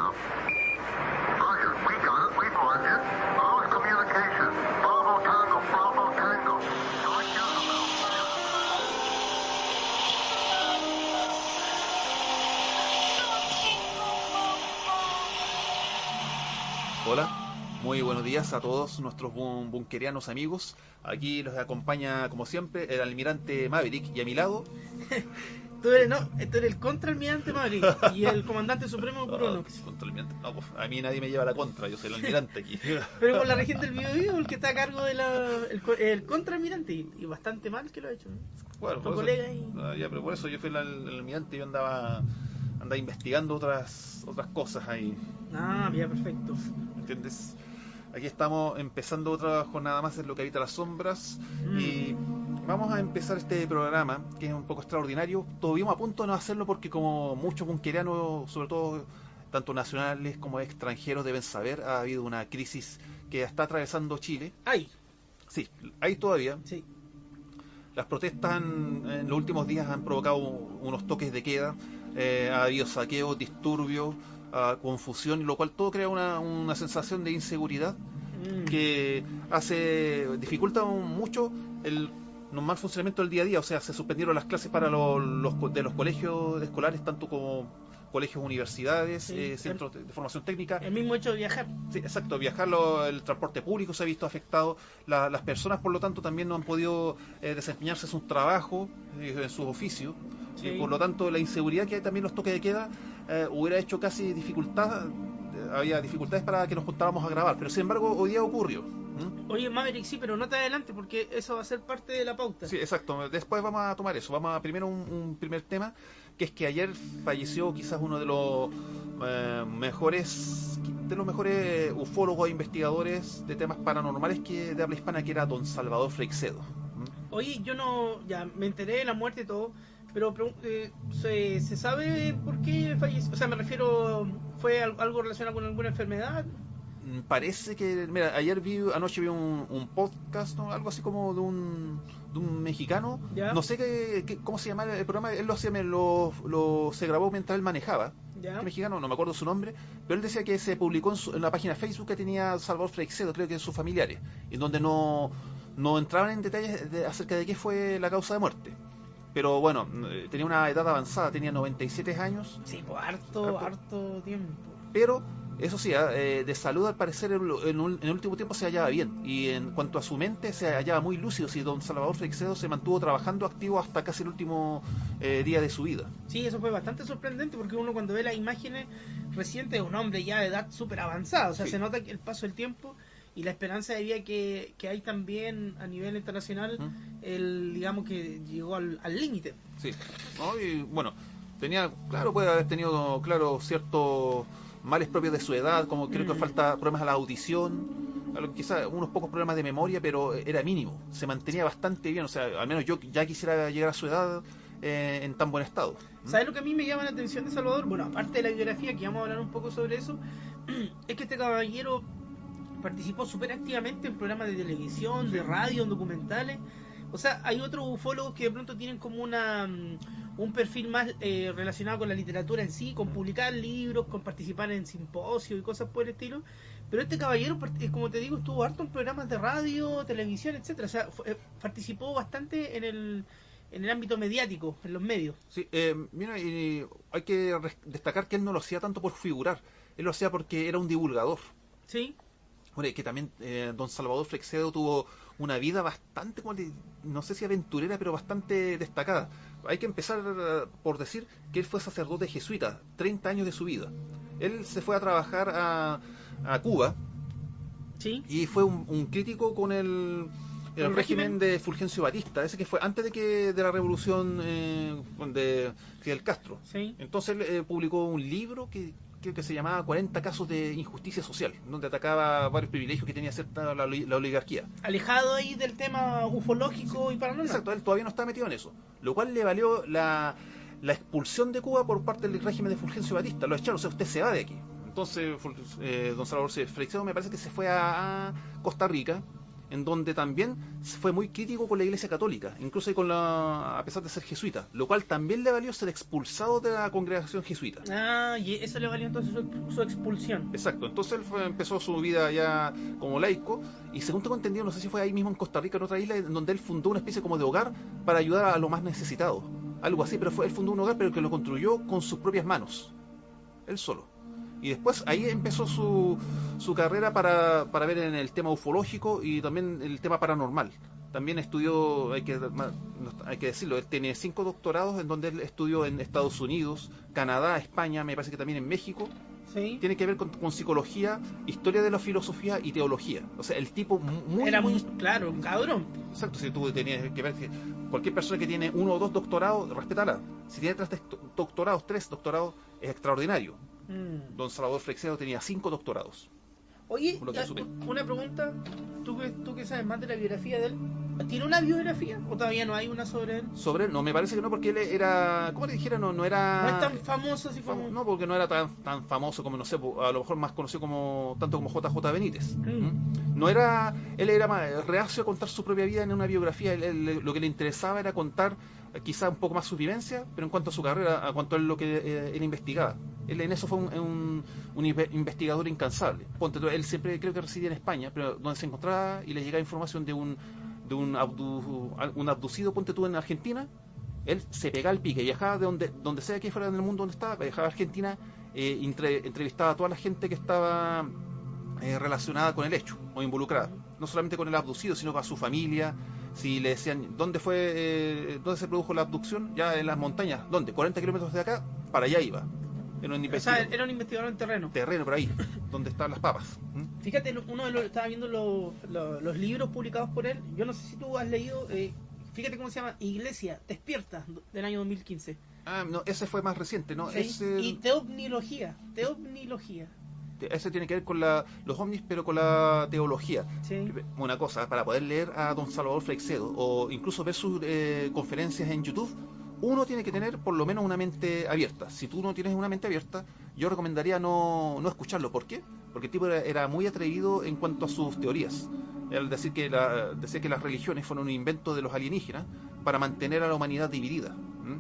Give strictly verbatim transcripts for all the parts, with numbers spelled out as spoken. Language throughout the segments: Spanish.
Roger, we got it. We've logged it. Lost communication. Bravo Tango, Bravo Tango. George Hola, muy buenos días a todos nuestros bun bunkerianos amigos. Aquí los acompaña, como siempre, el almirante Maverick y a mi lado... Tú eres, no, tú eres el contraalmirante Maverick y el comandante supremo Bruno. No, contraalmirante, no, pues, a mí nadie me lleva la contra, yo soy el almirante aquí. Pero con la región del Biobío, el que está a cargo de la, el, el contraalmirante, y, y bastante mal que lo ha hecho, ¿no? Bueno, Tu por colega eso, y... ah, ya, pero por eso yo fui el, el almirante y yo andaba, andaba investigando otras, otras cosas ahí. Ah, ya, perfecto. ¿Entiendes? Aquí estamos empezando otra jornada más en Lo que habita las sombras Mm. y vamos a empezar este programa que es un poco extraordinario. Estuvimos a punto de no hacerlo porque, como muchos bunkerianos, sobre todo tanto nacionales como extranjeros, deben saber, ha habido una crisis que está atravesando Chile. ¡Ay! Sí, hay todavía. Sí. Las protestas han, en los últimos días han provocado unos toques de queda, eh, ha habido saqueos, disturbios, uh, confusión, lo cual todo crea una, una sensación de inseguridad Mm. que hace dificulta mucho el normal funcionamiento del día a día. O sea, se suspendieron las clases para los, los de los colegios escolares, tanto como colegios, universidades, Sí, eh, centros de, de formación técnica. El mismo hecho de viajar. Sí, exacto, viajar, lo, el transporte público se ha visto afectado, la, las personas por lo tanto también no han podido eh, desempeñarse en sus trabajos, eh, en sus oficios, Sí. y por lo tanto la inseguridad que hay también los toques de queda eh, hubiera hecho casi dificultad, eh, había dificultades para que nos juntáramos a grabar, pero sin embargo hoy día ocurrió. ¿Mm? Oye, Maverick, sí, pero no te adelante porque eso va a ser parte de la pauta. Sí, exacto, después vamos a tomar eso, vamos a primero un, un primer tema, que es que ayer falleció quizás uno de los eh, mejores de los mejores ufólogos e investigadores de temas paranormales que de habla hispana, que era don Salvador Freixedo. ¿Mm? Oye, yo no, ya me enteré de la muerte y todo, pero eh, ¿se, ¿se sabe por qué falleció? O sea, me refiero, ¿fue algo relacionado con alguna enfermedad? Parece que, mira, ayer vi, anoche vi un, un podcast, ¿no? Algo así como de un, de un mexicano, ¿Ya? no sé qué, qué, cómo se llama el programa, él lo hacía, lo, lo, se grabó mientras él manejaba, ¿Ya? ¿Qué mexicano? No me acuerdo su nombre, pero él decía que se publicó en, su, en la página de Facebook que tenía Salvador Freixedo, creo que sus familiares, en donde no, no entraban en detalles de, acerca de qué fue la causa de muerte. Pero bueno, tenía una edad avanzada, tenía noventa y siete años. Sí, pues harto, harto, harto tiempo. Pero, eso sí, eh, de salud al parecer en, en el último tiempo se hallaba bien. Y en cuanto a su mente, se hallaba muy lúcido. Si don Salvador Freixedo se mantuvo trabajando activo hasta casi el último eh, día de su vida. Sí, eso fue bastante sorprendente porque uno cuando ve las imágenes recientes de un hombre ya de edad súper avanzada, o sea, Sí. se nota que el paso del tiempo y la esperanza de vida que, que hay también a nivel internacional, ¿Mm? el digamos que llegó al límite. Sí, ¿no? Y bueno, tenía, claro, puede haber tenido, claro, ciertos males propios de su edad, como creo que Mm. falta problemas a la audición, quizás unos pocos problemas de memoria, pero era mínimo, se mantenía bastante bien, o sea, al menos yo ya quisiera llegar a su edad eh, en tan buen estado. ¿Sabes lo que a mí me llama la atención de Salvador? Bueno, aparte de la biografía, que vamos a hablar un poco sobre eso, es que este caballero participó súper activamente en programas de televisión, de radio, en documentales. O sea, hay otros ufólogos que de pronto tienen como una un perfil más eh, relacionado con la literatura en sí, con publicar libros, con participar en simposios y cosas por el estilo. Pero este caballero, como te digo, estuvo harto en programas de radio, televisión, etcétera. O sea, fue, participó bastante en el en el ámbito mediático, en los medios. Sí, eh, mira, y hay que destacar que él no lo hacía tanto por figurar, él lo hacía porque era un divulgador. Sí. Bueno, que también eh, don Salvador Freixedo tuvo una vida bastante, no sé si aventurera, pero bastante destacada. Hay que empezar por decir que él fue sacerdote jesuita, treinta años de su vida. Él se fue a trabajar a, a Cuba. Sí. Y fue un, un crítico con el, el, el régimen, régimen de Fulgencio Batista, ese que fue antes de que de la revolución eh, de Fidel Castro. Sí. Entonces él eh, publicó un libro que creo que se llamaba cuarenta casos de injusticia social, donde atacaba varios privilegios que tenía cierta la, la oligarquía. Alejado ahí del tema ufológico, sí, y paranormal. Exacto, él todavía no está metido en eso, lo cual le valió la, la expulsión de Cuba por parte del régimen de Fulgencio Batista. Lo echaron, o sea, usted se va de aquí. Entonces, eh, don Salvador Freixedo me parece que se fue a, a Costa Rica en donde también fue muy crítico con la Iglesia Católica, incluso con la, a pesar de ser jesuita, lo cual también le valió ser expulsado de la congregación jesuita. Ah, y eso le valió entonces su, su expulsión. Exacto, entonces él fue, empezó su vida ya como laico, y según tengo entendido, no sé si fue ahí mismo en Costa Rica, en otra isla, en donde él fundó una especie como de hogar para ayudar a los más necesitados, algo así, pero fue él fundó un hogar, pero que lo construyó con sus propias manos, él solo. Y después ahí empezó su, su carrera para, para ver en el tema ufológico y también el tema paranormal. También estudió, hay que, hay que decirlo, él tiene cinco doctorados en donde él estudió en Estados Unidos, Canadá, España, me parece que también en México. Sí. Tiene que ver con, con psicología, historia de la filosofía y teología. O sea, el tipo muy... Era muy, muy, claro, un cabrón. Exacto, si tú tenías que ver que cualquier persona que tiene uno o dos doctorados, respétala. Si tiene tres doctorados, tres doctorados, es extraordinario. Mm. Don Salvador Freixedo tenía cinco doctorados. Oye, Por lo que ya, supe. una pregunta, ¿tú que, tú que sabes más de la biografía de él, ¿tiene una biografía o todavía no hay una sobre él? Sobre él, no, me parece que no, porque él era, ¿cómo le dijera? No, no era... No es tan famoso así como... famo- No, porque no era tan, tan famoso como, no sé, a lo mejor más conocido como, tanto como J J Benítez. Mm. ¿Mm? No era, él era más reacio a contar su propia vida en una biografía, él- él- lo que le interesaba era contar eh, quizá un poco más su vivencia, pero en cuanto a su carrera, a cuanto a lo que eh, él investigaba. Él en eso fue un, un, un inve- investigador incansable. Ponte tú, él siempre creo que residía en España, pero donde se encontraba y le llegaba información de un de un, abdu, un abducido, ponte tú en Argentina, él se pegaba al pique, viajaba de donde, donde sea que fuera en el mundo donde estaba, viajaba a Argentina, eh, entre, entrevistaba a toda la gente que estaba eh, relacionada con el hecho o involucrada, no solamente con el abducido, sino con su familia. Si le decían dónde fue, eh, dónde se produjo la abducción, ya en las montañas, ¿dónde? cuarenta kilómetros de acá, para allá iba. Era un O sea, investigador, era un investigador en terreno. terreno por ahí, donde están las papas. ¿Mm? Fíjate, uno de los, estaba viendo los, los, los libros publicados por él. Yo no sé si tú has leído, eh, fíjate cómo se llama, Iglesia, Despierta, del año dos mil quince. Ah, no, ese fue más reciente, ¿no? ¿Sí? Ese, Y teovnilogía, teovnilogía. ese tiene que ver con la, los ovnis, pero con la teología. Sí. Una cosa, para poder leer a don Salvador Freixedo o incluso ver sus eh, conferencias en YouTube, uno tiene que tener por lo menos una mente abierta. Si tú no tienes una mente abierta, yo recomendaría no, no escucharlo. ¿Por qué? Porque el tipo era, era muy atrevido en cuanto a sus teorías. Al decir que, la, decir que las religiones fueron un invento de los alienígenas para mantener a la humanidad dividida.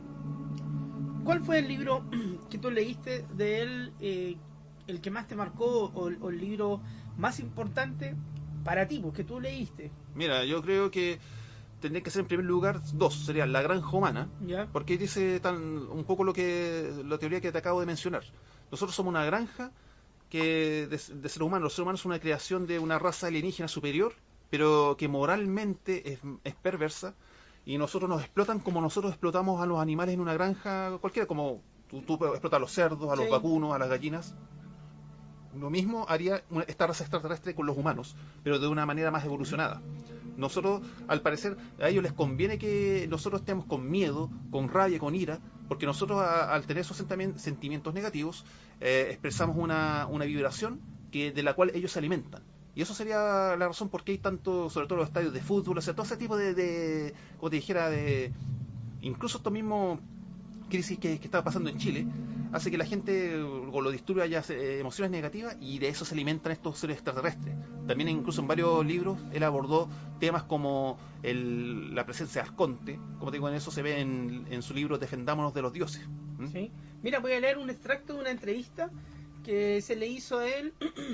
¿Mm? ¿Cuál fue el libro que tú leíste de él, eh, el que más te marcó o, o el libro más importante para ti, pues, que tú leíste? Mira, yo creo que tendría que ser en primer lugar dos, sería La Granja Humana, ¿Ya? porque dice tan un poco lo que la teoría que te acabo de mencionar. Nosotros somos una granja que de, de ser humano, los seres humanos son una creación de una raza alienígena superior, pero que moralmente es, es perversa, y nosotros nos explotan como nosotros explotamos a los animales en una granja cualquiera, como tú, tú explotas a los cerdos, a los Sí. vacunos, a las gallinas. Lo mismo haría una- esta raza extraterrestre con los humanos, pero de una manera más evolucionada. Nosotros, al parecer, a ellos les conviene que nosotros estemos con miedo, con rabia, con ira, porque nosotros a- al tener esos sentami- sentimientos negativos, eh, expresamos una, una vibración que, de la cual ellos se alimentan. Y eso sería la razón por qué hay tanto, sobre todo los estadios de fútbol, o sea, todo ese tipo de, de como te dijera, de incluso esto mismo crisis que, que está pasando en Chile, hace que la gente o lo disturbe haya eh, emociones negativas y de eso se alimentan estos seres extraterrestres. También incluso en varios libros él abordó temas como el, la presencia de Arconte, como te digo, en eso se ve en, en su libro Defendámonos de los dioses. ¿Mm? ¿Sí? Mira, voy a leer un extracto de una entrevista que se le hizo a él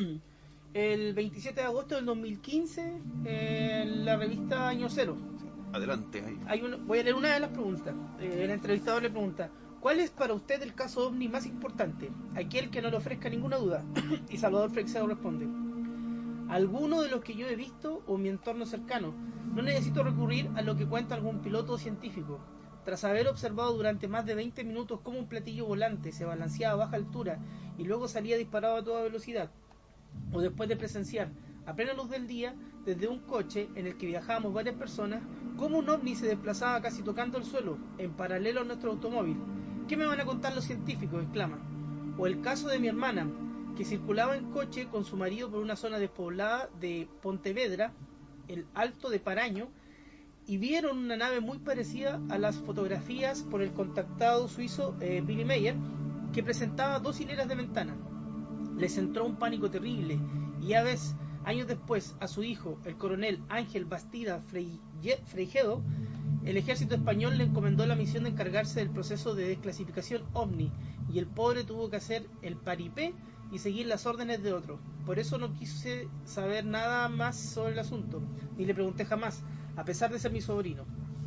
el veintisiete de agosto del dos mil quince en la revista Año Cero. Adelante. Ahí. Hay una- voy a leer una de las preguntas. Eh, el entrevistador le pregunta: ¿cuál es para usted el caso ovni más importante? Aquel que no le ofrezca ninguna duda. Y Salvador Freixedo responde: alguno de los que yo he visto o mi entorno cercano. No necesito recurrir a lo que cuenta algún piloto o científico. Tras haber observado durante más de veinte minutos cómo un platillo volante se balanceaba a baja altura y luego salía disparado a toda velocidad, o después de presenciar a plena luz del día, desde un coche en el que viajábamos varias personas, cómo un ovni se desplazaba casi tocando el suelo, en paralelo a nuestro automóvil. ¿Qué me van a contar los científicos?, exclama. O el caso de mi hermana, que circulaba en coche con su marido por una zona despoblada de Pontevedra, el Alto de Paraño, y vieron una nave muy parecida a las fotografías por el contactado suizo eh, Billy Meyer, que presentaba dos hileras de ventanas. Les entró un pánico terrible, y a veces Años después, a su hijo, el coronel Ángel Bastida Freije- Freijedo, el ejército español le encomendó la misión de encargarse del proceso de desclasificación OVNI, y el pobre tuvo que hacer el paripé y seguir las órdenes de otro. Por eso no quise saber nada más sobre el asunto, ni le pregunté jamás, a pesar de ser mi sobrino.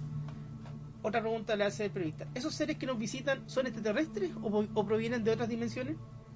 Otra pregunta le hace el periodista: ¿esos seres que nos visitan son extraterrestres o, o provienen de otras dimensiones?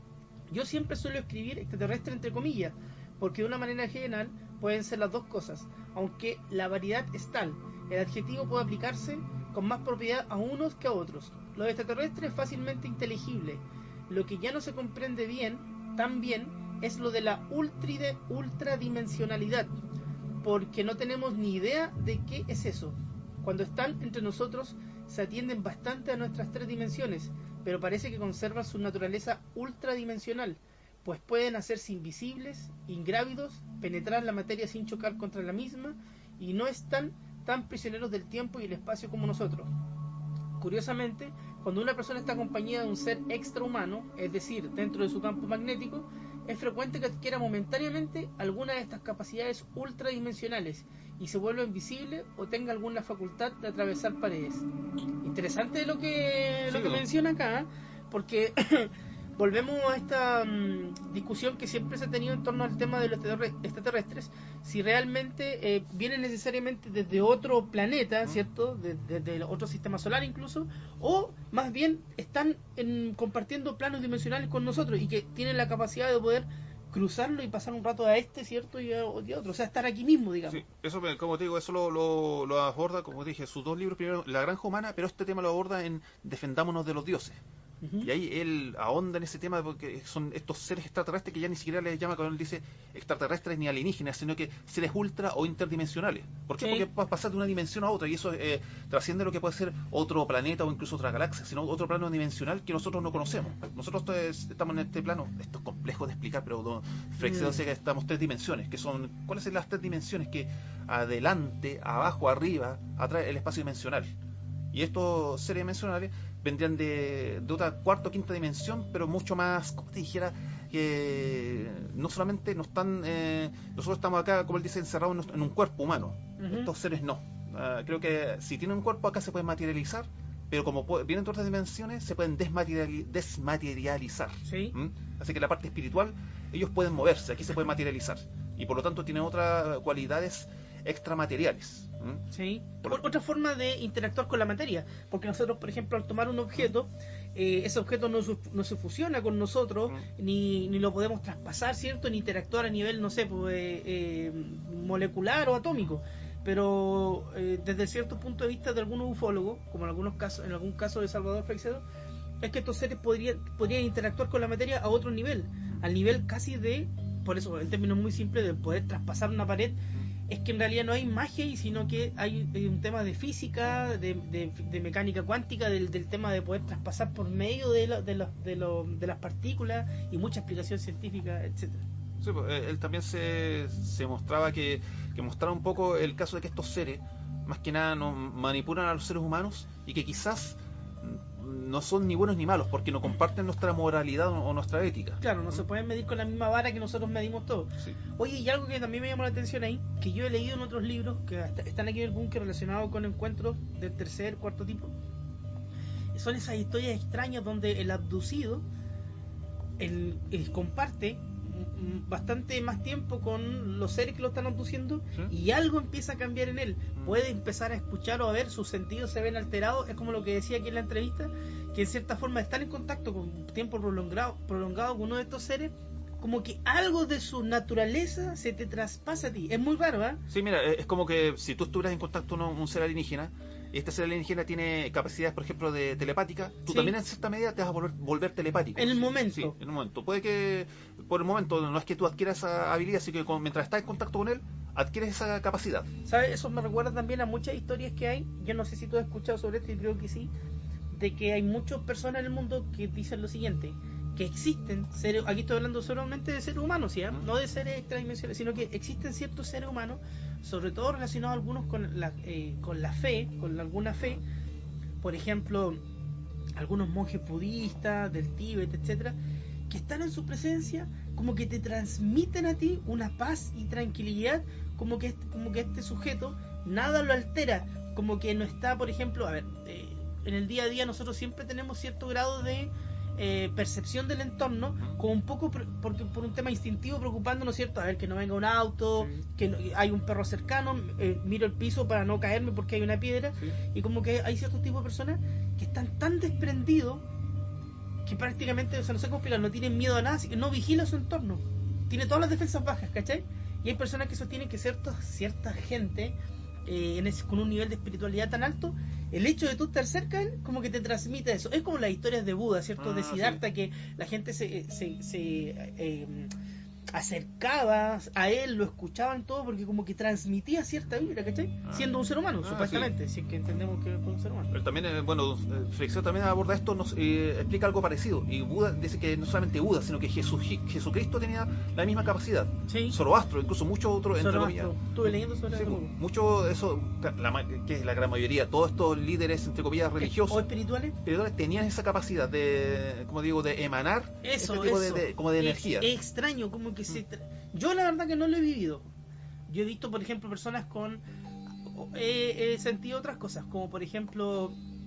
Yo siempre suelo escribir extraterrestre entre comillas, porque de una manera general pueden ser las dos cosas, aunque la variedad es tal, el adjetivo puede aplicarse con más propiedad a unos que a otros. Lo extraterrestre es fácilmente inteligible. Lo que ya no se comprende bien, tan bien, es lo de la ultride, ultradimensionalidad, porque no tenemos ni idea de qué es eso. Cuando están entre nosotros se atienden bastante a nuestras tres dimensiones, pero parece que conservan su naturaleza ultradimensional, pues pueden hacerse invisibles, ingrávidos, penetrar la materia sin chocar contra la misma, y no están tan prisioneros del tiempo y el espacio como nosotros. Curiosamente, cuando una persona está acompañada de un ser extrahumano, es decir, dentro de su campo magnético, es frecuente que adquiera momentáneamente alguna de estas capacidades ultradimensionales y se vuelva invisible o tenga alguna facultad de atravesar paredes. Interesante lo que, Sí, lo que ¿no? menciona acá, porque volvemos a esta mmm, discusión que siempre se ha tenido en torno al tema de los extraterrestres, si realmente eh, vienen necesariamente desde otro planeta, ¿cierto? Desde de, de otro sistema solar incluso, o más bien están en, compartiendo planos dimensionales con nosotros y que tienen la capacidad de poder cruzarlo y pasar un rato a este, ¿cierto? Y a, y a otro, o sea, estar aquí mismo, digamos. Sí, eso, me- como te digo, eso lo, lo, lo aborda, como dije, sus dos libros, primero La Granja Humana, pero este tema lo aborda en Defendámonos de los Dioses. Uh-huh. Y ahí él ahonda en ese tema porque son estos seres extraterrestres que ya ni siquiera les llama, cuando él dice extraterrestres ni alienígenas, sino que seres ultra o interdimensionales. ¿Por qué? Sí. Porque vas a pasar de una dimensión a otra y eso eh, trasciende lo que puede ser otro planeta o incluso otra galaxia, sino otro plano dimensional que nosotros no conocemos. Nosotros pues, estamos en este plano, esto es complejo de explicar, pero don Frexido Mm. decía que estamos tres dimensiones, que son, ¿cuáles son las tres dimensiones? Que adelante, abajo, arriba, atrás, el espacio dimensional. Y estos seres dimensionales vendrían de, de otra cuarta o quinta dimensión, pero mucho más, como te dijera, que no solamente no están, eh, nosotros estamos acá, como él dice, encerrados en un cuerpo humano. Uh-huh. Estos seres no. Uh, creo que si tienen un cuerpo acá se pueden materializar, pero como puede, vienen de otras dimensiones, se pueden desmateriali- desmaterializar. Sí. ¿Mm? Así que la parte espiritual, ellos pueden moverse, aquí se pueden materializar. Y por lo tanto tienen otras cualidades extramateriales. ¿Mm? Sí. Por lo- Otra forma de interactuar con la materia, porque nosotros, por ejemplo, al tomar un objeto, eh, ese objeto no, su- no se fusiona con nosotros, Mm. ni, ni lo podemos traspasar, ¿cierto? Ni interactuar a nivel, no sé, pues, eh, eh, molecular o atómico. Pero eh, desde cierto punto de vista de algunos ufólogos, como en algunos casos, en algún caso de Salvador Freixedo, es que estos seres podrían, podrían interactuar con la materia a otro nivel, al nivel casi de, por eso, en términos muy simples, de poder traspasar una pared. Es que en realidad no hay magia, y sino que hay, hay un tema de física, de, de, de mecánica cuántica, del, del tema de poder traspasar por medio de, la, de, los, de, lo, de las partículas, y mucha explicación científica, etcétera. Sí, pues, eh, él también se, se mostraba que, que mostraba un poco el caso de que estos seres, más que nada, no manipulan a los seres humanos y que quizás mm, no son ni buenos ni malos porque no comparten nuestra moralidad o, o nuestra ética. Claro, no se pueden medir con la misma vara que nosotros medimos todo. Sí. Oye, y algo que también me llamó la atención ahí, que yo he leído en otros libros que hasta- están aquí en el búnker relacionados con encuentros del tercer, cuarto tipo, son esas historias extrañas donde el abducido el, el comparte mm, bastante más tiempo con los seres que lo están abduciendo, ¿Sí? y algo empieza a cambiar en él. Mm. Puede empezar a escuchar o a ver, sus sentidos se ven alterados. Es como lo que decía aquí en la entrevista, que en cierta forma estar en contacto con tiempo prolongado, prolongado con uno de estos seres, como que algo de su naturaleza se te traspasa a ti. Es muy raro, ¿eh? Sí, mira, eh, es como que si tú estuvieras en contacto con un, un ser alienígena, y este ser alienígena tiene capacidades, por ejemplo, de telepática, tú Sí. también en cierta medida te vas a volver, volver telepático. En el momento. Sí, en un momento. Puede que por el momento no es que tú adquieras esa habilidad, sino que con- mientras estás en contacto con él, adquieres esa capacidad. ¿Sabes? Eso me recuerda también a muchas historias que hay. Yo no sé si tú has escuchado sobre esto, y creo que sí, de que hay muchas personas en el mundo que dicen lo siguiente, que existen seres, aquí estoy hablando solamente de seres humanos, ¿sí? ¿eh? Mm. No de seres extradimensionales, sino que existen ciertos seres humanos, sobre todo relacionados algunos con la, eh, con la fe, con alguna fe, por ejemplo, algunos monjes budistas del Tíbet, etcétera, que están en su presencia, como que te transmiten a ti una paz y tranquilidad, como que este, como que este sujeto nada lo altera, como que no está, por ejemplo, a ver, eh, en el día a día nosotros siempre tenemos cierto grado de eh, percepción del entorno, como un poco pre- porque por un tema instintivo preocupándonos, ¿cierto? A ver, que no venga un auto, Sí. que no- hay un perro cercano, eh, miro el piso para no caerme porque hay una piedra, Sí. y como que hay ciertos tipos de personas que están tan desprendidos que prácticamente, o sea, no sé cómo explicar, no tienen miedo a nada, así que no vigila su entorno, tiene todas las defensas bajas, ¿cachai? Y hay personas que sostienen que ciertos, cierta gente eh, en ese, con un nivel de espiritualidad tan alto, el hecho de tú estar cerca de él, como que te transmite eso. Es como las historias de Buda, ¿cierto? Ah, de Siddhartha, sí. que la gente se, se, se eh, acercaba a él, lo escuchaban todo, porque como que transmitía cierta vibra, ¿cachai? Ah. Siendo un ser humano, Ah, supuestamente, si es que entendemos que es un ser humano. Pero también, eh, bueno, eh, Flexeo también aborda esto, nos eh, explica algo parecido. Y Buda dice que no solamente Buda, sino que Jesús, Jesucristo tenía la misma capacidad. Sí. Zoroastro, incluso muchos otros, entre comillas. Zoroastro. Estuve leyendo sobre Sí, eso. mucho eso, la, ma- que es la gran mayoría, todos estos líderes, entre comillas, religiosos, ¿O espirituales? espirituales, tenían esa capacidad de, como digo, de emanar Eso, este tipo de, eso. de- como de Es- energía. Es, extraño, como que se... tra- Yo la verdad que no lo he vivido. Yo he visto, por ejemplo, personas con... He, he sentido otras cosas, como por ejemplo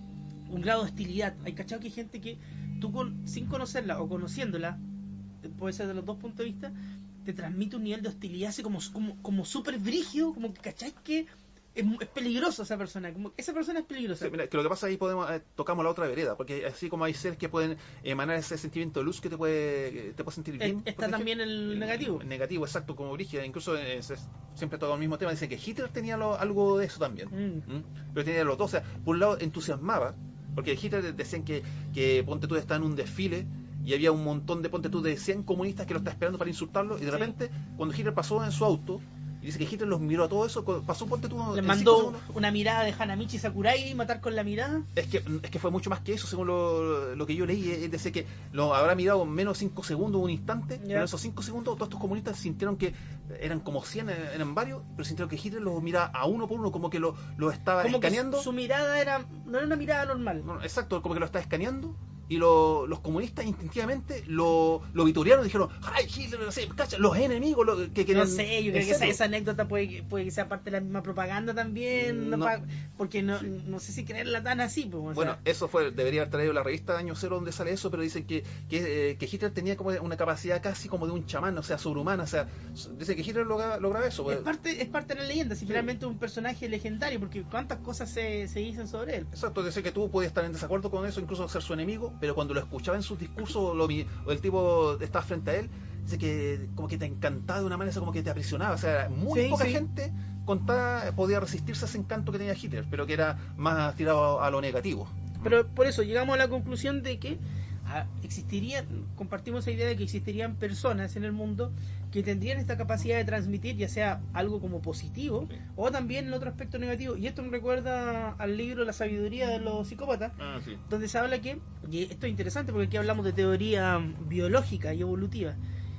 un grado de hostilidad. Hay cachado que hay gente que tú con, sin conocerla o conociéndola, puede ser de los dos puntos de vista, te transmite un nivel de hostilidad así como, como, como súper brígido, como que cachai que es, mu- es peligroso esa persona, como que esa persona es peligrosa. Sí, mira, que lo que pasa ahí podemos eh, tocamos la otra vereda, porque así como hay seres que pueden emanar ese sentimiento de luz que te puede te puede sentir bien. Es- está por también ejemplo. el negativo. El negativo, exacto, como Brígida, incluso eh, es- es- siempre toca el mismo tema, dicen que Hitler tenía lo- algo de eso también. Mm. ¿Mm? Pero tenía los dos, o sea, por un lado entusiasmaba, porque Hitler decían que, que ponte tú está en un desfile y había un montón de ponte tú de cien comunistas que lo está esperando para insultarlo, y de Sí. repente cuando Hitler pasó en su auto y dice que Hitler los miró a todo eso, cu- pasó ponte tú Le en cinco mandó segundos. una mirada de Hanamichi Sakurai, matar con la mirada. Es que, es que fue mucho más que eso, según lo, lo que yo leí. Es decir, que lo habrá mirado en menos de cinco segundos, un instante, Ya. pero en esos cinco segundos todos estos comunistas sintieron que eran como cien, eran varios, pero sintieron que Hitler los miraba a uno por uno, como que lo, lo estaba Como que escaneando. su, su mirada era no era una mirada normal. No, exacto, como que lo estaba escaneando. Y lo- los comunistas instintivamente lo, lo vitorearon y dijeron, ¡ay, Hitler! No sé, cacha, los enemigos lo, que No querían. sé, yo creo ¿En que esa, serio? esa anécdota puede, que- puede que sea parte de la misma propaganda también, no No. pa- porque no, no sé si creerla tan así. Pues, o Bueno, sea, eso fue, debería haber traído la revista Año Cero donde sale eso, pero dicen que, que, eh, que Hitler tenía como una capacidad casi como de un chamán, o sea, sobrehumana, o sea, dicen que Hitler logra, logra eso. es pues. parte es parte de la leyenda, si Sí. finalmente es un personaje legendario, porque cuántas cosas se, se dicen sobre él. Exacto, dice que tú podías estar en desacuerdo con eso, incluso ser su enemigo, pero cuando lo escuchaba en sus discursos lo mi- o el tipo estaba frente a él, dice que como que te encantaba de una manera, o sea, como que te aprisionaba, o sea, muy Sí, poca sí. gente contada podía resistirse a ese encanto que tenía Hitler, pero que era más tirado a, a lo negativo. Pero por eso llegamos a la conclusión de que ah, existirían, compartimos esa idea de que existirían personas en el mundo que tendrían esta capacidad de transmitir ya sea algo como positivo Sí. o también en otro aspecto negativo. Y esto me recuerda al libro La sabiduría de los psicópatas, Ah, sí. donde se habla que, y esto es interesante porque aquí hablamos de teoría biológica y evolutiva,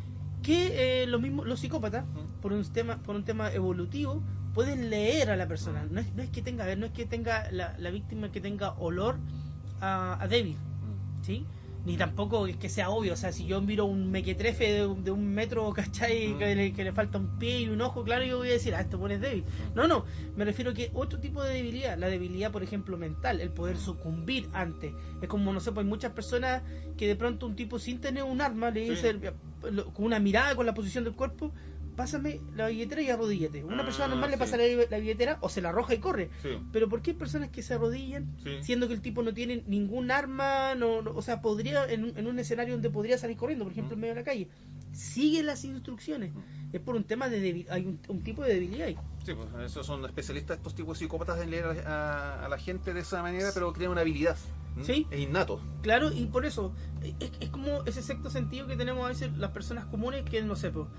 que eh, lo mismo, los psicópatas, por un tema, por un tema evolutivo, pueden leer a la persona. No es, no es que tenga, a ver, no es que tenga la, la víctima que tenga olor a, a débil, ¿sí? Ni tampoco es que sea obvio, o sea, si yo miro un mequetrefe de, un- de un metro, ¿cachai? Mm. Que le, que le falta un pie y un ojo, claro, yo voy a decir, ah, esto pone débil. No, no, me refiero que otro tipo de debilidad, la debilidad, por ejemplo, mental, el poder sucumbir ante. Es como, no sé, pues hay muchas personas que de pronto un tipo sin tener un arma le Sí. dice, lo- con una mirada, con la posición del cuerpo, pásame la billetera y arrodíllate. Una Ah, persona normal le sí. pasa la, la billetera o se la arroja y corre. Sí. Pero ¿por qué hay personas que se arrodillan Sí. siendo que el tipo no tiene ningún arma? No, no- o sea, podría en, un- en un escenario donde podría salir corriendo, por ejemplo, en medio de la calle. Sigue las instrucciones. Es por un tema de debil- hay un, un tipo de debilidad ahí. Sí, pues esos son especialistas, estos tipos de psicópatas, en leer a, a la gente de esa manera, pero crean una habilidad. ¿Mm? Sí. Es innato. Claro, y por eso es, es como ese sexto sentido que tenemos a veces las personas comunes que no sé, pues,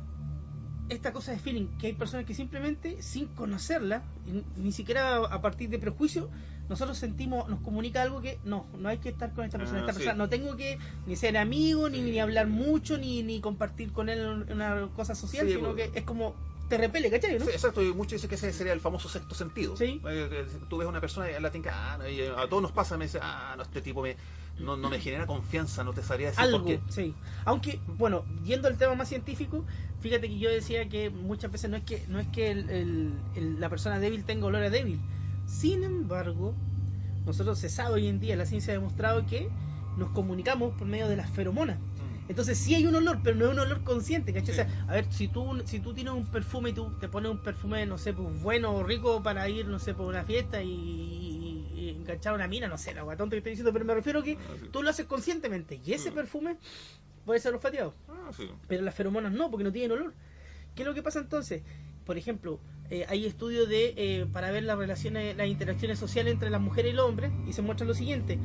esta cosa de feeling, que hay personas que simplemente sin conocerla, y ni siquiera a partir de prejuicio, nosotros sentimos, nos comunica algo que no, no hay que estar con esta persona, Ah, esta sí. persona no tengo que ni ser amigo, ni, Sí. ni hablar mucho, ni, ni compartir con él una cosa social, Sí, sino pues. que es como te repele, ¿cachai? ¿No? Sí, exacto, y muchos dicen que ese sería el famoso sexto sentido. Sí. Eh, eh, tú ves a una persona y la tenga, ah, no, y a todos nos pasa, me dice, ah, no, este tipo me, no, no me genera confianza, no te sabría decir Algo, por qué. sí. Aunque, bueno, yendo al tema más científico, fíjate que yo decía que muchas veces no es que no es que el, el- el- la persona débil tenga olor a débil. Sin embargo, nosotros se sabe hoy en día, la ciencia ha demostrado que nos comunicamos por medio de las feromonas. Mm. Entonces sí hay un olor, pero no es un olor consciente, ¿cachai? Sí. O sea, a ver, si tú, si tú tienes un perfume y tú te pones un perfume, no sé, pues bueno o rico para ir, no sé, por una fiesta y, y- y enganchar a una mina, no sé, la guatón que estoy diciendo, pero me refiero a que Ah, sí. tú lo haces conscientemente y ese Mm. perfume puede ser olfateado, Ah, sí. pero las feromonas no, porque no tienen olor. ¿Qué es lo que pasa entonces? Por ejemplo, eh, hay estudios de eh, para ver las relaciones, las interacciones sociales entre las mujeres y los hombres y se muestra lo siguiente.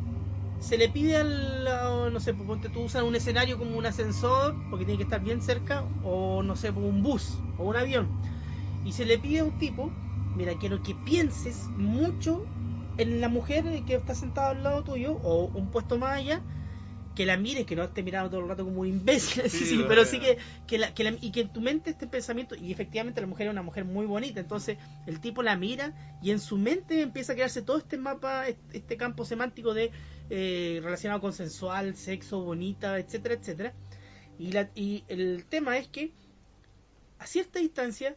Se le pide al, a- no sé, pues, ponte tú usas un escenario como un ascensor, porque tiene que estar bien cerca, o no sé, pues, un bus o un avión. Y se le pide a un tipo, mira, quiero que pienses mucho en la mujer que está sentada al lado tuyo, o un puesto más allá, que la mires, que no esté mirando todo el rato como un imbécil, sí, Sí, sí, bueno, pero ya. sí que, que, la, que la- y que en tu mente este pensamiento, y efectivamente la mujer es una mujer muy bonita, entonces el tipo la mira y en su mente empieza a crearse todo este mapa, este, este campo semántico de eh, relacionado con sensual, sexo, bonita, etcétera, etcétera. Y, la, y el tema es que a cierta distancia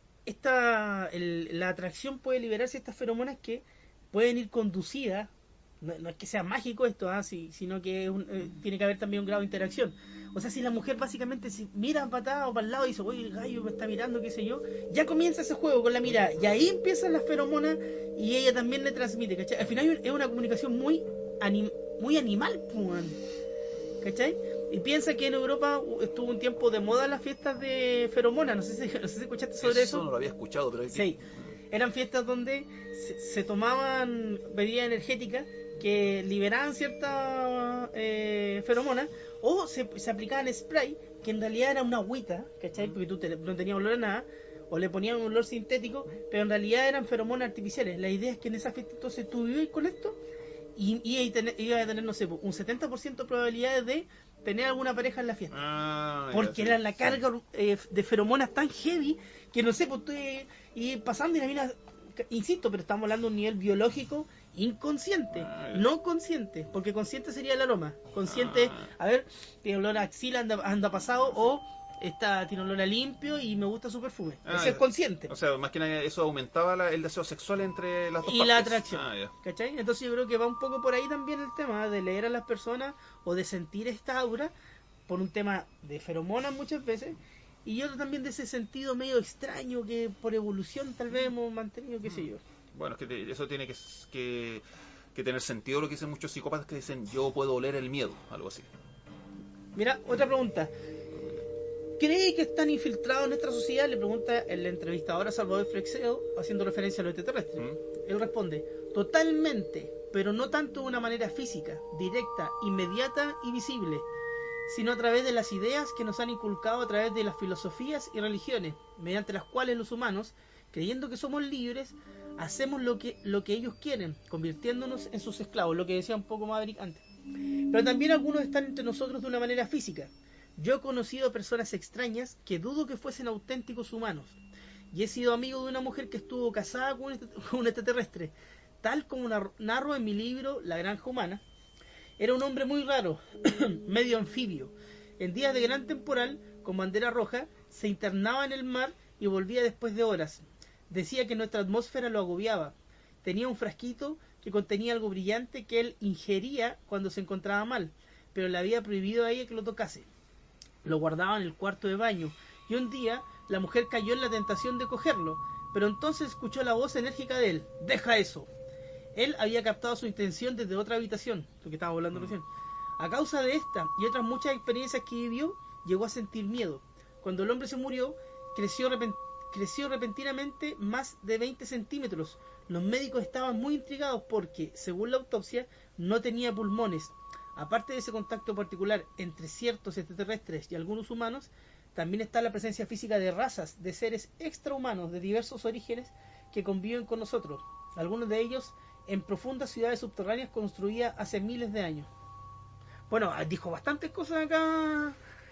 esta, el- la atracción puede liberar ciertas feromonas que pueden ir conducidas, no, no es que sea mágico esto, ¿ah? Sí, sino que es un- eh, tiene que haber también un grado de interacción. O sea, si la mujer básicamente si mira para atrás o para el lado y dice, oye, el gallo me está mirando, qué sé yo, ya comienza ese juego con la mirada, y ahí empiezan las feromonas y ella también le transmite, ¿cachai? Al final es una comunicación muy, anim- muy animal, pues, ¿cachai? Y piensa que en Europa uh, estuvo un tiempo de moda las fiestas de feromonas, no sé si, no sé si escuchaste sobre eso. Eso no lo había escuchado, pero... Sí, eran fiestas donde se, se tomaban bebidas energéticas que liberaban ciertas eh, feromonas o se, se aplicaban spray que en realidad era una agüita, ¿cachai? Porque tú te- no tenías olor a nada, o le ponían un olor sintético, pero en realidad eran feromonas artificiales. La idea es que en esa fiesta entonces tú vivías con esto y ibas a tener, ibas a tener, no sé, un setenta por ciento de probabilidades de tener alguna pareja en la fiesta. Ah, ya, Porque sí, era la sí. carga eh, de feromonas tan heavy que no sé, pues estoy y pasando y la mina, insisto, pero estamos hablando de un nivel biológico inconsciente, Ah, ya. no consciente, porque consciente sería el aroma. Consciente, Ah. a ver, tiene olor a axila, anda, anda pasado, o está, tiene olor a limpio y me gusta su perfume. Ah, Ese es ya. consciente. O sea, más que nada eso aumentaba la- el deseo sexual entre las dos Y partes. la atracción, Ah, ya. ¿cachai? Entonces yo creo que va un poco por ahí también el tema de leer a las personas o de sentir esta aura por un tema de feromonas muchas veces y otro también de ese sentido medio extraño que por evolución tal vez hemos mantenido, qué sé yo. Bueno, es que te- eso tiene que, s- que, que tener sentido lo que dicen muchos psicópatas que dicen yo puedo oler el miedo, algo así. Mira, otra pregunta. ¿Cree que están infiltrados en nuestra sociedad? Le pregunta el entrevistador a Salvador Freixedo haciendo referencia a lo extraterrestre. ¿Mm? Él responde, totalmente, pero no tanto de una manera física, directa, inmediata y visible, sino a través de las ideas que nos han inculcado a través de las filosofías y religiones, mediante las cuales los humanos, creyendo que somos libres, hacemos lo que, lo que ellos quieren, convirtiéndonos en sus esclavos, lo que decía un poco Maverick antes. Pero también algunos están entre nosotros de una manera física. Yo he conocido personas extrañas que dudo que fuesen auténticos humanos, y he sido amigo de una mujer que estuvo casada con un, con un extraterrestre, tal como narro en mi libro La Granja Humana. Era un hombre muy raro, medio anfibio. En días de gran temporal, con bandera roja, se internaba en el mar y volvía después de horas. Decía que nuestra atmósfera lo agobiaba. Tenía un frasquito que contenía algo brillante que él ingería cuando se encontraba mal, pero le había prohibido a ella que lo tocase. Lo guardaba en el cuarto de baño, y un día la mujer cayó en la tentación de cogerlo, pero entonces escuchó la voz enérgica de él: «¡Deja eso!». Él había captado su intención desde otra habitación, lo que estábamos hablando recién. A causa de esta y otras muchas experiencias que vivió, llegó a sentir miedo. Cuando el hombre se murió, creció, repent creció repentinamente más de veinte centímetros. Los médicos estaban muy intrigados porque, según la autopsia, no tenía pulmones. Aparte de ese contacto particular entre ciertos extraterrestres y algunos humanos, también está la presencia física de razas de seres extrahumanos de diversos orígenes que conviven con nosotros, algunos de ellos en profundas ciudades subterráneas construidas hace miles de años. Bueno, dijo bastantes cosas acá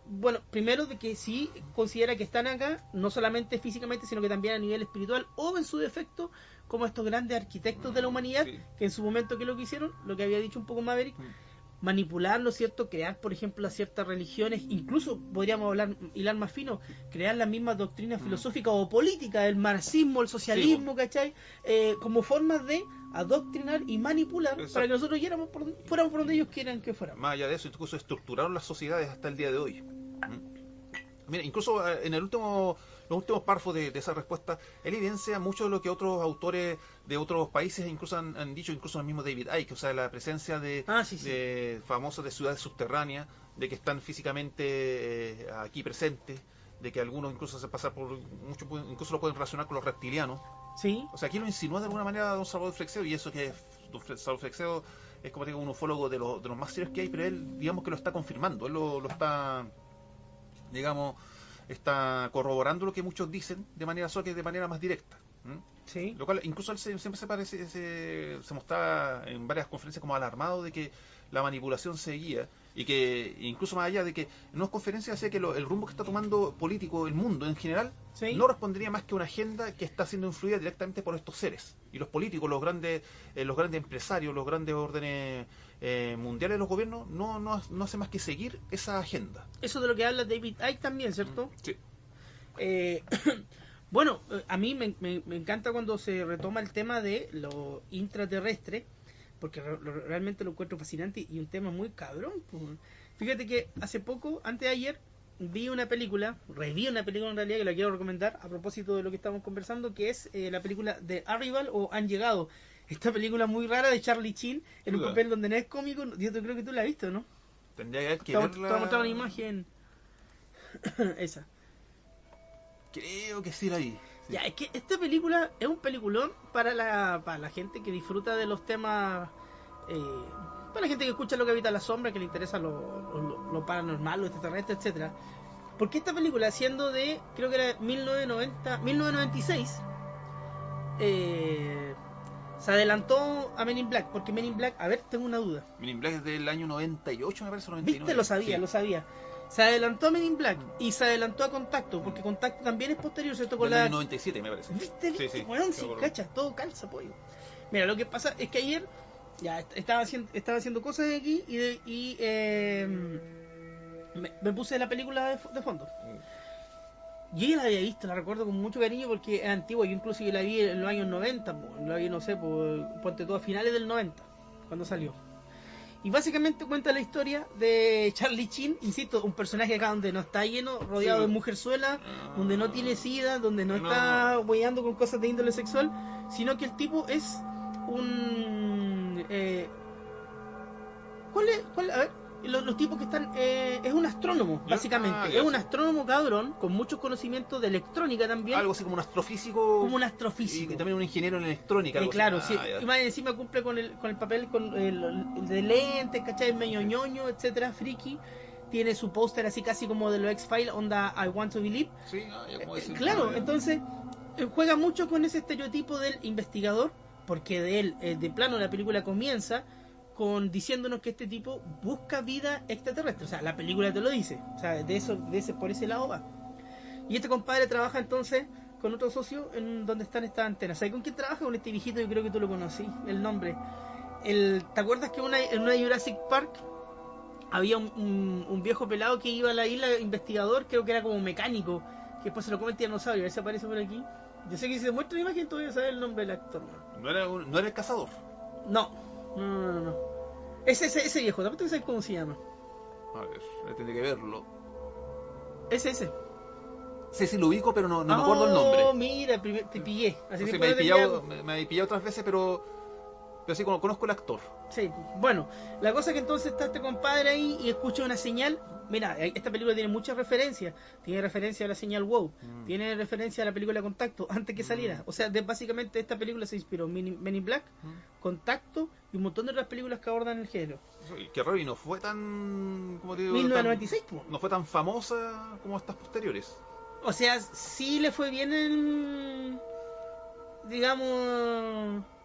bueno, primero de que sí considera que están acá, no solamente físicamente, sino que también a nivel espiritual, o en su defecto, como estos grandes arquitectos de la humanidad, Sí. que en su momento, ¿qué es lo que hicieron? Lo que había dicho un poco Maverick, Mm. manipular, ¿no es cierto? Crear, por ejemplo, las ciertas religiones, incluso podríamos hablar, hilar más fino, crear las mismas doctrinas Mm. filosóficas o políticas, el marxismo, el socialismo, ¿cachai? Eh, como formas de adoctrinar y manipular Exacto. para que nosotros yéramos por donde- fuéramos por donde ellos quieran que fuéramos. Más allá de eso, incluso estructuraron las sociedades hasta el día de hoy. ¿Mm? Mira, incluso eh, en el último, los últimos párrafos de, de esa respuesta, él evidencia mucho de lo que otros autores de otros países incluso han, han dicho, incluso el mismo David Icke, o sea, la presencia de, Ah, sí, sí. de famosas de ciudades subterráneas, de que están físicamente eh, aquí presentes, de que algunos incluso se pasan por, muchos pueden- incluso lo pueden relacionar con los reptilianos. Sí, O sea, aquí lo insinúa de alguna manera don Salvador Flexeo, y eso que es, don Fre- Salvador Flexeo es como te digo, un ufólogo de, los de los más serios que hay, pero él, digamos que lo está confirmando, él lo, lo está, digamos, está corroborando lo que muchos dicen de manera sola que de manera más directa. ¿Mm? sí. Lo cual, incluso él se- siempre se parece, se, se mostraba en varias conferencias como alarmado de que la manipulación seguía y que incluso más allá de que en unas conferencias decía que lo- el rumbo que está tomando político el mundo en general Sí. no respondería más que una agenda que está siendo influida directamente por estos seres y los políticos, los grandes, eh, los grandes empresarios, los grandes órdenes eh, mundiales, los gobiernos no, no, no hacen más que seguir esa agenda. Eso de lo que habla David Icke también, ¿cierto? Sí. Eh, bueno, eh, a mí me, me- me encanta cuando se retoma el tema de lo intraterrestre, porque re- lo- realmente lo encuentro fascinante y un tema muy cabrón. Pues. Fíjate que hace poco, antes de ayer, vi una película, reví una película en realidad que la quiero recomendar a propósito de lo que estamos conversando, que es eh, la película de Arrival o Han Llegado. Esta película muy rara de Charlie Sheen, en un Chuta. papel donde no es cómico. Yo te- creo que tú la has visto, ¿no? Tendría que Te voy a te verla. voy a mostrar una imagen. Esa. Creo que sí la vi. Sí. Ya, es que esta película es un peliculón para la, para la gente que disfruta de los temas, eh, para la gente que escucha lo que habita la sombra, que le interesa lo, lo, lo paranormal, lo extraterrestre, etcétera. Porque esta película, siendo de, creo que era mil novecientos noventa, mil novecientos noventa y seis, eh, se adelantó a Men in Black, porque Men in Black, a ver, tengo una duda. Men in Black es del año noventa y ocho, me parece, noventa y nueve. Viste, lo sabía, Sí. lo sabía. Se adelantó a Men in Black y se adelantó a Contacto, porque Contacto también es posterior, ¿cierto? Con Del la año noventa y siete, me parece. ¿Viste, viste? Sí, sí. Weón, me si acuerdo. cacha, todo calza, pollo. Mira, lo que pasa es que ayer ya est- estaba haciendo, estaba haciendo cosas aquí y, de- y eh, me, me puse la película de, fo- de fondo. Yo ya la había visto, la recuerdo con mucho cariño porque es antigua. Yo incluso la vi en los años noventa, po, la vi, no sé, por, ponte todo a finales del noventa, cuando salió. Y básicamente cuenta la historia de Charlie Sheen, insisto, un personaje acá donde no está lleno, rodeado Sí. de mujerzuelas, Ah. donde no tiene sida, donde no, No. está hueando con cosas de índole sexual, sino que el tipo es un... Eh, ¿Cuál es? Cuál, a ver, los, los tipos que están... Eh, es un astrónomo, Ya. básicamente. Ah, ya, es un sí. astrónomo cabrón, con muchos conocimientos de electrónica también. Algo así como un astrofísico. Como un Y astrofísico. también un ingeniero en electrónica. Eh, algo así. claro, Ah, sí. ya. Y más encima cumple con el, con el papel con el, el de lentes, ¿cachai? Medio ñoño, etcétera, friki. Tiene su póster así casi como de los X-Files, onda I Want to Believe. Sí, ah, ya, como Eh, decir, claro, ah, ya. entonces eh, juega mucho con ese estereotipo del investigador, porque de él, eh, de plano, la película comienza con diciéndonos que este tipo busca vida extraterrestre. O sea, la película te lo dice. O sea, de eso, de ese, por ese lado va. Y este compadre trabaja entonces con otro socio en donde están estas antenas. ¿Sabes con quién trabaja? Con este viejito, yo creo que tú lo conocí, el nombre. El, ¿te acuerdas que una, en una Jurassic Park había un, un, un viejo pelado que iba a la isla investigador, creo que era como mecánico, que después se lo come el tiranosaurio, a ver si aparece por aquí. Yo sé que si se muestra la imagen todavía sabes el nombre del actor, ¿no? No era, un- no era el cazador. No, no, no, no, no. Ese, ese, ese viejo, tampoco sabes cómo se llama. A ver, tendré que verlo. Ese, ese. Sí, sí, lo ubico, pero no, no me Oh, acuerdo el nombre. mira, primer- te pillé. Así No sé, que me, he puedes pillado, pillar- me, me he pillado otras veces, pero, pero sí, cono- conozco el actor. Sí, bueno, la cosa es que entonces está este compadre ahí y escucha una señal. Mira, esta película tiene muchas referencias. Tiene referencia a la señal WOW, Mm. tiene referencia a la película Contacto antes que saliera. O sea, de, básicamente esta película se inspiró en Men Men in Black, Contacto y un montón de otras películas que abordan el género. Y que Robbie no fue tan, como te digo, mil novecientos tan- noventa y seis, po. no fue tan famosa como estas posteriores. O sea, sí le fue bien en, digamos,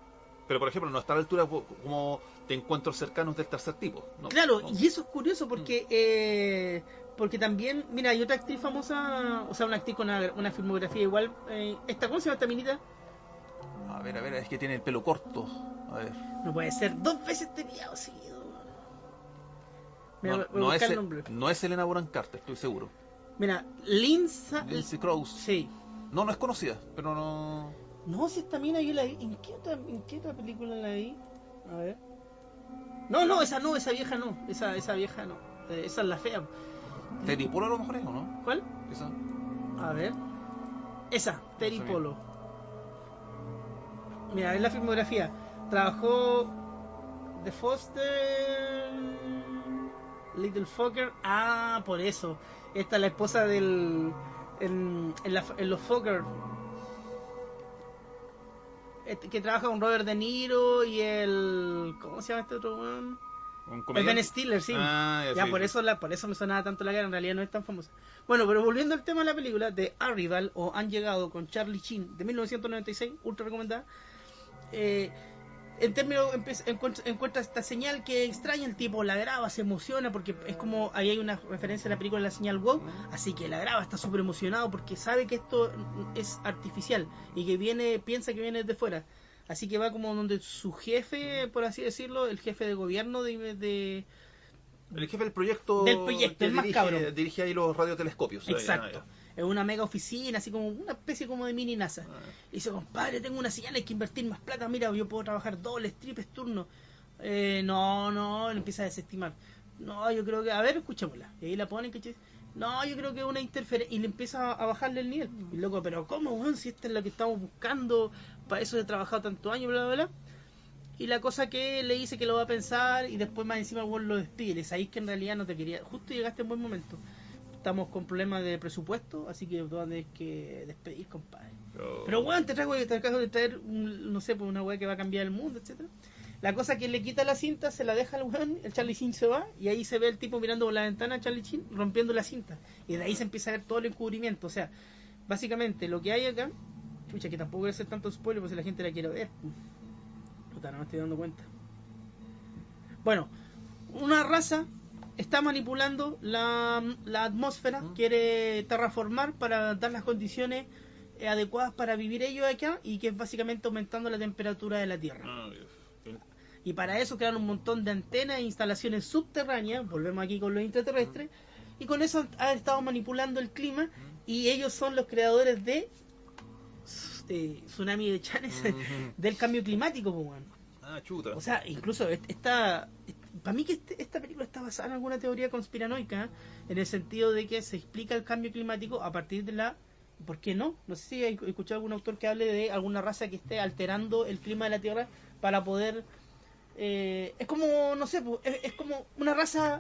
Pero, por ejemplo, no está a la altura po- como de encuentros cercanos del tercer tipo. ¿no? Claro, No. y eso es curioso porque Mm. eh, porque también, mira, hay otra actriz famosa, o sea, una actriz con una, una filmografía igual. Eh, esta, ¿cómo se llama esta minita? A ver, a ver, es que tiene el pelo corto. A ver. No puede ser, dos veces tenía seguido. Mira, No, voy a no, buscar es, el nombre. no es Elena Bonham Carter, estoy seguro. Mira, Lindsay. Lindsay Krause. Sí. No, no es conocida, pero no. No, si esta mina yo la vi. ¿En qué otra, en qué otra película la vi? A ver. No, no, esa no, esa vieja no. Esa, esa vieja no. Eh, esa es la fea. Terry Polo a lo mejor es, ¿o no? ¿Cuál? Esa. A ver. Esa, Terry Esa Polo. Mira, es la filmografía. Trabajó The Foster, Little Fokker. Ah, por eso. Esta es la esposa del. En, en, la- en los Fokker. Este, que trabaja con Robert De Niro y el. ¿Cómo se llama este otro weón? ¿Un El comediante? Ben Stiller, sí. Ah, ya, ya sí, por sí. eso la, por eso me sonaba tanto la cara, en realidad no es tan famosa. Bueno, pero volviendo al tema de la película de Arrival o Han Llegado con Charlie Sheen de mil novecientos noventa y seis, ultra recomendada. Eh, en términos empe- encuentra, encuentra esta señal que extraña, el tipo la graba, se emociona porque es como ahí hay una referencia a la película de la señal WOW, así que la graba, está súper emocionado porque sabe que esto es artificial y que viene, piensa que viene de fuera. Así que va como donde su jefe, por así decirlo, el jefe de gobierno de, de El jefe del proyecto. Del proyecto, que el más dirige, cabrón. dirige ahí los radiotelescopios. exacto, Ah, es una mega oficina, así como una especie como de mini NASA. ya. Ah. Y dice, compadre, tengo una señal, hay que invertir más plata, mira, yo puedo trabajar dobles, triples turnos. Eh, no, no, le empieza a desestimar. No, yo creo que, a ver, escuchémosla. Y ahí la ponen, que no, yo creo que es una interferencia. Y le empieza a bajarle el nivel. Y loco, pero ¿cómo, weón? Si esta es lo que estamos buscando, para eso he trabajado tantos años, bla, bla, bla. Y la cosa que le dice que lo va a pensar y después más encima el weón lo despide. Le sabéis que en realidad no te quería. Justo llegaste en buen momento. Estamos con problemas de presupuesto, así que vas a tener que despedir, compadre. Oh. Pero weón, te traigo te acabo de traer un, no sé, pues una weá que va a cambiar el mundo, etcétera. La cosa que le quita la cinta, se la deja al weón, el Charlie Sheen se va, y ahí se ve el tipo mirando por la ventana a Charlie Sheen rompiendo la cinta. Y de ahí se empieza a ver todo el encubrimiento. O sea, básicamente lo que hay acá, chucha, que tampoco debe ser tanto spoiler, pues si la gente la quiere ver. Puta, no me estoy dando cuenta. Bueno, una raza está manipulando la, la atmósfera, ¿Mm? quiere terraformar para dar las condiciones eh, adecuadas para vivir ellos acá, y que es básicamente aumentando la temperatura de la Tierra. Ah, Dios. Y para eso crean un montón de antenas e instalaciones subterráneas, volvemos aquí con los extraterrestres, y con eso han, han estado manipulando el clima, y ellos son los creadores de, de Tsunami de Chanes, Ujú. del cambio climático, pues, weón. Ah, chuta. O sea, incluso est- esta, para mí que este- esta película está basada en alguna teoría conspiranoica, ¿eh? En el sentido de que se explica el cambio climático a partir de la, ¿por qué no? No sé si hay escuchado algún autor que hable de alguna raza que esté alterando el clima de la Tierra para poder, eh, es como, no sé, pues, es, es como una raza,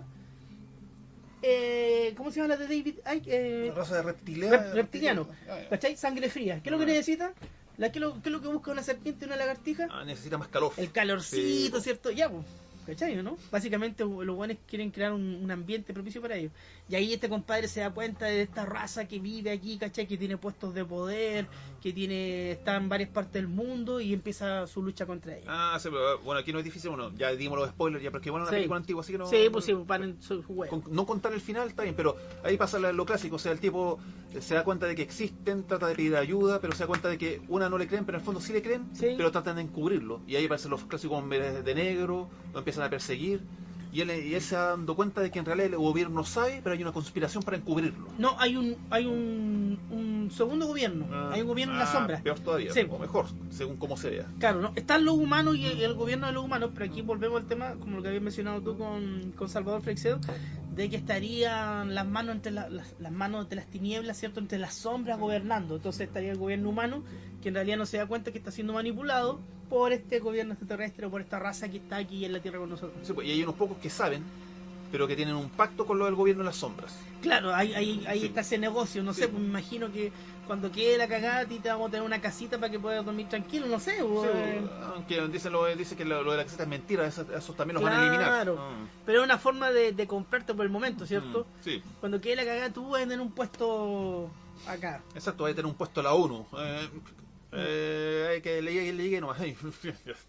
eh, ¿cómo se llama la de David Icke? Eh, Una raza de reptiliano. rep- reptiliano, Ah, ya. ¿cachai? Sangre fría. ¿Qué es lo que Ah. necesita? La, ¿qué, es lo, ¿Qué es lo que busca una serpiente y una lagartija? Ah, necesita más calor. El calorcito, Sí. ¿cierto? Ya, pues, ¿cachai, no? Básicamente los buenos quieren crear un, un ambiente propicio para ellos. Y ahí este compadre se da cuenta de esta raza que vive aquí, ¿cachai? Que tiene puestos de poder, que tiene está en varias partes del mundo, y empieza su lucha contra ellos. Ah, sí, pero bueno, aquí no es difícil, bueno, ya dimos los spoilers, ya, porque bueno, una Sí. película antigua, así que no... Sí, pues sí, paren su huevo. Con- no contar el final está bien, pero ahí pasa lo, lo clásico, o sea, el tipo se da cuenta de que existen, trata de pedir ayuda, pero se da cuenta de que una no le creen, pero en el fondo sí le creen, Sí. pero tratan de encubrirlo, y ahí aparecen los clásicos hombres de negro, lo empiezan a perseguir, y él, y él se va dando cuenta de que en realidad el gobierno sabe, pero hay una conspiración para encubrirlo. No, hay un hay un, un segundo gobierno, Ah, hay un gobierno en la ah, sombra. Peor todavía, Sí. o mejor, según cómo se vea. Claro, ¿no? Están los humanos y el, el gobierno de los humanos, pero aquí volvemos al tema, como lo que habías mencionado tú con, con Salvador Freixedo, de que estarían las manos entre la- las, las manos de las tinieblas, ¿cierto? Entre las sombras gobernando. Entonces estaría el gobierno humano, que en realidad no se da cuenta que está siendo manipulado por este gobierno extraterrestre o por esta raza que está aquí en la Tierra con nosotros. Sí, pues, y hay unos pocos que saben, pero que tienen un pacto con lo del gobierno en las sombras. Claro, ahí, ahí, ahí Sí. está ese negocio, no Sí. sé, pues me imagino que cuando quede la cagada a ti te vamos a tener una casita para que puedas dormir tranquilo, no sé, o, Sí, eh, aunque dicen lo, dice que lo, lo de la caseta es mentira, esos, esos también los van a eliminar. Claro. Ah. pero es una forma de, de comprarte por el momento, ¿cierto? Mm, sí, Cuando quede la cagada tú vas a tener un puesto acá. exacto, hay que tener un puesto a la ONU. Eh, eh, hay que le llegue, le llegue nomás.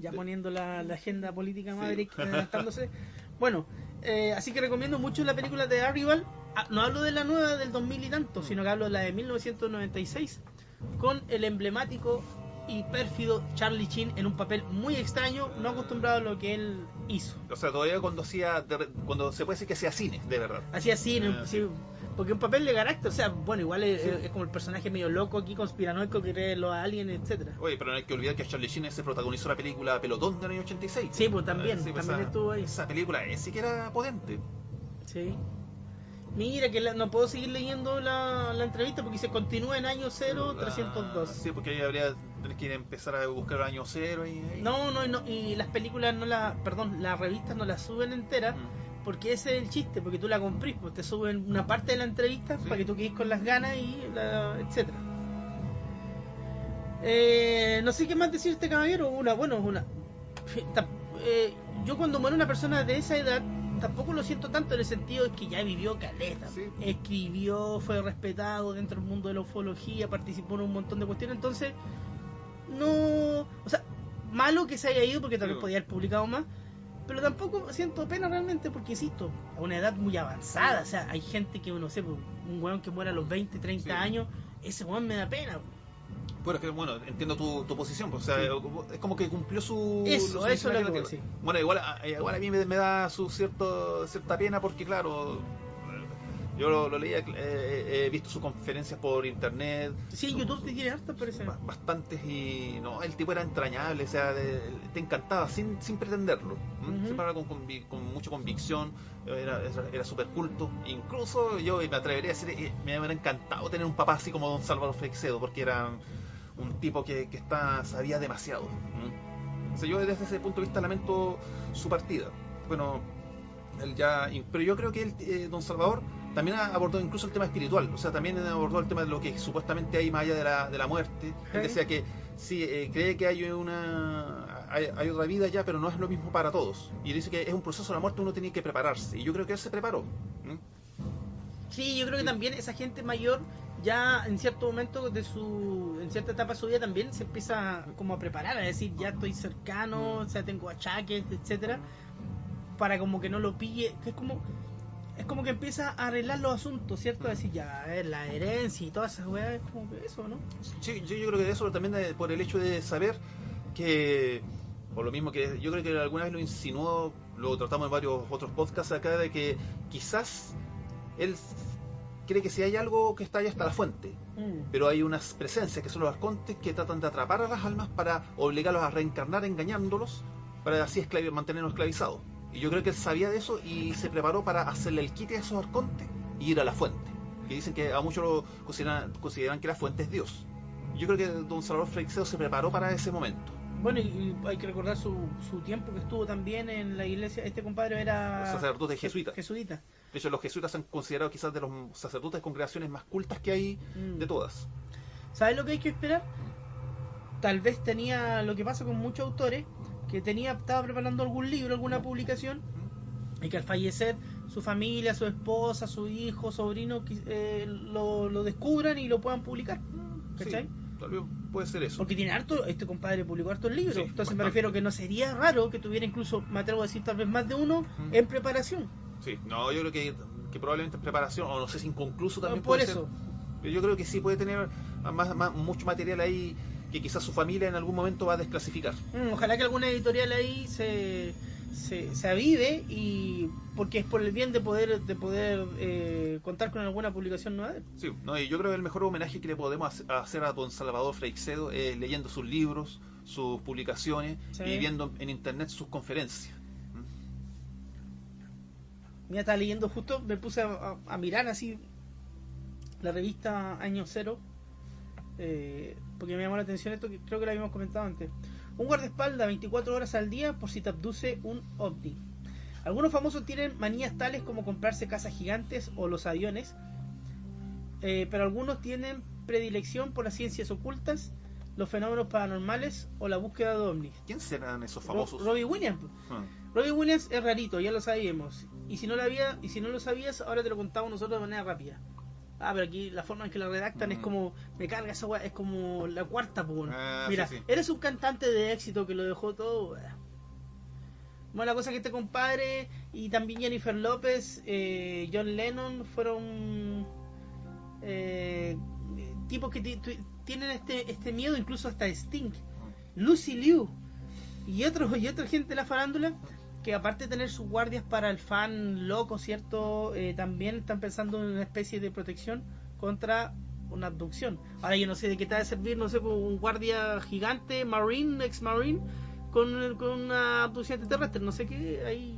ya De- poniendo la, la agenda política más Sí. derecha, adelantándose. Bueno, eh, así que recomiendo mucho la película de Arrival. Ah, no hablo de la nueva del dos mil y tanto, Mm. sino que hablo de la de mil novecientos noventa y seis, con el emblemático y pérfido Charlie Sheen en un papel muy extraño, no acostumbrado a lo que él hizo. O sea, todavía cuando hacía, de re- cuando se puede decir que hacía cine, de verdad. Así así, Ah, sí, porque un papel de carácter, o sea, bueno, igual es, Sí. es como el personaje medio loco aquí, conspiranoico, que cree en los aliens, etcétera. Oye, pero no hay que olvidar que Charlie Sheen se protagonizó la película Pelotón del año ochenta y seis. Sí, pues también, Eh, también esa, estuvo ahí. Esa película es siquiera potente. Sí. Mira, que la- no puedo seguir leyendo la, la entrevista porque se continúa en año cero, trescientos dos. Ah, sí, porque ahí habría tenés que empezar a buscar el año cero y... y- No, no, y no, y las películas no las, perdón, las revistas no las suben enteras, Mm. porque ese es el chiste, porque tú la comprís, pues te suben una parte de la entrevista Sí. para que tú quedes con las ganas y la, etcétera. Eh, no sé qué más decirte, caballero. Una, bueno, una. ta- eh, yo cuando muere una persona de esa edad tampoco lo siento tanto en el sentido de que ya vivió caleta, Sí. escribió, fue respetado dentro del mundo de la ufología, participó en un montón de cuestiones, entonces no, o sea, malo que se haya ido porque tal vez Sí. podía haber publicado más, pero tampoco siento pena realmente porque insisto, a una edad muy avanzada, o sea, hay gente que no sé, pues, un weón que muere a los veinte, treinta Sí. años, ese weón me da pena. Bueno, es que, bueno, entiendo tu, tu posición, pues, o sea, es como que cumplió su... Eso, su eso es lo que misión voy a negativa. decir. Bueno, igual, a- igual a mí me, me da su cierto cierta pena porque, claro, yo lo, lo leía, eh, he visto sus conferencias por internet. Sí, en su- YouTube su- te tiene harto, parece. ba- bastantes y no, el tipo era entrañable, o sea, de- te encantaba sin, sin pretenderlo. ¿m? Ujú. Siempre hablaba con, convi- con mucha convicción, era, era, era súper culto. Incluso yo me atrevería a decir, eh, me hubiera encantado tener un papá así como Don Salvador Freixedo, porque era un tipo que, que está, sabía demasiado. ¿m? O sea, yo desde ese punto de vista lamento su partida. Bueno, él ya, pero yo creo que él, eh, Don Salvador también ha abordado incluso el tema espiritual, o sea, también abordó el tema de lo que supuestamente hay más allá de la, de la muerte. Él Sí. decía que sí, eh, cree que hay una hay, hay otra vida ya, pero no es lo mismo para todos. Y dice que es un proceso de la muerte, uno tiene que prepararse. Y yo creo que él se preparó. ¿m? Sí, yo creo que Sí. también esa gente mayor ya en cierto momento de su, en cierta etapa de su vida también se empieza como a preparar, a decir ya estoy cercano, o sea tengo achaques, etcétera, para como que no lo pille, que es como, es como que empieza a arreglar los asuntos, ¿cierto? A decir ya, a ver, la herencia y todas esas weas, es como que eso, ¿no? Sí, yo, yo creo que de eso también de- por el hecho de saber que, por lo mismo que yo creo que alguna vez lo insinuó, lo tratamos en varios otros podcasts acá, de que quizás él cree que si hay algo que está ahí hasta la fuente, Mm. pero hay unas presencias que son los arcontes que tratan de atrapar a las almas para obligarlos a reencarnar engañándolos, para así esclavi- mantenerlos esclavizados. Y yo creo que él sabía de eso y se preparó para hacerle el quite a esos arcontes y ir a la fuente. Que dicen que a muchos lo consideran, consideran que la fuente es Dios. Yo creo que Don Salvador Freixedo se preparó para ese momento. Bueno, y, y hay que recordar su, su tiempo que estuvo también en la iglesia, este compadre era Sacerdote jesuita. jesuita. De hecho, los jesuitas se han considerado quizás de los sacerdotes de congregaciones más cultas que hay Mm. de todas. ¿Sabes lo que hay que esperar? Tal vez tenía lo que pasa con muchos autores, que tenía estaba preparando algún libro, alguna publicación, y que al fallecer su familia, su esposa, su hijo, sobrino, qui- eh, lo, lo descubran y lo puedan publicar. ¿Cachai? Sí, tal vez puede ser eso. Porque tiene harto, este compadre publicó hartos libros, Sí, entonces me bastante. refiero que no sería raro que tuviera incluso, me atrevo a decir tal vez más de uno Mm. en preparación. Sí, no, yo creo que, que probablemente en preparación, o no sé si inconcluso también Por puede eso. ser. Pero yo creo que sí puede tener más, más- mucho material ahí que quizás su familia en algún momento va a desclasificar. Mm, ojalá que alguna editorial ahí se, se, se avive, y porque es por el bien de poder de poder eh, contar con alguna publicación nueva de él. Sí, no, y yo creo que el mejor homenaje que le podemos hace- hacer a Don Salvador Freixedo es leyendo sus libros, sus publicaciones Sí. y viendo en internet sus conferencias. ¿Mm? Mira, estaba leyendo justo, me puse a, a- a mirar así la revista Año Cero, eh, porque me llamó la atención esto que creo que lo habíamos comentado antes. Un guardaespaldas veinticuatro horas al día por si te abduce un ovni. Algunos famosos tienen manías tales como comprarse casas gigantes o los aviones, eh, pero algunos tienen predilección por las ciencias ocultas, los fenómenos paranormales o la búsqueda de ovnis. ¿Quién serán esos Ro- famosos? Robbie Williams. Ah, Robbie Williams es rarito, ya lo sabíamos. Y si no lo había, y si no lo sabías, ahora te lo contamos nosotros de manera rápida. Ah, pero aquí la forma en que la redactan Mm. es como, me carga esa weá, es como la cuarta, pues. Ah, Mira, sí, sí. eres un cantante de éxito que lo dejó todo, weá. Bueno, la cosa es que este compadre y también Jennifer López, eh, John Lennon fueron eh, tipos que ti- tu- tienen este este miedo, incluso hasta Sting, Lucy Liu y otros y otra gente de la farándula que aparte de tener sus guardias para el fan loco, ¿cierto? Eh, también están pensando en una especie de protección contra una abducción. Ahora yo no sé de qué te va a servir, no sé, pues, un guardia gigante, marine, ex marine, con, con una abducción extraterrestre, no sé qué, ahí...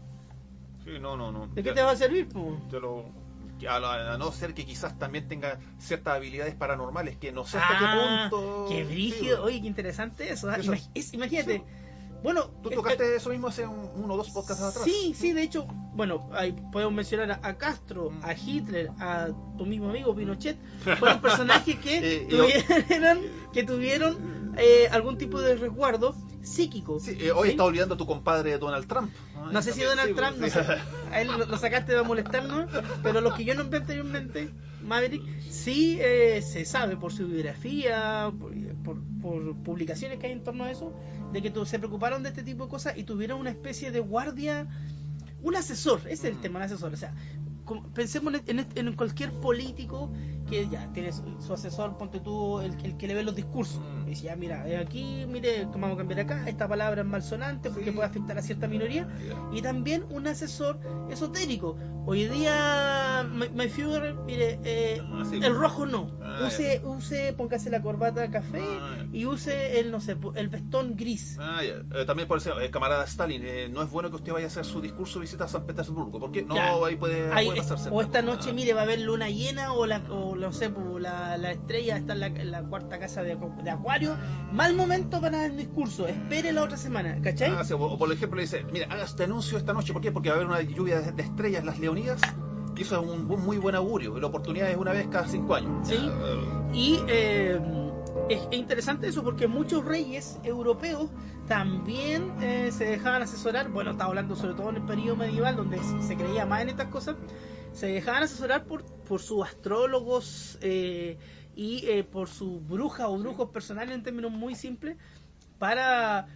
Sí, no, no, no. ¿De qué Ya- te va a servir, pues? Yo lo, a, la- a no ser que quizás también tenga ciertas habilidades paranormales, que no sé hasta Ah, qué punto. qué Sí, brígido, bueno. oye, qué interesante eso, ¿ah? Eso- Imag- es- imagínate, sí. bueno... Tú eh, tocaste eh, eso mismo hace un- uno o dos podcasts atrás. Sí, sí, de hecho, bueno, ahí podemos mencionar a, a Castro, Mm. a Hitler, a tu mismo amigo Pinochet, fueron personajes que Eh, y lo- tuvieron, que tuvieron eh, algún tipo de resguardo psíquico. Sí, eh, hoy ¿sí? está olvidando a tu compadre Donald Trump. No sé si También, Donald sí, Trump, no sí. sé, a él lo, lo sacaste de molestarnos, pero los que yo nombré anteriormente, Maverick, sí eh, se sabe por su biografía, por, por- por publicaciones que hay en torno a eso, de que tu- se preocuparon de este tipo de cosas y tuvieron una especie de guardia, un asesor, ese es el Mm. tema, un asesor, o sea, como- pensemos en, en- en cualquier político que ya tiene su, su asesor, ponte tú, el, el que le ve los discursos. Mm. Y dice, ya, mira, eh, aquí, mire, vamos a cambiar acá, esta palabra es malsonante porque Sí. puede afectar a cierta minoría. Ah, ya. Y también un asesor esotérico. Hoy día, my, my Führer, mire, eh, Ah, sí. el rojo no. Ah, use, use, póngase la corbata café Ah, ya. y use el, no sé, el vestón gris. Ah, ya. Eh, también por eso, eh, camarada Stalin, eh, no es bueno que usted vaya a hacer su discurso visita a San Petersburgo, porque no, Ya. ahí puede, Ahí, puede pasarse. o esta noche, Ah. mire, va a haber luna llena o, la, o no sé, pues, la, la estrella está en la, en la cuarta casa de, de Acuario. Mal momento para el discurso, espere la otra semana, ¿cachai? Ah, sí, o, o por ejemplo le dice, mira, haga este anuncio esta noche, ¿por qué? Porque va a haber una lluvia de, de estrellas en las Leonidas, y eso es un, un muy buen augurio, y la oportunidad es una vez cada cinco años. Sí. Ah, Y eh, es, es interesante eso porque muchos reyes europeos también eh, se dejaban asesorar, bueno, estaba hablando sobre todo en el periodo medieval donde se creía más en estas cosas, se dejaban asesorar por, por sus astrólogos eh, y eh, por sus brujas o brujos personales en términos muy simples para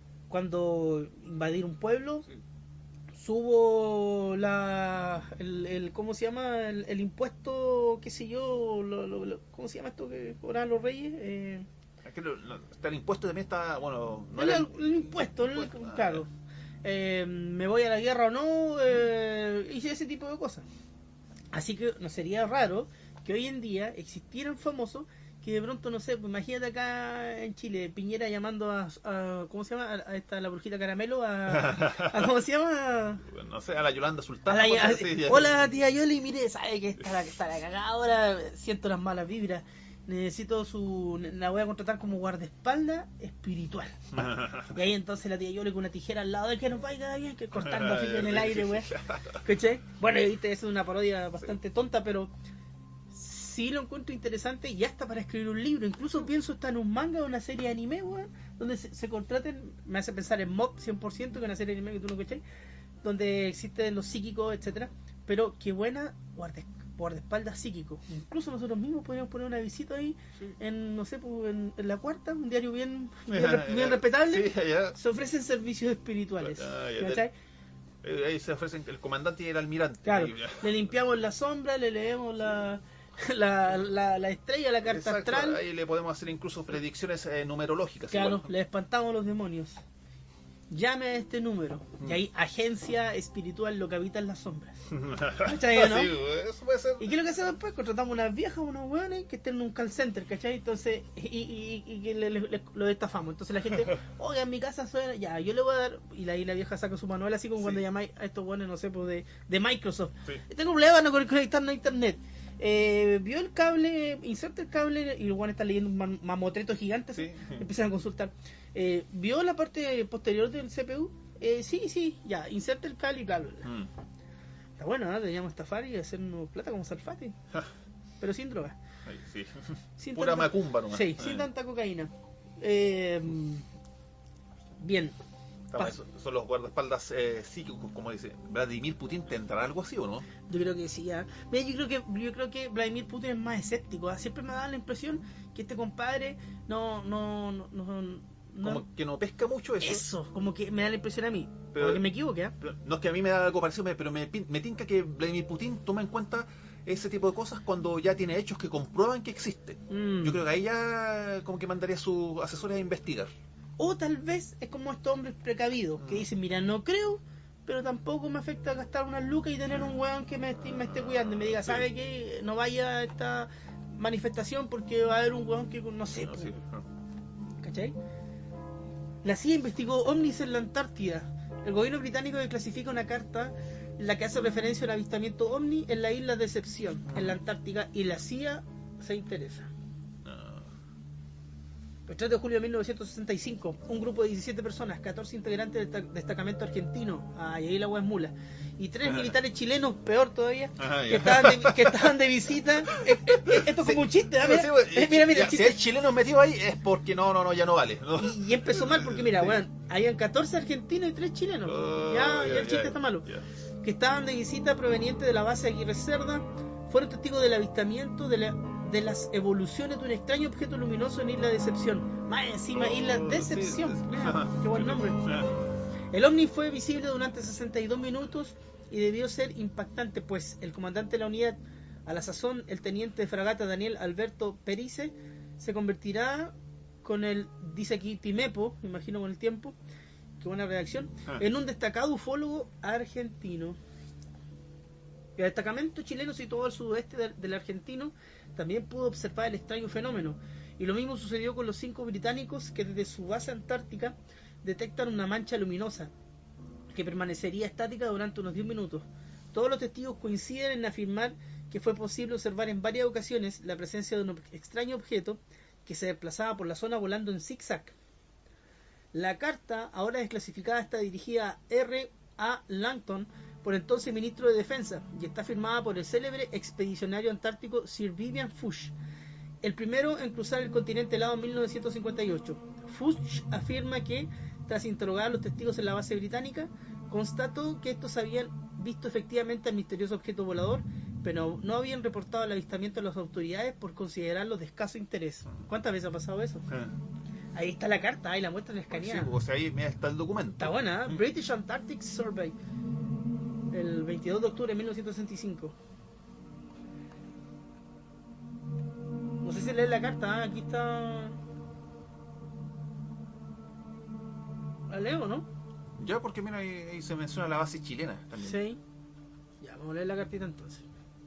cuando invadir un pueblo. sí. Subo la el, el ¿cómo se llama? El, el impuesto, qué sé yo, lo, lo- lo- ¿cómo se llama esto que cobraban los reyes? Eh, Aquí lo- lo- está el impuesto también está, bueno, no el, era el impuesto, el- impuesto, ah, claro. Eh, me voy a la guerra o no, eh, hice ese tipo de cosas. Así que no sería raro que hoy en día existieran famosos que de pronto, no sé, pues imagínate acá en Chile, Piñera llamando a, a- ¿cómo se llama? A, a esta, la brujita Caramelo, a, a- ¿cómo se llama? no sé, a la Yolanda A Sultana. la- porque a- sí, ya. hola tía Yoli, mire, sabe que está la, está la cagada ahora, siento las malas vibras, necesito su, la voy a contratar como guardaespaldas espiritual. Y ahí entonces la tía Yoli con una tijera al lado de que nos vaya bien, que cortando así en el aire, weá. ¿Cachai? Bueno, y viste, eso es una parodia bastante tonta, pero sí lo encuentro interesante y hasta para escribir un libro. Incluso pienso estar en un manga o una serie de anime, weón, donde se, se contraten, me hace pensar en Mob cien por ciento, que es una serie de anime que tú no cachai, donde existen los psíquicos, etcétera. Pero qué buena guarda, guardaespaldas psíquico. Incluso nosotros mismos podríamos poner una visita ahí, Sí. en, no sé, pues, en, en La Cuarta, un diario bien, bien, re- bien respetable. Sí, ya. Se ofrecen servicios espirituales. Ah, ya, ¿cachai? Eh, Ahí se ofrecen el comandante y el almirante. Claro, Ahí, ya. le limpiamos la sombra, le leemos la, la, la, la estrella, la carta Exacto, astral. ahí le podemos hacer incluso predicciones eh, numerológicas. Claro, igual. le espantamos a los demonios. Llame a este número. Mm. Y ahí, agencia espiritual, lo que habita en las sombras. ¿Cachai, no? Sí, eso puede ser. ¿Y qué es lo que hacemos después? Contratamos unas viejas, unos hueones que estén en un call center, ¿cachai? Entonces, y, y, y que le, le- le- lo estafamos. Entonces la gente, oiga, en mi casa suena, ya, yo le voy a dar, y ahí la vieja saca su manual, así como Sí. cuando llamáis a estos hueones, no sé, pues de, de Microsoft. Sí. Tengo un problema no con conectarnos a internet. Eh, vio el cable, inserta el cable, y los hueones están leyendo un man- mamotreto gigante, así, Sí. empiezan a consultar. Eh, ¿Vio la parte posterior del C P U? Eh, sí, sí, ya, inserta el cable y bla, bla, bla. Mm. Está bueno, ¿no? Deberíamos estafar y hacernos plata como Salfate, pero sin droga. Ahí, sí. Sin Pura tanta- macumba nomás. Sí, sin Eh. tanta cocaína. Eh, bien, Estaba eso, son los guardaespaldas eh, psíquicos, como dice. ¿Vladimir Putin tendrá algo así o no? Yo creo que sí. ¿eh? Mira, yo creo que yo creo que Vladimir Putin es más escéptico. ¿eh? Siempre me da la impresión que este compadre no no no, no, no como que no pesca mucho eso. Eso, como que me da la impresión a mí. Pero, como que me equivoque. ¿eh? Pero, no es que a mí me da algo parecido, pero me, me tinca que Vladimir Putin toma en cuenta ese tipo de cosas cuando ya tiene hechos que comprueban que existe. Mm. Yo creo que ahí ya como que mandaría a sus asesores a investigar. O tal vez es como estos hombres precavidos, que dicen, mira, no creo, pero tampoco me afecta gastar unas lucas y tener un weón que me esté, me esté cuidando y me diga, ¿sabe qué? No vaya a esta manifestación porque va a haber un weón que no sé. No, sí, no. ¿Cachai? La C I A investigó ovnis en la Antártida. El gobierno británico clasifica una carta en la que hace referencia a un avistamiento ovni en la isla Decepción, en la Antártica, y la C I A se interesa. El tres de julio de mil novecientos sesenta y cinco, un grupo de diecisiete personas, catorce integrantes del destacamento argentino, ah, y ahí la hueá es mula, y tres militares chilenos, peor todavía, Ajá, que, estaban de, que estaban de visita. Eh, eh, esto es sí, como un chiste, ¿eh? Sí, mira, sí, eh, mira, mira, ya, si hay chilenos metidos ahí es porque no, no, no, ya no vale. ¿no? Y, y empezó mal porque, mira, sí. Bueno, habían catorce argentinos y tres chilenos. Oh, ya, ya, ya el chiste ya, está malo. Ya. Que estaban de visita provenientes de la base de Aguirre Cerda, fueron testigos del avistamiento de la... de las evoluciones de un extraño objeto luminoso en Isla Decepción. Más encima, oh, Isla Decepción. Sí, mira, qué buen nombre. El ovni fue visible durante sesenta y dos minutos y debió ser impactante, pues el comandante de la unidad, a la sazón el teniente de fragata Daniel Alberto Perice, se convertirá con el, dice aquí Timepo, me imagino con el tiempo, qué buena redacción, ah. en un destacado ufólogo argentino. El destacamento chileno situado al sudoeste del, del argentino también pudo observar el extraño fenómeno, y lo mismo sucedió con los cinco británicos que desde su base antártica detectan una mancha luminosa que permanecería estática durante unos diez minutos. Todos los testigos coinciden en afirmar que fue posible observar en varias ocasiones la presencia de un extraño objeto que se desplazaba por la zona volando en zigzag. La carta, ahora desclasificada, está dirigida a R A Langton, por entonces ministro de Defensa, y está firmada por el célebre expedicionario antártico Sir Vivian Fuchs, el primero en cruzar el continente helado en mil novecientos cincuenta y ocho. Fuchs afirma que, tras interrogar a los testigos en la base británica, constató que estos habían visto efectivamente al misterioso objeto volador, pero no habían reportado el avistamiento a las autoridades por considerarlo de escaso interés. ¿Cuántas veces ha pasado eso? Sí. Ahí está la carta, ahí la muestra en escaneada. Sí, o sea, ahí está el documento. Está buena, ¿eh? British Antarctic Survey, el veintidós de octubre de mil novecientos sesenta y cinco. No sé si lees la carta, ¿eh? Aquí está. ¿La leo, no? Ya, porque mira, ahí, ahí se menciona la base chilena también. Sí. Ya, vamos a leer la cartita entonces.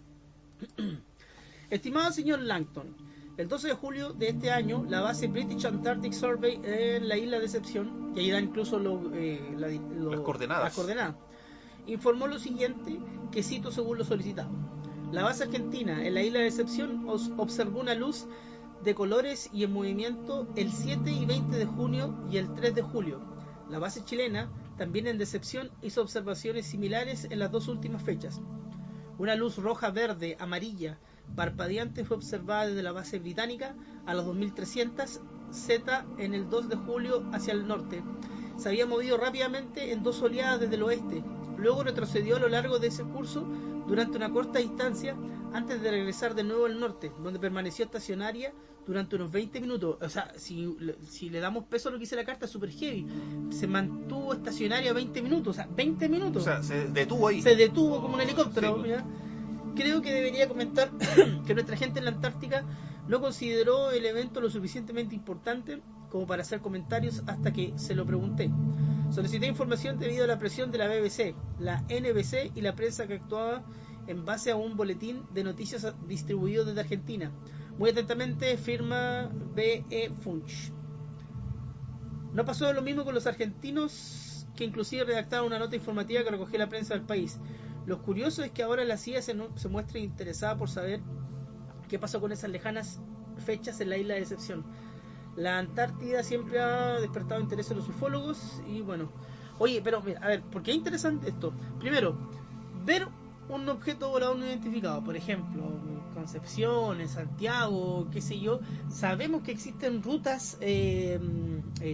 Estimado señor Langton, el doce de julio de este año, la base British Antarctic Survey en la isla Decepción, y ahí da incluso lo, eh, la, lo, las coordenadas, las coordenadas, informó lo siguiente, que cito según lo solicitado. La base argentina en la isla de Decepción observó una luz de colores y en movimiento el siete y veinte de junio y el tres de julio. La base chilena, también en Decepción, hizo observaciones similares en las dos últimas fechas. Una luz roja, verde, amarilla, parpadeante fue observada desde la base británica a las dos mil trescientos Z en el dos de julio hacia el norte. Se había movido rápidamente en dos oleadas desde el oeste. Luego retrocedió a lo largo de ese curso durante una corta distancia antes de regresar de nuevo al norte, donde permaneció estacionaria durante unos veinte minutos. O sea, si, si le damos peso a lo que dice la carta, es super heavy. Se mantuvo estacionaria veinte minutos, o sea, veinte minutos. O sea, se detuvo ahí. Se detuvo como un helicóptero. Sí. ¿Ya? Creo que debería comentar que nuestra gente en la Antártica no consideró el evento lo suficientemente importante como para hacer comentarios hasta que se lo pregunté. Solicité información debido a la presión de la B B C, la N B C y la prensa que actuaba en base a un boletín de noticias distribuido desde Argentina. Muy atentamente, firma B E Funch. No pasó lo mismo con los argentinos, que inclusive redactaron una nota informativa que recogió la prensa del país. Lo curioso es que ahora la C I A se, no, se muestra interesada por saber qué pasó con esas lejanas fechas en la isla de Decepción. La Antártida siempre ha despertado interés en los ufólogos y bueno. Oye, pero mira, a ver, ¿por qué es interesante esto? Primero, ver un objeto volador no identificado, por ejemplo, en Concepción, en Santiago, qué sé yo, sabemos que existen rutas, eh, eh,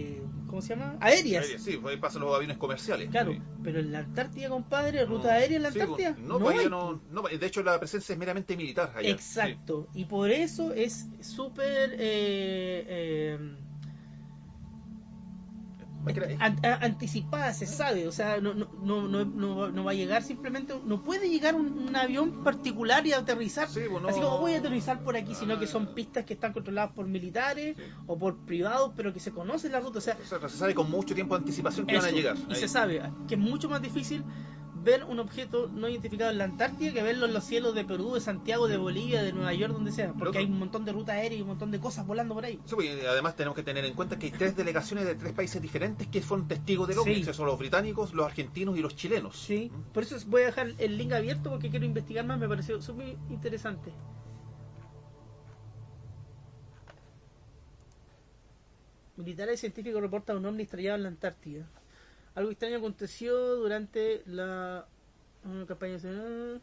¿cómo se llama? Aéreas. Aérea, sí, pues ahí pasan los aviones comerciales. Claro, Sí. pero en la Antártida, compadre, ruta No, aérea en la sí, Antártida. pues, no, pues, hay. allá no, no, de hecho la presencia es meramente militar allá. Exacto, y por eso es súper eh, eh, Sí. an- a- anticipada, se sabe, o sea, no, no, no, no, no, no va a llegar simplemente, no puede llegar un, un avión particular y aterrizar, Sí, pues, no- así como voy a aterrizar por aquí, sino que son pistas que están controladas por militares Sí. o por privados, pero que se conoce la ruta, o sea, O sea, se sabe con mucho tiempo de anticipación que van a eso, llegar. y Ahí. se sabe que es mucho más difícil ver un objeto no identificado en la Antártida que verlo en los cielos de Perú, de Santiago, de Bolivia, de Nueva York, donde sea, porque Loco. hay un montón de rutas aéreas y un montón de cosas volando por ahí. Sí, pues, y además tenemos que tener en cuenta que hay tres delegaciones de tres países diferentes que fueron testigos del ovni, Sí. que son los británicos, los argentinos y los chilenos. Sí, ¿Mm? por eso voy a dejar el link abierto porque quiero investigar más, me pareció súper interesante. Militares y científicos reportan un ovni estrellado en la Antártida. Algo extraño aconteció durante la uh, campaña nacional.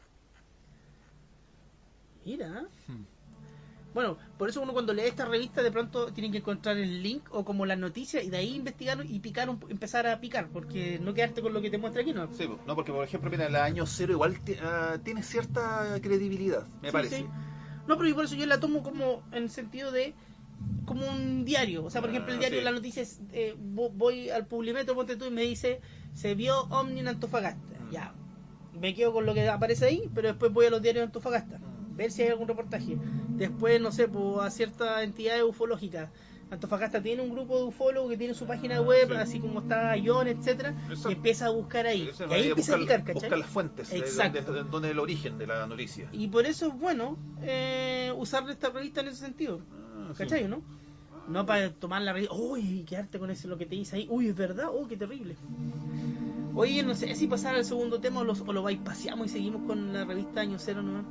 Mira. Hmm. Bueno, por eso uno cuando lee esta revista de pronto tiene que encontrar el link o como las noticias y de ahí investigar y picar, un, empezar a picar, porque no quedarte con lo que te muestra aquí, ¿no? Sí, pues, no, porque por ejemplo, mira, el año cero igual ti- ah, tiene cierta credibilidad, me Sí, parece. sí. No, pero por eso yo la tomo como en el sentido de como un diario. O sea, por Ah, ejemplo, el diario sí. La Noticia es, eh, vo- voy al Publimetro, ponte tú, y me dice, se vio ovni en Antofagasta. Mm. Ya, me quedo con lo que aparece ahí, pero después voy a los diarios de Antofagasta, Mm. ver si hay algún reportaje. Después, no sé, pues, a ciertas entidades ufológicas. Antofagasta tiene un grupo de ufólogos que tiene su página web, Sí. así como está Ion, etcétera, Exacto. y empieza a buscar ahí. Ese Y va ahí a empieza a buscar, picar, ¿cachai? buscar las fuentes, de Exacto. donde, de donde es el origen de la noticia. Y por eso es bueno eh, usar esta revista en ese sentido. Ah, sí. ¿Cachai, no? No para tomar la revista, uy, y quedarte con eso lo que te dice ahí, uy, es verdad, oh, qué terrible. Oye, no sé si pasar al segundo tema o, los, o lo bypaseamos y seguimos con la revista Año Cero, ¿no?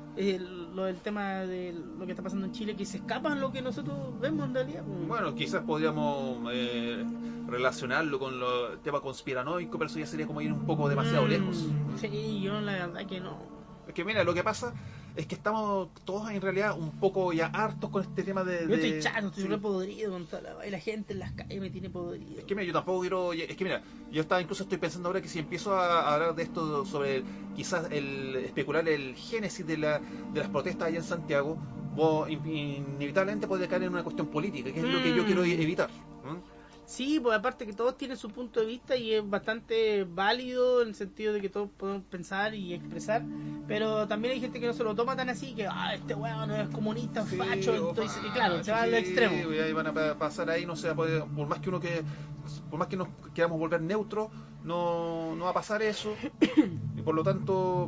El, lo del tema de lo que está pasando en Chile, que se escapan lo que nosotros vemos en realidad. Bueno, quizás podríamos eh, relacionarlo con lo- el tema conspiranoico, pero eso ya sería como ir un poco demasiado Mm, lejos. Sí, yo la verdad que no. Es que mira, lo que pasa es que estamos todos en realidad un poco ya hartos con este tema de... Yo de- estoy chato, estoy sí. re podrido con toda la, y la gente en las calles me tiene podrido. Es que mira, yo tampoco quiero... Es que mira, yo estaba incluso estoy pensando ahora que si empiezo a, a hablar de esto sobre quizás el especular el génesis de, la, de las protestas allá en Santiago, vos in- inevitablemente podría caer en una cuestión política, que es lo que yo Mm. quiero e- evitar. ¿Mm? Sí, pues aparte que todos tienen su punto de vista y es bastante válido en el sentido de que todos podemos pensar y expresar, pero también hay gente que no se lo toma tan así, que ah, este weón no es comunista, Sí, facho, o entonces, y facho, claro, se va al sí, extremo. y ahí van a pa- pasar ahí, no sé, por por más que uno que, por más que nos queramos volver neutros, no, no va a pasar eso, y por lo tanto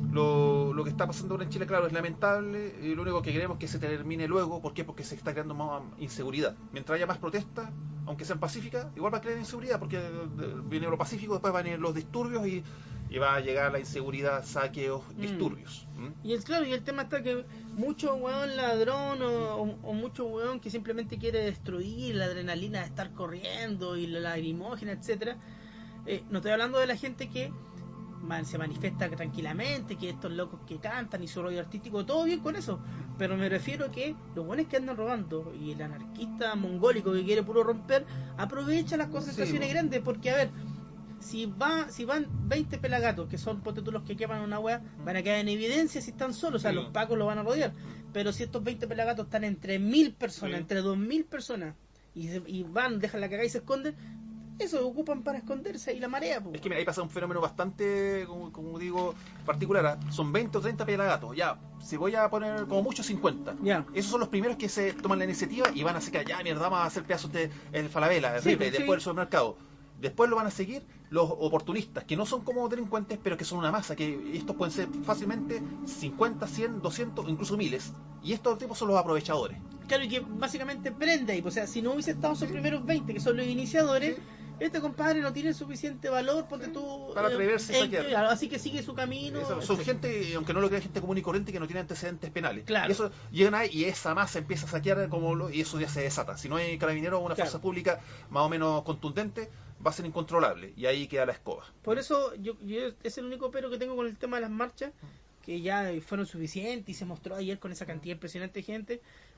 lo, lo que está pasando ahora en Chile, claro, es lamentable, y lo único que queremos es que se termine luego. ¿Por qué? Porque se está creando más inseguridad. Mientras haya más protestas, aunque sean pacíficas, igual va a crear inseguridad, porque eh, viene lo pacífico, después van a venir los disturbios y, y va a llegar la inseguridad, saqueos, Mm. disturbios. ¿Mm? Y el claro, y el tema está que mucho weón ladrón o, o- o mucho weón que simplemente quiere destruir la adrenalina de estar corriendo y la lagrimógena, etcétera. Eh, no estoy hablando de la gente que man- se manifiesta tranquilamente, que estos locos que cantan y su rollo artístico, todo bien con eso, pero me refiero a que los buenos que andan robando y el anarquista mongólico que quiere puro romper aprovecha las concentraciones Sí, grandes, porque a ver, si va si van veinte pelagatos, que son ponte tú los que queman una wea, van a quedar en evidencia si están solos, o sea, Sí. los pacos lo van a rodear, pero si estos veinte pelagatos están entre mil personas, Sí. entre dos mil personas, y, se- y van, dejan la cagada y se esconden, eso lo ocupan para esconderse y la marea, pues. Es que mira, ahí pasa un fenómeno bastante, como, como digo, particular. ¿Ah? Son veinte o treinta pelagatos. Ya, si voy a poner como mucho cincuenta. Ya. Esos son los primeros que se toman la iniciativa y van a sacar, ya mierda, vamos a hacer pedazos de el Falabella, el Sí, Ripley, sí. después el supermercado. Después lo van a seguir los oportunistas, que no son como delincuentes, pero que son una masa, que estos pueden ser fácilmente cincuenta, cien, doscientos, incluso miles. Y estos tipos son los aprovechadores. Claro, y que básicamente prende ahí, pues, o sea, si no hubiese estado esos primeros veinte, que son los iniciadores, Sí. este compadre no tiene suficiente valor, ponte tú... Para atreverse a en- saquear. claro, así que sigue su camino. Esa- son etcétera. gente, aunque no lo crea, gente común y corriente que no tiene antecedentes penales. Claro. Y eso llegan ahí y esa masa empieza a saquear como lo- y eso ya se desata. Si no hay carabineros o una Claro. fuerza pública más o menos contundente, va a ser incontrolable y ahí queda la escoba. Por eso yo, yo es el único pero que tengo con el tema de las marchas, que ya fueron suficientes y se mostró ayer con esa cantidad impresionante de gente,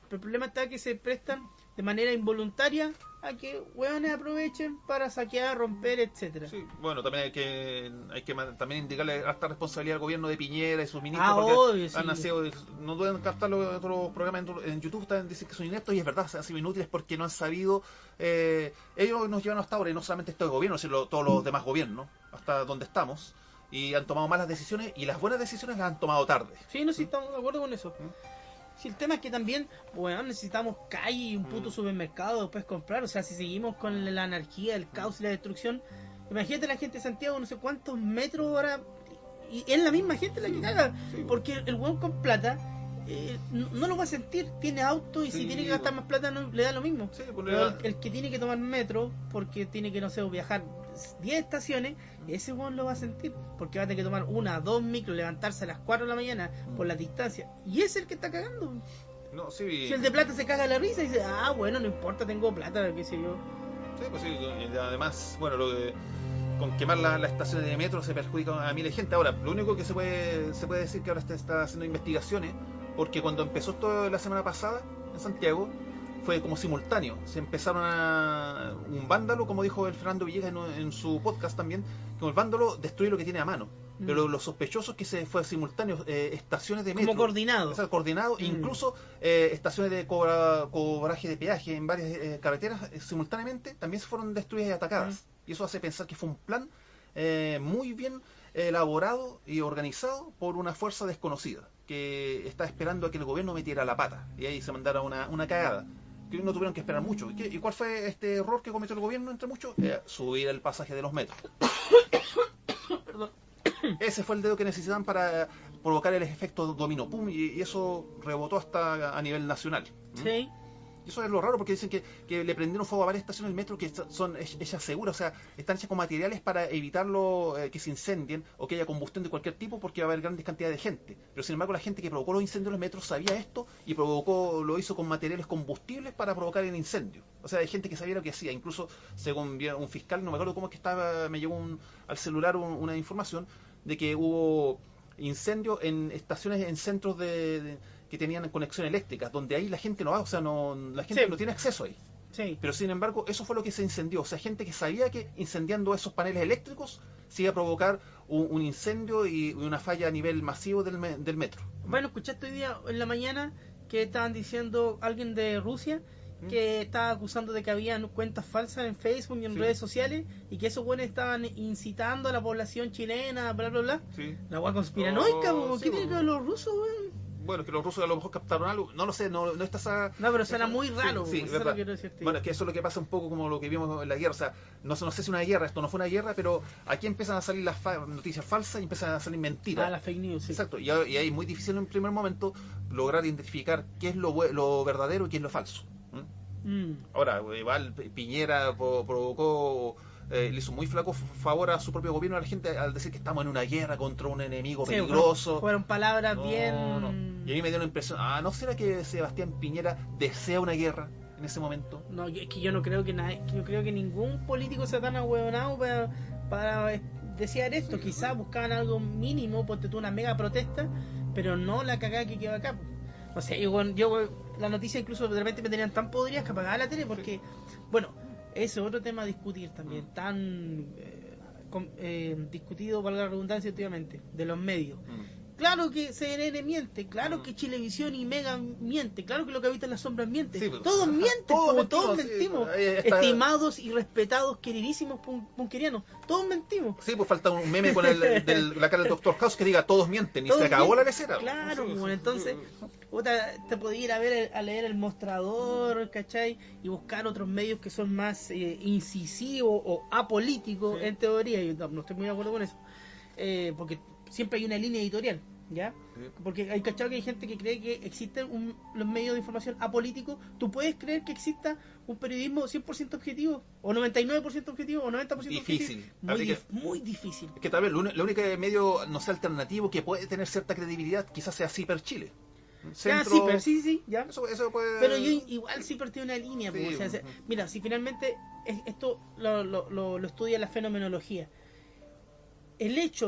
Pero el problema está que se prestan de manera involuntaria a que hueones aprovechen para saquear, romper, etcétera. Sí, bueno, también hay que hay que ma- también indicarle harta responsabilidad al gobierno de Piñera y sus ministros, Ah, porque obvio, sí. han nacido, no pueden captar los otros programas en, en YouTube, están, dicen que son ineptos, y es verdad, se han sido inútiles porque no han sabido, eh, ellos nos llevan hasta ahora, y no solamente este gobierno, sino todos los demás gobiernos, hasta donde estamos, y han tomado malas decisiones, y las buenas decisiones las han tomado tarde. Sí, no, sí, estamos de acuerdo con eso. ¿Mm? Sí, el tema es que también, bueno, necesitamos calle y un puto Mm. supermercado después comprar. O sea, si seguimos con la anarquía, el caos y la destrucción, imagínate la gente de Santiago, no sé cuántos metros ahora, y es la misma gente la que caga. Sí. Porque el weón con plata eh, no, no lo va a sentir, tiene auto y Sí, si tiene que gastar bueno. más plata no, le da lo mismo. Sí, pues, Pero le da- el, el que tiene que tomar metro, porque tiene que, no sé, viajar diez estaciones, ese weón lo va a sentir, porque va a tener que tomar una, dos micros, levantarse a las cuatro de la mañana por la distancia, y es el que está cagando. No, sí, Si el de plata se caga la risa y dice, ah, bueno, no importa, tengo plata, qué sé yo. sí, pues sí, y además, bueno, lo de, con quemar las la estaciones de metro se perjudica a miles de gente. Ahora, lo único que se puede se puede decir que ahora está, está haciendo investigaciones, porque cuando empezó esto la semana pasada en Santiago, fue como simultáneo. Se empezaron a... un vándalo, como dijo el Fernando Villegas en, en su podcast también, que el vándalo destruye lo que tiene a mano. Mm. Pero lo sospechoso es que se fue simultáneo, eh, estaciones de metro. Como coordinado. O sea, coordinado, Mm. incluso eh, estaciones de cobra, cobraje de peaje en varias eh, carreteras eh, simultáneamente también se fueron destruidas y atacadas. Y eso hace pensar que fue un plan eh, muy bien elaborado y organizado por una fuerza desconocida que está esperando a que el gobierno metiera la pata y ahí se mandara una, una cagada. Que no tuvieron que esperar mucho. ¿Y, qué- y cuál fue este error que cometió el gobierno entre muchos? Eh, subir el pasaje de los metros. Perdón. Ese fue el dedo que necesitaban para provocar el efecto dominó, pum, y, y eso rebotó hasta a nivel nacional. ¿Mm? Sí. Y eso es lo raro, porque dicen que, que le prendieron fuego a varias estaciones del metro que son hechas seguras, o sea, están hechas con materiales para evitarlo eh, que se incendien o que haya combustión de cualquier tipo, porque va a haber grandes cantidades de gente. Pero sin embargo, la gente que provocó los incendios en los metros sabía esto y provocó, lo hizo con materiales combustibles para provocar el incendio. O sea, hay gente que sabía lo que hacía. Incluso, según vi- un fiscal, no me acuerdo cómo es que estaba, me llegó un- al celular un- una información de que hubo incendios en estaciones, en centros de, de- que tenían conexión eléctrica, donde ahí la gente no va, o sea, no, la gente Sí. no tiene acceso ahí. Sí. Pero sin embargo, eso fue lo que se incendió. O sea, gente que sabía que incendiando esos paneles eléctricos se iba a provocar un, un incendio y una falla a nivel masivo del, me- del metro. Bueno, escuchaste hoy día en la mañana que estaban diciendo alguien de Rusia que estaba acusando de que habían cuentas falsas en Facebook y en Sí. redes sociales y que esos buenos estaban incitando a la población chilena, bla, bla, bla. Sí. La hueá conspiranoica, Oh, po. sí, ¿Qué tiene po. que ver los rusos, weón? Bueno, es que los rusos a lo mejor captaron algo, no lo sé, no, no está esa... No, pero suena esa- muy raro, Sí, sí, eso es verdad. lo que quiero decirte. Bueno, es que eso es lo que pasa un poco como lo que vimos en la guerra, o sea, no, sé- no sé si una guerra, esto no fue una guerra, pero aquí empiezan a salir las fa- noticias falsas y empiezan a salir mentiras. Ah, la fake news, sí. Exacto, y, y ahí es muy difícil en un primer momento lograr identificar qué es lo, bue- lo verdadero y qué es lo falso. ¿Mm? Mm. Ahora, igual Piñera po- provocó, eh, le hizo muy flaco favor a su propio gobierno, a la gente, al decir que estamos en una guerra contra un enemigo Sí, peligroso. fueron, fueron palabras No, bien... no. Y a mí me dio la impresión, ah, ¿no será que Sebastián Piñera desea una guerra en ese momento? No, yo- es que yo no creo que nadie, yo creo que ningún político sea tan ahueonado para, para desear esto. Quizás buscaban algo mínimo, ponte tú una mega protesta, pero no la cagada que quedó acá. O sea, yo, yo la noticia incluso de repente me tenían tan podridas que apagaba la tele porque, bueno, ese es otro tema a discutir también, Mm. tan eh, com- eh, discutido, valga la redundancia, últimamente, de los medios. Mm. Claro que C N N miente, claro Mm. que Chilevisión y Mega miente, claro que lo que habita en las sombras miente. Sí, pues. Todos mienten, Todos como todos mentimos, sí, mentimos. ahí está. Estimados y respetados, queridísimos pun- punquerianos, todos mentimos. Sí, pues falta un meme con el, del- la cara del doctor House que diga todos mienten y Todos se acabó mienten. la lecera. Claro, Sí, pues, sí, entonces, sí. puta, te podías ir a ver el- a leer el mostrador, ¿cachai? Y buscar otros medios que son más eh, incisivos o apolíticos, Sí. en teoría. Yo no, no estoy muy de acuerdo con eso. Eh, porque siempre hay una línea editorial, ¿ya? Sí. Porque hay cachado que hay gente que cree que existen un- los medios de información apolíticos. ¿Tú puedes creer que exista un periodismo cien por ciento objetivo? ¿O noventa y nueve por ciento objetivo? ¿O noventa por ciento Difícil. objetivo? Muy, Habría dif- que- muy difícil. Es que tal vez lo uni- lo único medio, no sé, alternativo que puede tener cierta credibilidad quizás sea Ciper Chile. Ya, Centro- sí, pero sí, sí, ya. Eso, eso puede... Pero yo igual sí partí una línea. Sí, po, o sea, ujú. se- mira, si finalmente es- esto lo, lo, lo, lo estudia la fenomenología. El hecho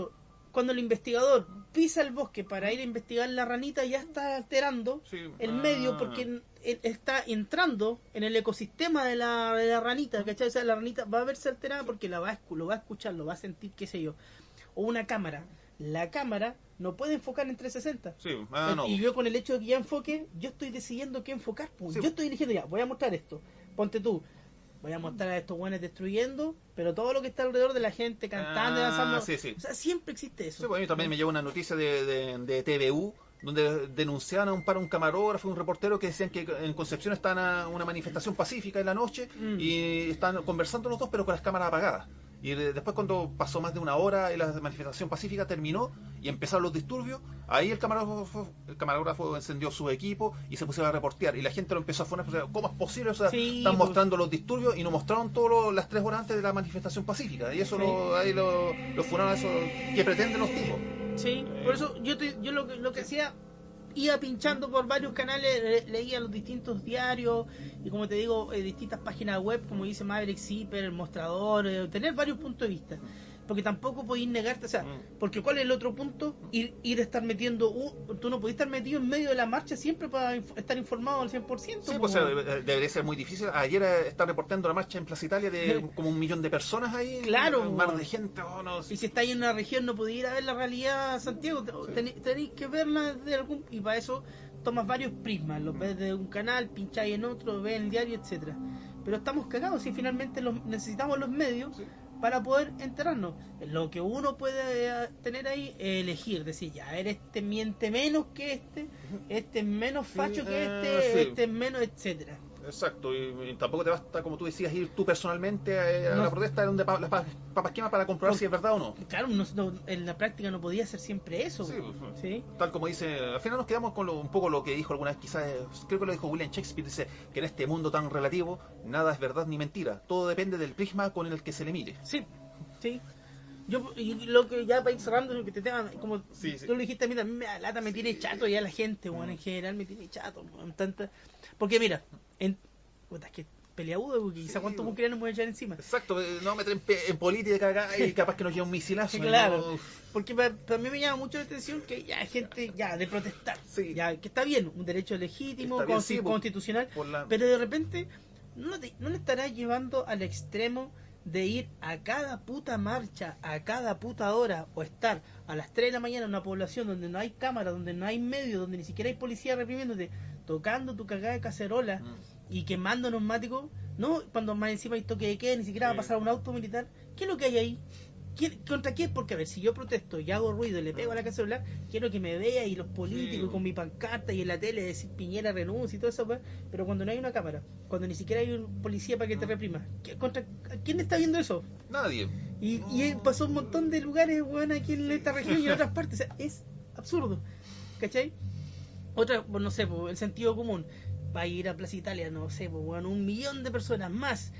cuando el investigador pisa el bosque para ir a investigar la ranita, ya está alterando Sí. el Ah. medio porque en- en- está entrando en el ecosistema de la, de la ranita, ¿cachai? O sea, la ranita va a verse alterada porque la va a, escu- lo va a escuchar, lo va a sentir, qué sé yo. O una cámara. La cámara no puede enfocar en trescientos sesenta. Sí, ah, no. Y yo con el hecho de que ya enfoque, yo estoy decidiendo qué enfocar. Pues. Sí. Yo estoy eligiendo ya, voy a mostrar esto. Ponte tú. Voy a mostrar a estos buenos destruyendo, pero todo lo que está alrededor de la gente cantando y Ah, danzando. sí, sí. O sea, siempre existe eso. Sí, pues a mí también me llegó una noticia de, de, de T V U donde denunciaban a un, para un camarógrafo y un reportero que decían que en Concepción está una, una manifestación pacífica en la noche Mm. y están conversando los dos pero con las cámaras apagadas. Y de- después cuando pasó más de una hora y la manifestación pacífica terminó y empezaron los disturbios, ahí el camarógrafo, el camarógrafo encendió su equipo y se pusieron a reportear y la gente lo empezó a funar. ¿Cómo es posible? O sea, Sí, están pues. mostrando los disturbios y no mostraron todas las tres horas antes de la manifestación pacífica. Y eso Sí. lo, ahí lo, lo funaron a eso que pretenden los tipos. Sí, por eso yo, te- yo lo, que- lo que hacía, iba pinchando por varios canales, le- leía los distintos diarios y como te digo, eh, distintas páginas web, como dice Maverick Zipper, el mostrador, eh, tener varios puntos de vista. Porque tampoco podéis negarte, o sea, Mm. porque ¿cuál es el otro punto? Ir, ir a estar metiendo, uh, tú no podés estar metido en medio de la marcha siempre para inf- estar informado al cien por ciento. Sí, po. pues eh, debería ser muy difícil. Ayer eh, está reportando la marcha en Plaza Italia de Sí. como un millón de personas ahí. Claro, Un mar bueno. de gente. Oh, no. Y si estáis en una región no podéis ir a ver la realidad Santiago, te- Sí. teni- tenéis que verla desde algún, y para eso tomas varios prismas, los ves de un canal, pincháis en otro, ves el diario, etcétera. Pero estamos cagados y finalmente los, necesitamos los medios Sí. para poder enterarnos. Lo que uno puede eh, tener ahí es elegir, decir, ya, a ver, este miente menos que este, este es menos facho que eh, este, sí. este es menos, etcétera. Exacto, y, y tampoco te basta, como tú decías, ir tú personalmente a, a No. la protesta donde pa- las pa- papas queman para comprobar Por- si es verdad o no. Claro, no- no- en la práctica no podía ser siempre eso. Sí, pues, ¿sí? Tal como dice, al final nos quedamos con lo- un poco lo que dijo alguna vez, quizás, eh, creo que lo dijo William Shakespeare, dice que en este mundo tan relativo nada es verdad ni mentira, todo depende del prisma con el que se le mire. Sí, sí. Yo, y lo que ya para ir cerrando, lo que te tengan, como Sí, sí. tú lo dijiste, a mí también me da lata, me tiene chato ya la gente, bueno, Mm. en general me tiene chato, weón, tanta... Porque mira, en... puta, es que peleagudo, porque quizá Sí, cuántos weón. mujeres nos voy a echar encima. Exacto, eh, no meter en, pe- en política acá y capaz que nos lleve un misilazo. y Claro, no- porque para, para mí me llama mucho la atención que ya hay gente ya de protestar, Sí. ya que está bien, un derecho legítimo, Está bien, consti- sí, po. constitucional, por la- pero de repente no, te, no le estarás llevando al extremo de ir a cada puta marcha, a cada puta hora, o estar a las tres de la mañana en una población donde no hay cámara, donde no hay medios, donde ni siquiera hay policía reprimiéndote, tocando tu cagada de cacerola Mm. y quemando neumáticos, no, cuando más encima hay toque de queda, ni siquiera va a Sí. pasar un auto militar, ¿qué es lo que hay ahí? ¿Quién- ¿Contra qué? Porque a ver, si yo protesto y hago ruido y le pego a la cacerola, quiero que me vea y los políticos Sí. con mi pancarta y en la tele decir Piñera renuncia y todo eso, pues, pero cuando no hay una cámara, cuando ni siquiera hay un policía para que te reprima, ¿qué- contra, ¿quién está viendo eso? Nadie. Y, No. y pasó un montón de lugares, weón, aquí en esta región y en otras partes, o sea, es absurdo, ¿cachai? Otra, pues, no sé, pues, el sentido común, va a ir a Plaza Italia, no sé, pues, weón, un millón de personas más,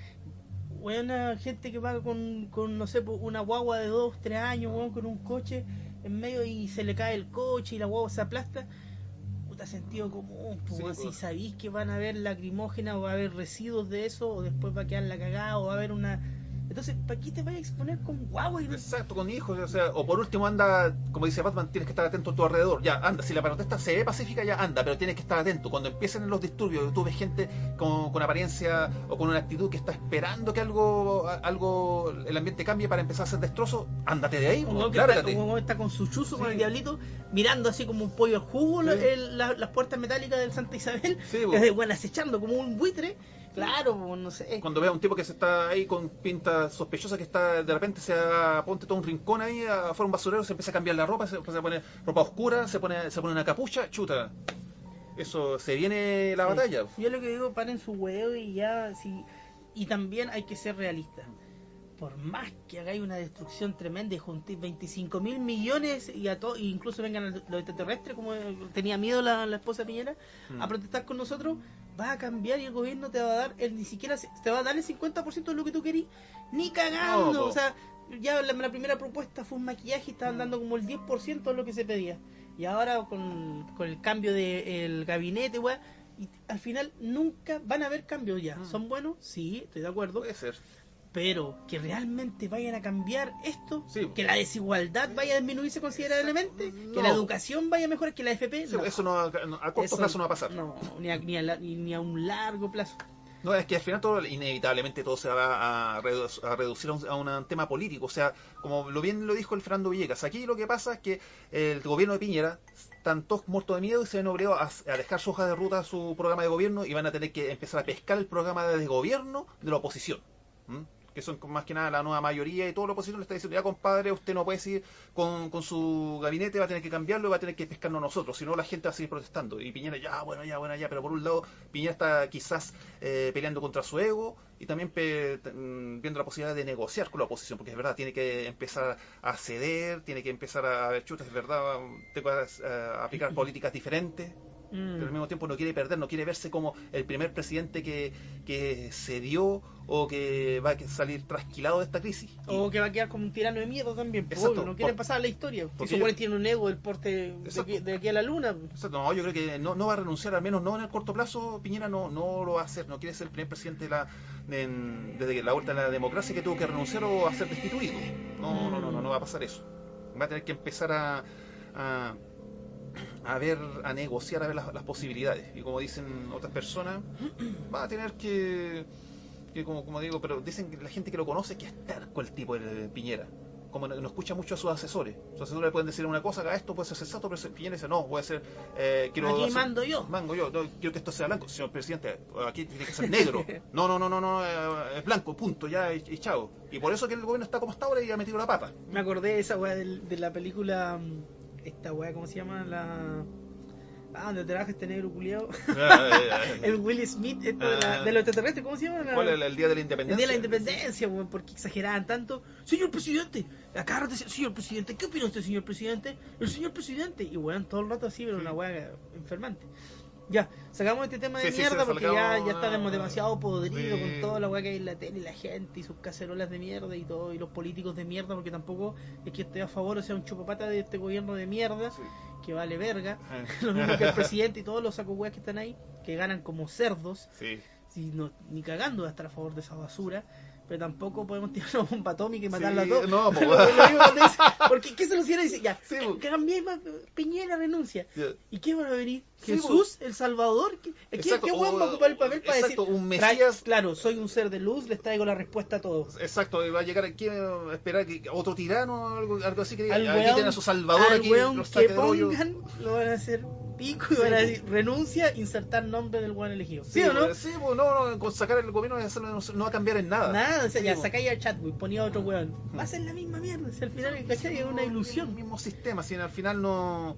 weón, gente que va con, con, no sé, pues, una guagua de dos, tres años, weón, con un coche en medio y se le cae el coche y la guagua se aplasta. Puta, sentido común, pues, Sí, weón, pues. si sabéis que van a haber lacrimógenas o va a haber residuos de eso, o después va a quedar la cagada o va a haber una... Entonces, ¿para qué te vas a exponer con guagua? Y no- Exacto, con hijos, o sea, o por último anda, como dice Batman, tienes que estar atento a tu alrededor. Ya, anda, si la protesta se ve pacífica, ya anda, pero tienes que estar atento. Cuando empiecen los disturbios, tú ves gente con, con apariencia o con una actitud que está esperando que algo, a- algo, el ambiente cambie para empezar a hacer destrozos, ándate de ahí, Un pues, huevón que está, lárgate. un huevón está con su chuzo, con Sí. el diablito, mirando así como un pollo al jugo Sí. la- el- la- las puertas metálicas del Santa Isabel, Sí, bo. desde, bueno, acechando como un buitre. Claro, bo, no sé. Cuando veas a un tipo que se está ahí con pinta sospechosa, que está de repente se ponte todo un rincón ahí afuera de un basurero, se empieza a cambiar la ropa, se, se pone ropa oscura, se pone se pone una capucha, chuta. Eso, se viene la Sí. batalla. Yo lo que digo, paren su huevo y ya, sí. Y también hay que ser realistas. Por más que hagáis una destrucción tremenda y juntéis veinticinco mil millones y a todo, incluso vengan los extraterrestres, como tenía miedo la, la esposa Piñera, Mm. a protestar con nosotros, va a cambiar y el gobierno te va a dar, el, ni siquiera se- te va a dar el cincuenta por ciento de lo que tú querís, ni cagando. No, po. O sea, ya la, la primera propuesta fue un maquillaje y estaban dando como el diez por ciento de lo que se pedía. Y ahora con, con el cambio del gabinete, weá, y al final nunca van a haber cambios ya. Mm. ¿Son buenos? Sí, estoy de acuerdo. Puede ser. pero que realmente vayan a cambiar esto, Sí. que la desigualdad vaya a disminuirse considerablemente, No. que la educación vaya a mejorar, que la F P, Sí, no. eso no, a corto Eso plazo no va a pasar. No, ni a, ni a la- ni- ni a un largo plazo. No, es que al final todo, inevitablemente todo se va a, redu- a reducir a un, a un tema político. O sea, como lo bien lo dijo el Fernando Villegas, aquí lo que pasa es que el gobierno de Piñera están todos muertos de miedo y se ven obligados a, a dejar su hoja de ruta, su programa de gobierno, y van a tener que empezar a pescar el programa de gobierno de la oposición. ¿Mm? Que son más que nada la nueva mayoría, y toda la oposición le está diciendo: ya compadre, usted no puede seguir con, con su gabinete, va a tener que cambiarlo y va a tener que pescarnos nosotros, si no la gente va a seguir protestando. Y Piñera, ya, bueno, ya, bueno, ya, pero por un lado Piñera está quizás eh, peleando contra su ego, y también pe- t- mm, viendo la posibilidad de negociar con la oposición, porque es verdad, tiene que empezar a ceder, tiene que empezar a ver, chutas, es verdad, tengo que eh, aplicar políticas diferentes. Mm. Pero al mismo tiempo no quiere perder, no quiere verse como el primer presidente que, que cedió o que va a salir trasquilado de esta crisis. Y- O que va a quedar como un tirano de mierda también. pues, Exacto, obvio, no quieren por- pasar a la historia. porque Si yo- supone tiene un ego del porte de Exacto. aquí, de aquí a la luna. o sea, no, yo creo que no, no va a renunciar, al menos no en el corto plazo. Piñera no, no lo va a hacer, no quiere ser el primer presidente de la, de- desde la vuelta de la democracia que tuvo que renunciar o a ser destituido. No, no, no, no, no va a pasar eso. Va a tener que empezar a, a, a ver, a negociar, a ver las, las posibilidades. Y como dicen otras personas, va a tener que, que como, como digo, pero dicen que la gente que lo conoce que es terco el tipo de Piñera. Como no, no escucha mucho a sus asesores. Sus asesores le pueden decir una cosa, haga esto, puede ser sensato, pero Piñera dice: no, voy a hacer... Eh, quiero Aquí hacer- mando yo. Mango yo, no, quiero que esto sea blanco. Señor presidente, aquí tiene que ser negro. No, no, no, no, no, eh, es blanco, punto, ya, y, y chao. Y por eso que el gobierno está como está ahora y ha metido la pata. Me acordé de esa weá del- de, la película. mm, Esta weá, ¿cómo se llama? La. Ah, donde trabaja este negro culiado. El Will Smith, esto de, la- Ah. de los extraterrestres, ¿cómo se llama? La- ¿Cuál es el, el día de la El independencia? día de la independencia, weón, porque exageraban tanto. Señor presidente, acá decía, señor presidente, ¿qué opina usted, señor presidente? El señor presidente, y weón, todo el rato así, pero una weá enfermante. Ya, sacamos este tema de Sí, sí, mierda sí, porque salgamos, ya, ya está ah, demasiado podrido sí. con toda la weá que hay en la tele y la gente y sus cacerolas de mierda y todo, y los políticos de mierda, porque tampoco es que esté a favor o sea un chupapata de este gobierno de mierda Sí. que vale verga. Ah. Lo mismo que el presidente y todos los sacos weas que están ahí, que ganan como cerdos. Sí. Si no, ni cagando va a estar a favor de esa basura, pero tampoco podemos tirar una bomba atómica y Sí, matarla a todos. no, po, Lo mismo cuando dice, porque ¿qué solución dice? Ya, Sí, que- po. que cambiemos, Piñera renuncia. Ya. ¿Y qué van a venir? Sí, Jesús, el Salvador. ¿Qué, ¿qué, Exacto, qué weón o- va a ocupar el papel para exacto, decir? un "Trae- Mesías". Claro, soy un ser de luz, les traigo la respuesta a todos. Exacto, y va a llegar aquí a esperar que otro tirano o algo, algo así que diga: Al aquí weón- tienen a su Salvador, al aquí weón los que saque del hoyo. pongan, lo van a hacer pico y van a decir renuncia, insertar nombre del weón elegido. ¿Sí, Sí, o no? pues, sí, pues, no, no, con sacar el gobierno de hacerlo no, no va a cambiar en nada. Nada, o sea, Sí, ya pues. sacáis a Chatwood, ponía a otro weón. Va a ser la misma mierda, si al final, ¿cachai? Es una El ilusión. mismo sistema, si al final no...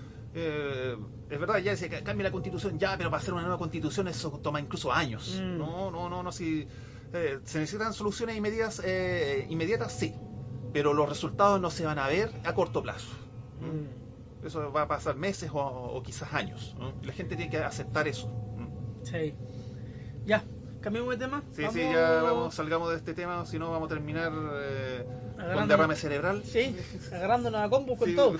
eh, es verdad, ya dice que cambia la constitución, ya, pero para hacer una nueva constitución eso toma incluso años. Mm. No, no, no, no, si... eh, se necesitan soluciones inmediatas, eh, inmediatas, sí, pero los resultados no se van a ver a corto plazo. Mm, Eso va a pasar meses o, o quizás años, ¿no? Y la gente tiene que aceptar eso. ¿no? sí. Ya, cambiamos de tema. Sí, Vamos- sí, ya vamos, salgamos de este tema, si no vamos a terminar eh, con Agarrándonos- derrame cerebral. Sí, agarrándonos a combos con Sí. todo.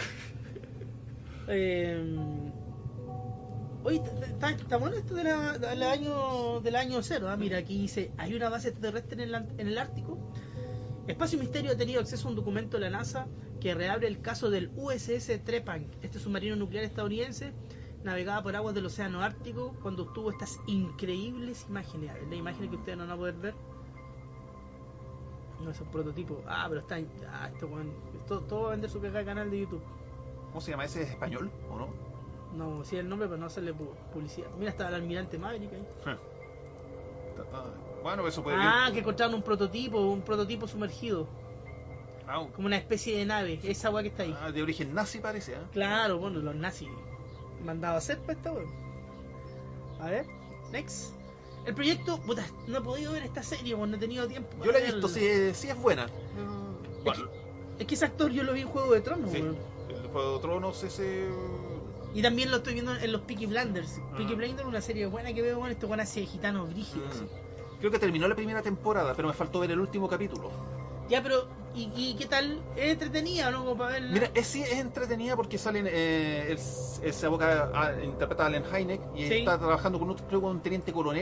Eh, oye, está, está bueno esto de la- del año del año cero. ¿Ah? Mira, aquí dice: hay una base extraterrestre en el, Ant- en el Ártico. Espacio Misterio ha tenido acceso a un documento de la NASA que reabre el caso del U S S Trepang. Este submarino nuclear estadounidense navegaba por aguas del océano Ártico cuando obtuvo estas increíbles imágenes. A ver, las imágenes que ustedes no van a poder ver. No, esos prototipos. Ah, pero están. Ah, esto, weón, todo, todo va a vender su cagada canal de YouTube. ¿Cómo se llama ese? ¿Es español o no? No, sí el nombre, pero no hacerle pu- publicidad. Mira, está el almirante Maverick ahí. Ah, bueno, eso puede Ah, ir. que encontraron un prototipo, un prototipo sumergido. Ah, Como una especie de nave. Esa weá que está ahí. ah, de origen nazi parece, ¿eh? Claro, bueno, los nazis mandado a hacer para esta weá. A ver, next. El proyecto, puta, no he podido ver esta serie, bueno, no he tenido tiempo. Yo la he para visto, verla. sí, sí es buena. No. Es, Bueno, que, es que ese actor yo lo vi en Juego de Tronos, sí, weón. el Juego de Tronos, ese... Y también lo estoy viendo en los Peaky Blinders. Ah. Peaky Blinders es una serie buena que veo, bueno, este weón hace gitanos brígidos. así. Mm. Creo que terminó la primera temporada, pero me faltó ver el último capítulo. Ya, pero, ¿y, y qué tal? ¿Es entretenida, no? Como para verla. Mira, es, sí es entretenida porque salen, eh, él, él se aboca a, a interpretar a Allen Hynek y Sí. está trabajando con un, creo, con un teniente coronel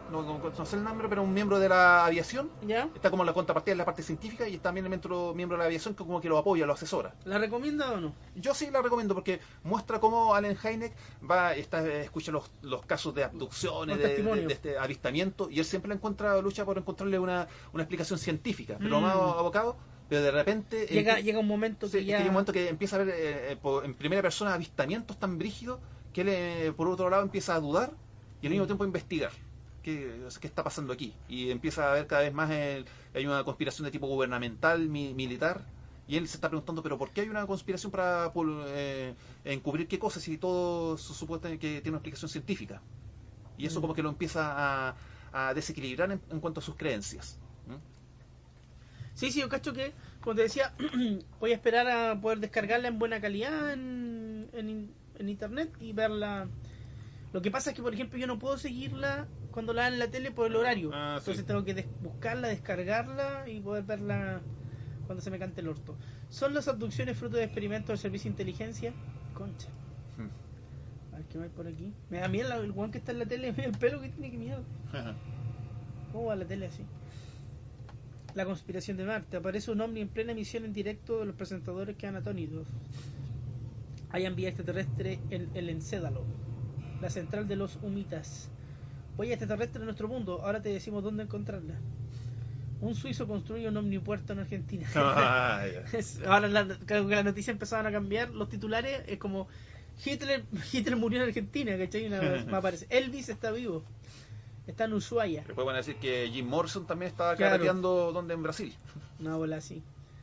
no, no, no sé el nombre, pero un miembro de la aviación. ¿Ya? Está como la contrapartida en la parte científica y también el miembro, miembro de la aviación que como que lo apoya, lo asesora. ¿La recomienda o no? Yo sí la recomiendo porque muestra cómo Allen Hynek va, está, escucha los, los casos de abducciones, Los de, de, testimonios. de este avistamiento, y él siempre encuentra, lucha por encontrarle una, una explicación científica, pero lo Mm. más abocado, pero de repente... Llega, eh, llega un momento sí, que es ya... que llega un momento que empieza a ver eh, eh, por- en primera persona avistamientos tan brígidos que él, eh, por otro lado, empieza a dudar y al mismo Mm. tiempo a investigar. ¿Qué, qué está pasando aquí? Y empieza a ver cada vez más el- hay una conspiración de tipo gubernamental, mi- militar, y él se está preguntando, pero ¿por qué hay una conspiración para pol- eh, encubrir qué cosas si todo se supone que tiene una explicación científica? Y eso Mm. como que lo empieza a, a desequilibrar en, en cuanto a sus creencias. ¿Mm? Sí, sí, yo cacho que, como te decía, voy a esperar a poder descargarla en buena calidad en, en, en internet y verla. Lo que pasa es que, por ejemplo, yo no puedo seguirla cuando la dan en la tele por el horario. Ah, sí. Entonces tengo que des- buscarla, descargarla y poder verla cuando se me cante el orto. ¿Son las abducciones fruto de experimentos del servicio de inteligencia? Concha. Mm. A ver qué más hay por aquí. Me da miedo la- el weón que está en la tele, mira el pelo que tiene, que miedo. ¿Cómo va la tele así? La conspiración de Marte. Aparece un ovni en plena emisión en directo de los presentadores quedan atónitos. Hay vida extraterrestre en el Encédalo, la central de los humitas. Huella extraterrestre en nuestro mundo. Ahora te decimos dónde encontrarla. Un suizo construye un omnipuerto en Argentina. Ah, ya. Es- Ahora la, creo que las noticias empezaban a cambiar. Los titulares es como Hitler, Hitler murió en Argentina, ¿cachai? Una vez más aparece. Elvis está vivo. Está en Ushuaia. Después van a decir que Jim Morrison también estaba Claro. carreteando donde en Brasil. Una bola así.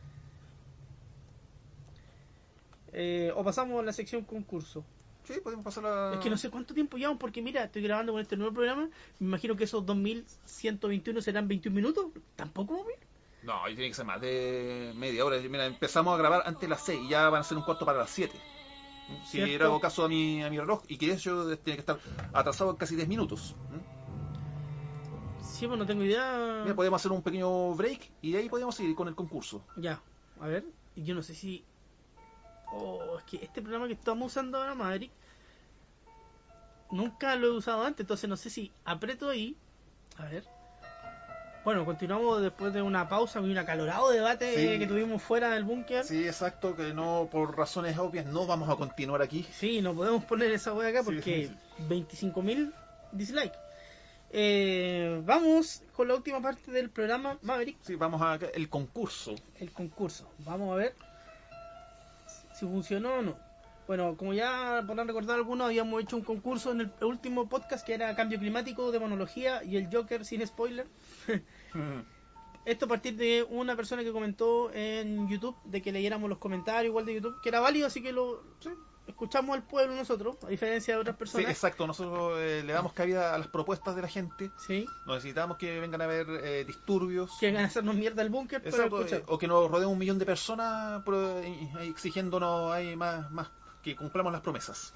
Eh, o pasamos a la sección concurso. Sí, podemos pasar a... Es que no sé cuánto tiempo llevamos porque mira, estoy grabando con este nuevo programa. Me imagino que esos dos mil ciento veintiuno serán veintiún minutos. Tampoco, mami. No, ahí tiene que ser más de media hora. Mira, empezamos a grabar antes de las seis y ya van a ser un cuarto para las siete. Si Cierto. era hago caso a mi, a mi reloj y que eso tiene que estar atrasado en casi diez minutos. Sí, pues no tengo idea. Mira, podemos hacer un pequeño break y de ahí podemos seguir con el concurso. Ya, a ver. Yo no sé si. Oh, es que este programa que estamos usando ahora, Maverick, nunca lo he usado antes, entonces no sé si aprieto ahí. A ver. Bueno, continuamos después de una pausa y un acalorado debate Sí. que tuvimos fuera del búnker. Sí. Sí, exacto, que no, por razones obvias, no vamos a continuar aquí. no podemos poner esa wea acá Sí, porque sí, veinticinco mil dislikes. Eh, vamos con la última parte del programa, Maverick, Sí, vamos a el concurso. el concurso. Vamos a ver si funcionó o no. Bueno, como ya podrán recordar algunos, habíamos hecho un concurso en el último podcast que era Cambio Climático, Demonología y el Joker sin spoiler. Esto a partir de una persona que comentó en YouTube de que leyéramos los comentarios igual de YouTube, que era válido, así que lo sí, escuchamos al pueblo nosotros, a diferencia de otras Sí, personas. exacto, nosotros eh, le damos cabida a las propuestas de la gente. Sí, No necesitamos que vengan a ver eh, disturbios. que van a hacernos mierda el búnker para Exacto, escuchar. eh, o que nos rodeen un millón de personas pro- eh, exigiéndonos ahí más, más que cumplamos las promesas.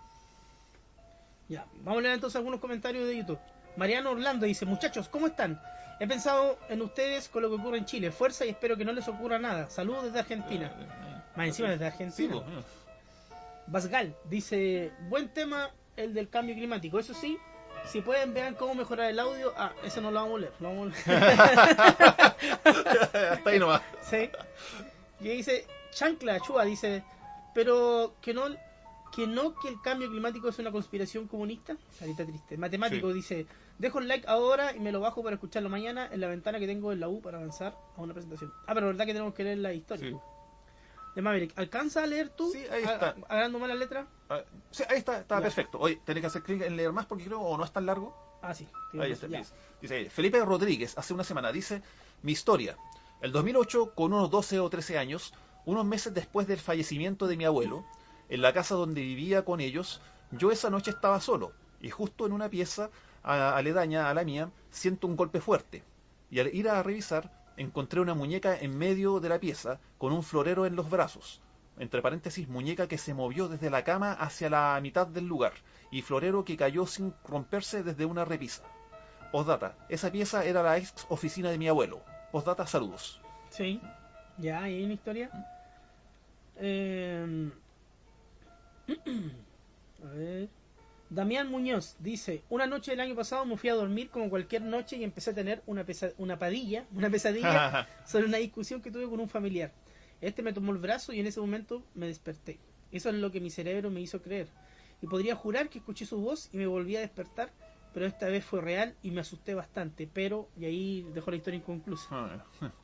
Ya, vamos a leer entonces algunos comentarios de YouTube. Mariano Orlando dice, muchachos, ¿cómo están? He pensado en ustedes con lo que ocurre en Chile. Fuerza y espero que no les ocurra nada. Saludos desde Argentina. Más encima desde Argentina. Sí, pues, Basgal dice, buen tema el del cambio climático. Eso sí, si pueden vean cómo mejorar el audio. Ah, ese no lo vamos a leer. Lo vamos a leer. hasta ahí nomás. Sí. Y dice, Chancla Chua dice, pero que no que no que el cambio climático es una conspiración comunista. Carita triste. Matemático Sí. dice, dejo el like ahora y me lo bajo para escucharlo mañana en la ventana que tengo en la U para avanzar a una presentación. Ah, pero verdad que tenemos que leer la historia. Sí. De Maverick, ¿alcanza a leer tú? Sí, ahí A- está. a- Agrando más la letra. Ah, sí, ahí está, está Ya. perfecto. Oye, tenés que hacer clic en leer más porque creo o no es tan largo. Ah, sí. Ahí está. Ya. Dice, dice, Felipe Rodríguez, hace una semana, dice, mi historia. El dos mil ocho, con unos doce o trece años, unos meses después del fallecimiento de mi abuelo, en la casa donde vivía con ellos, yo esa noche estaba solo, y justo en una pieza a- aledaña a la mía, siento un golpe fuerte. Y al ir a revisar, encontré una muñeca en medio de la pieza, con un florero en los brazos. Entre paréntesis, muñeca que se movió desde la cama hacia la mitad del lugar, y florero que cayó sin romperse desde una repisa. Postdata, esa pieza era la ex oficina de mi abuelo. Postdata, saludos. Sí. Ya, ahí hay una historia. Eh... A ver. Damián Muñoz dice, una noche del año pasado me fui a dormir como cualquier noche y empecé a tener una, pesa una padilla, una pesadilla sobre una discusión que tuve con un familiar. Este me tomó el brazo y en ese momento me desperté. Eso es lo que mi cerebro me hizo creer. Y podría jurar que escuché su voz y me volví a despertar, pero esta vez fue real y me asusté bastante. Pero, y ahí dejo la historia inconclusa. Ah,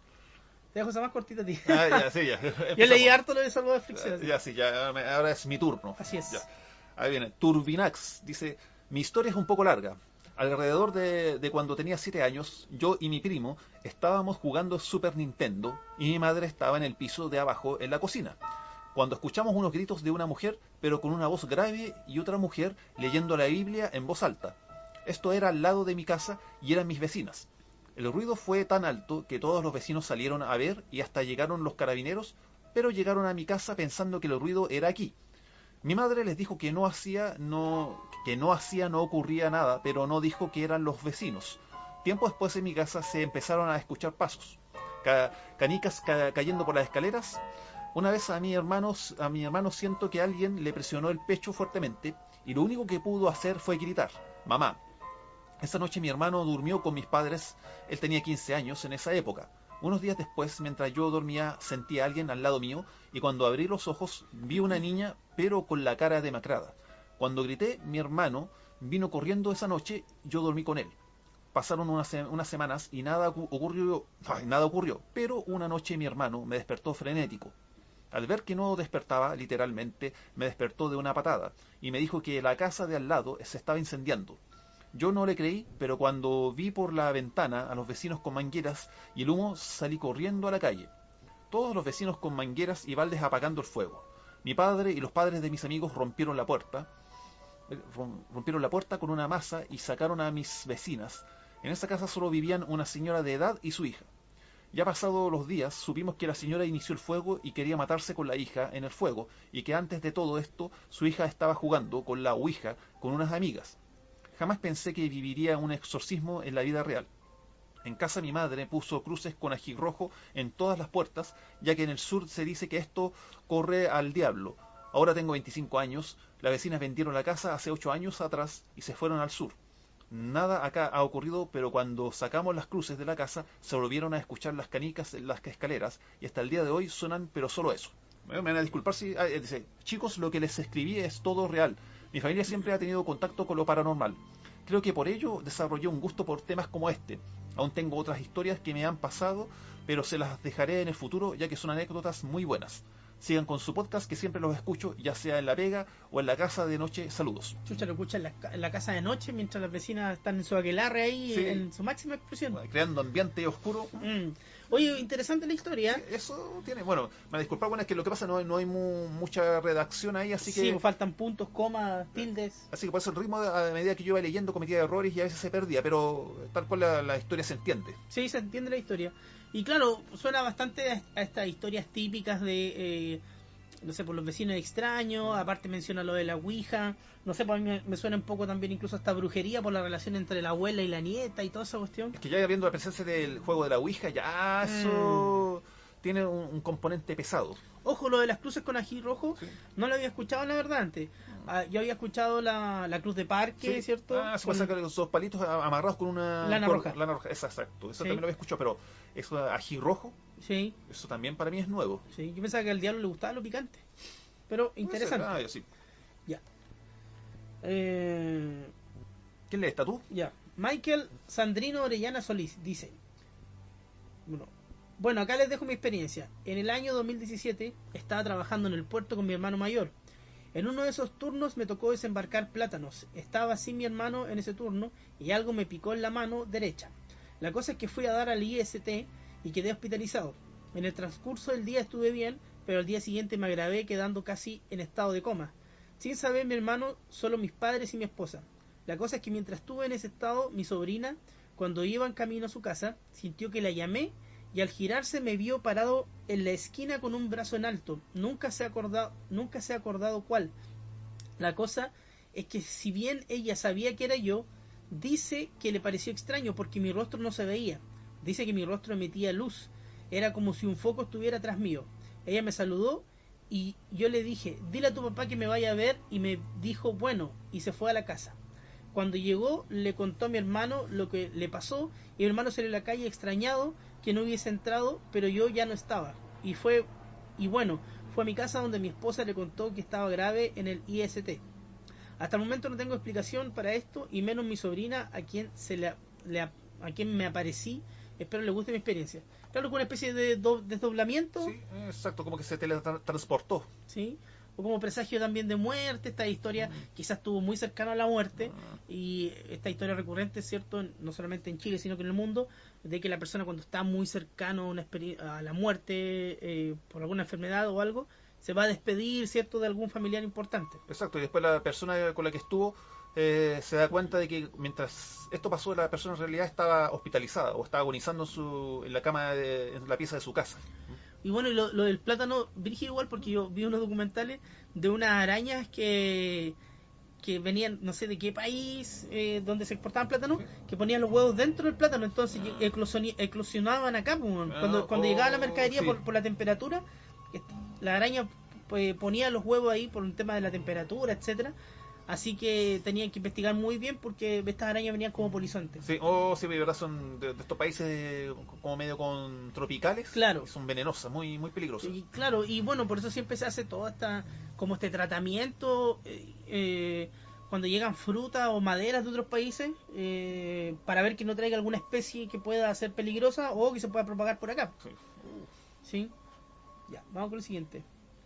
Te dejo esa más cortita a ti. ah, ya, sí, ya. Yo Empezamos. leí harto lo de Salvador Fricción. Ya, sí, ya, me- ahora es mi turno. Así es. Ya. Ahí viene. Turbinax dice: mi historia es un poco larga. Alrededor de, de cuando tenía siete años, yo y mi primo estábamos jugando Super Nintendo y mi madre estaba en el piso de abajo en la cocina. Cuando escuchamos unos gritos de una mujer, pero con una voz grave, y otra mujer leyendo la Biblia en voz alta. Esto era al lado de mi casa y eran mis vecinas. El ruido fue tan alto que todos los vecinos salieron a ver y hasta llegaron los carabineros, pero llegaron a mi casa pensando que el ruido era aquí. Mi madre les dijo que no hacía, no, que no hacía, no ocurría nada, pero no dijo que eran los vecinos. Tiempo después en mi casa se empezaron a escuchar pasos, ca canicas ca cayendo por las escaleras. Una vez a mi hermano, a mi hermano siento que alguien le presionó el pecho fuertemente y lo único que pudo hacer fue gritar: mamá. Esa noche mi hermano durmió con mis padres. Él tenía quince años en esa época. Unos días después, mientras yo dormía, sentí a alguien al lado mío y cuando abrí los ojos vi una niña, pero con la cara demacrada. Cuando grité, mi hermano vino corriendo esa noche. Yo dormí con él. Pasaron unas, unas semanas y nada ocurrió, ay, nada ocurrió, pero una noche mi hermano me despertó frenético. Al ver que no despertaba, literalmente, me despertó de una patada y me dijo que la casa de al lado se estaba incendiando. Yo no le creí, pero cuando vi por la ventana a los vecinos con mangueras y el humo, salí corriendo a la calle. Todos los vecinos con mangueras y baldes apagando el fuego. Mi padre y los padres de mis amigos rompieron la puerta, rompieron la puerta con una masa y sacaron a mis vecinas. En esa casa solo vivían una señora de edad y su hija. Ya pasados los días, supimos que la señora inició el fuego y quería matarse con la hija en el fuego, y que antes de todo esto, su hija estaba jugando con la ouija con unas amigas. Jamás pensé que viviría un exorcismo en la vida real. En casa mi madre puso cruces con ají rojo en todas las puertas, ya que en el sur se dice que esto corre al diablo. Ahora tengo veinticinco años, las vecinas vendieron la casa hace ocho años atrás y se fueron al sur. Nada acá ha ocurrido, pero cuando sacamos las cruces de la casa, se volvieron a escuchar las canicas en las escaleras, y hasta el día de hoy suenan, pero solo eso. Me van a disculpar si... Ah, dice: chicos, lo que les escribí es todo real. Mi familia siempre ha tenido contacto con lo paranormal. Creo que por ello desarrollé un gusto por temas como este. Aún tengo otras historias que me han pasado, pero se las dejaré en el futuro, ya que son anécdotas muy buenas. Sigan con su podcast, que siempre los escucho, ya sea en la pega o en la casa de noche. Saludos. Chucha, lo escucha en la, en la casa de noche mientras las vecinas están en su aquelarre ahí, Sí. en su máxima expresión. Creando ambiente oscuro. Mm. Oye, interesante la historia. Eso tiene... Bueno, me disculpa, bueno, es que lo que pasa no hay, no hay mu mucha redacción ahí, así Sí, que... pues faltan puntos, comas, tildes. Así que por eso el ritmo, a medida que yo iba leyendo, cometía errores y a veces se perdía, pero tal cual la, la historia se entiende. Sí, se entiende la historia. Y claro, suena bastante a, a estas historias típicas de, eh, no sé, por los vecinos extraños. Aparte menciona lo de la ouija. No sé, pues a mí me, me suena un poco también incluso hasta brujería por la relación entre la abuela y la nieta y toda esa cuestión. Es que ya viendo la presencia del juego de la ouija, ya eso mm. tiene un, un componente pesado. Ojo, lo de las cruces con ají rojo, sí. No lo había escuchado la verdad antes. Ah, yo había escuchado la, la cruz de parque, sí. ¿Cierto? Ah, se puede sacar los dos palitos amarrados con una... Lana con, roja. Lana roja, exacto. Eso Sí. también lo había escuchado, pero eso ají rojo, sí. Eso también para mí es nuevo. Sí, yo pensaba que al diablo le gustaba lo picante. Pero interesante. Ah, ya sí. Ya. Eh... ¿Quién le está tú? Ya. Michael Sandrino Orellana Solís dice: Bueno, bueno, acá les dejo mi experiencia. En el año dos mil diecisiete estaba trabajando en el puerto con mi hermano mayor. En uno de esos turnos me tocó desembarcar plátanos. Estaba sin mi hermano en ese turno y algo me picó en la mano derecha. La cosa es que fui a dar al I S T y quedé hospitalizado. En el transcurso del día estuve bien, pero al día siguiente me agravé quedando casi en estado de coma. Sin saber mi hermano, solo mis padres y mi esposa. La cosa es que mientras estuve en ese estado, mi sobrina, cuando iba en camino a su casa, sintió que la llamé y al girarse me vio parado en la esquina con un brazo en alto. Nunca se ha acordado, nunca se ha acordado cuál. La cosa es que si bien ella sabía que era yo, dice que le pareció extraño porque mi rostro no se veía. Dice que mi rostro emitía luz. Era como si un foco estuviera atrás mío. Ella me saludó y yo le dije, dile a tu papá que me vaya a ver, y me dijo, bueno, y se fue a la casa. Cuando llegó, le contó a mi hermano lo que le pasó, y mi hermano salió a la calle extrañado que no hubiese entrado, pero yo ya no estaba. Y fue, y bueno, fue a mi casa donde mi esposa le contó que estaba grave en el I S T. Hasta el momento no tengo explicación para esto, y menos mi sobrina, a quien se le, le a quien me aparecí. Espero le guste mi experiencia. Claro, que una especie de do, desdoblamiento. Sí, exacto, como que se teletransportó. Sí, o como presagio también de muerte. Esta historia mm. quizás estuvo muy cercano a la muerte, ah. y esta historia recurrente, ¿cierto? No solamente en Chile, sino que en el mundo, de que la persona cuando está muy cercano a, una a la muerte eh, por alguna enfermedad o algo, se va a despedir, ¿cierto?, de algún familiar importante. Exacto, y después la persona con la que estuvo eh, se da cuenta de que mientras esto pasó, la persona en realidad estaba hospitalizada o estaba agonizando en, su, en la cama, de, en la pieza de su casa. Y bueno, y lo, lo del plátano, brígido igual, porque yo vi unos documentales de unas arañas que que venían, no sé de qué país, eh, donde se exportaban plátanos, que ponían los huevos dentro del plátano, entonces ah. eclosionaban acá, pues, ah, cuando, cuando oh, llegaba la mercadería sí. por, por la temperatura, la araña pues, ponía los huevos ahí por un tema de la temperatura, etcétera. Así que tenían que investigar muy bien, porque estas arañas venían como polizontes. Sí, oh, sí, de verdad son de, de estos países como medio con tropicales. Claro. Son venenosas, muy muy peligrosas. Y, claro, y bueno, por eso siempre se hace todo esta, como este tratamiento eh, eh, cuando llegan frutas o maderas de otros países, eh, para ver que no traiga alguna especie que pueda ser peligrosa o que se pueda propagar por acá. Sí. ¿Sí? Ya, vamos con el siguiente.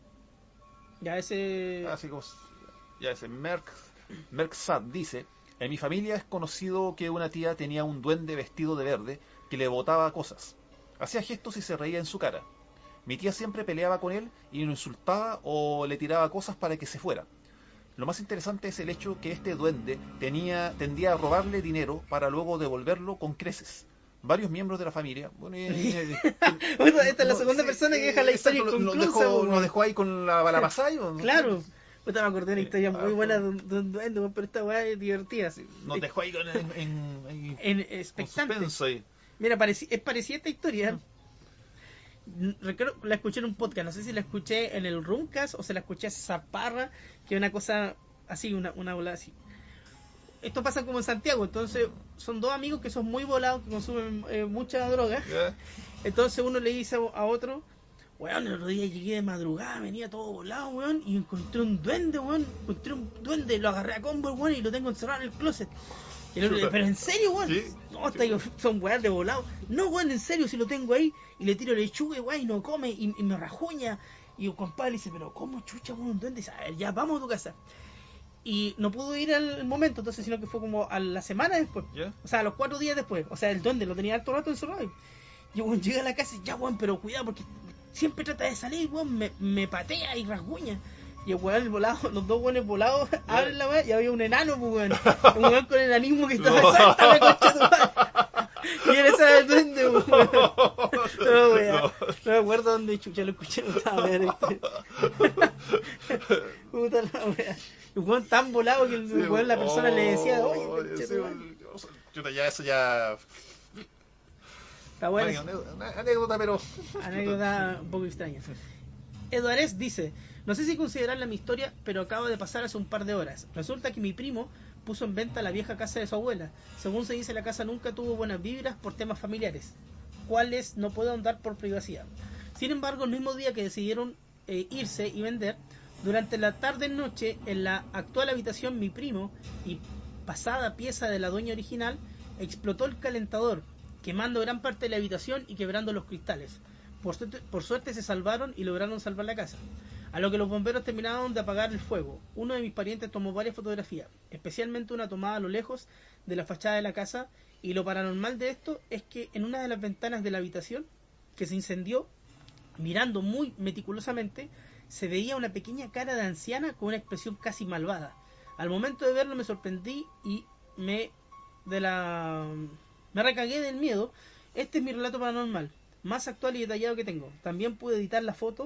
Ya ese... Ah, sí, como... Ya ese Merck, Mercksat dice, en mi familia es conocido que una tía tenía un duende vestido de verde que le botaba cosas. Hacía gestos y se reía en su cara. Mi tía siempre peleaba con él y lo insultaba o le tiraba cosas para que se fuera. Lo más interesante es el hecho que este duende tenía, tendía a robarle dinero para luego devolverlo con creces. Varios miembros de la familia... Bueno, y, y, y, bueno, esta es la segunda no, persona sí, que deja la historia lo, inconclusa. Lo dejó, lo dejó ahí con la bala pasada. Claro. Puta, me acordé de una historia muy buena de un duende, pero esta weá es divertida. Sí. Nos dejó ahí con, en, en, en, en expectante. Mira, pareci, es parecida esta historia. Recuerdo, la escuché en un podcast, no sé si la escuché en el Rumcast o se la escuché a Zaparra, que es una cosa así, una, una bola así. Esto pasa como en Santiago, entonces son dos amigos que son muy volados, que consumen eh, mucha droga. Yeah. Entonces uno le dice a otro, weón, el otro día llegué de madrugada, venía todo volado, weón, y encontré un duende, weón, encontré un duende, lo agarré a combo, weón, y lo tengo encerrado en el closet. Y el otro le dice, pero en serio, weón, ¿sí? No, está ahí, son weón de volado. No, weón, en serio, si lo tengo ahí, y le tiro lechuga, weón, y no come, y, y me rajuña. Y el compadre le dice, pero ¿cómo chucha, weón, un duende? Y dice, a ver, ya, vamos a tu casa. Y no pudo ir al momento, entonces, sino que fue como a la semana después. ¿Yeah? O sea, a los cuatro días después. O sea, el duende lo tenía harto rato encerrado. Y weón, llega a la casa y ya, weón, pero cuidado, porque siempre trata de salir, weón, me, me patea y rasguña. Y el weón, el volado, los dos weones volados, yeah. abren la weón y había un enano, pues, weón. Un weón con enanismo que estaba exacta la concha de tu madre. Y él sabe el duende, weón. No, weón. No. no me acuerdo dónde chucha lo escuché, no estaba weón. Puta la weón. El weón tan volado que el sí, weón, la persona oh, le decía, oye, sí, chuta, ya eso ya. Está bueno. Una anécdota, pero... Anécdota un poco extraña. Eduarés dice, no sé si considerarla mi historia, pero acaba de pasar hace un par de horas. Resulta que mi primo puso en venta la vieja casa de su abuela. Según se dice, la casa nunca tuvo buenas vibras por temas familiares, cuales no puedo ahondar por privacidad. Sin embargo, el mismo día que decidieron eh, irse y vender, durante la tarde-noche, en la actual habitación, mi primo, y pasada pieza de la dueña original, explotó el calentador, quemando gran parte de la habitación y quebrando los cristales. Por suerte, por suerte se salvaron y lograron salvar la casa. A lo que los bomberos terminaron de apagar el fuego. Uno de mis parientes tomó varias fotografías, especialmente una tomada a lo lejos de la fachada de la casa, y lo paranormal de esto es que en una de las ventanas de la habitación que se incendió, mirando muy meticulosamente, se veía una pequeña cara de anciana con una expresión casi malvada. Al momento de verlo me sorprendí y me de la me recagué del miedo. Este es mi relato paranormal más actual y detallado que tengo. También pude editar la foto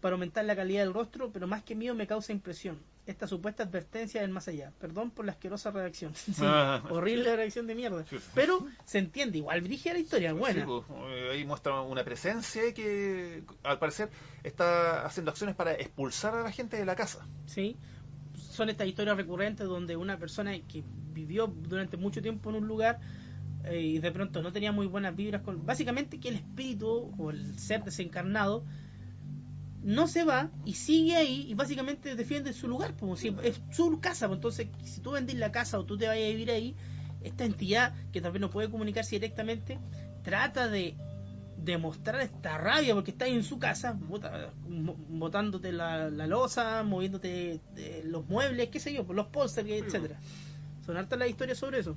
para aumentar la calidad del rostro, pero más que miedo me causa impresión. Esta supuesta advertencia del más allá. Perdón por la asquerosa redacción. Sí, Ah. horrible redacción de mierda. Sí, sí. Pero se entiende, igual brígida la historia, buena. Sí, pues, eh, ahí muestra una presencia que al parecer está haciendo acciones para expulsar a la gente de la casa. Sí, son estas historias recurrentes donde una persona que vivió durante mucho tiempo en un lugar eh, y de pronto no tenía muy buenas vibras con, básicamente que el espíritu o el ser desencarnado no se va y sigue ahí y básicamente defiende su lugar, como si es su casa, pues entonces si tú vendís la casa o tú te vayas a vivir ahí, esta entidad que tal vez no puede comunicarse directamente trata de demostrar esta rabia porque está ahí en su casa, bota- mo- botándote la, la loza, moviéndote eh, los muebles, qué sé yo, pues, los pósters, etcétera. Son hartas las historias sobre eso.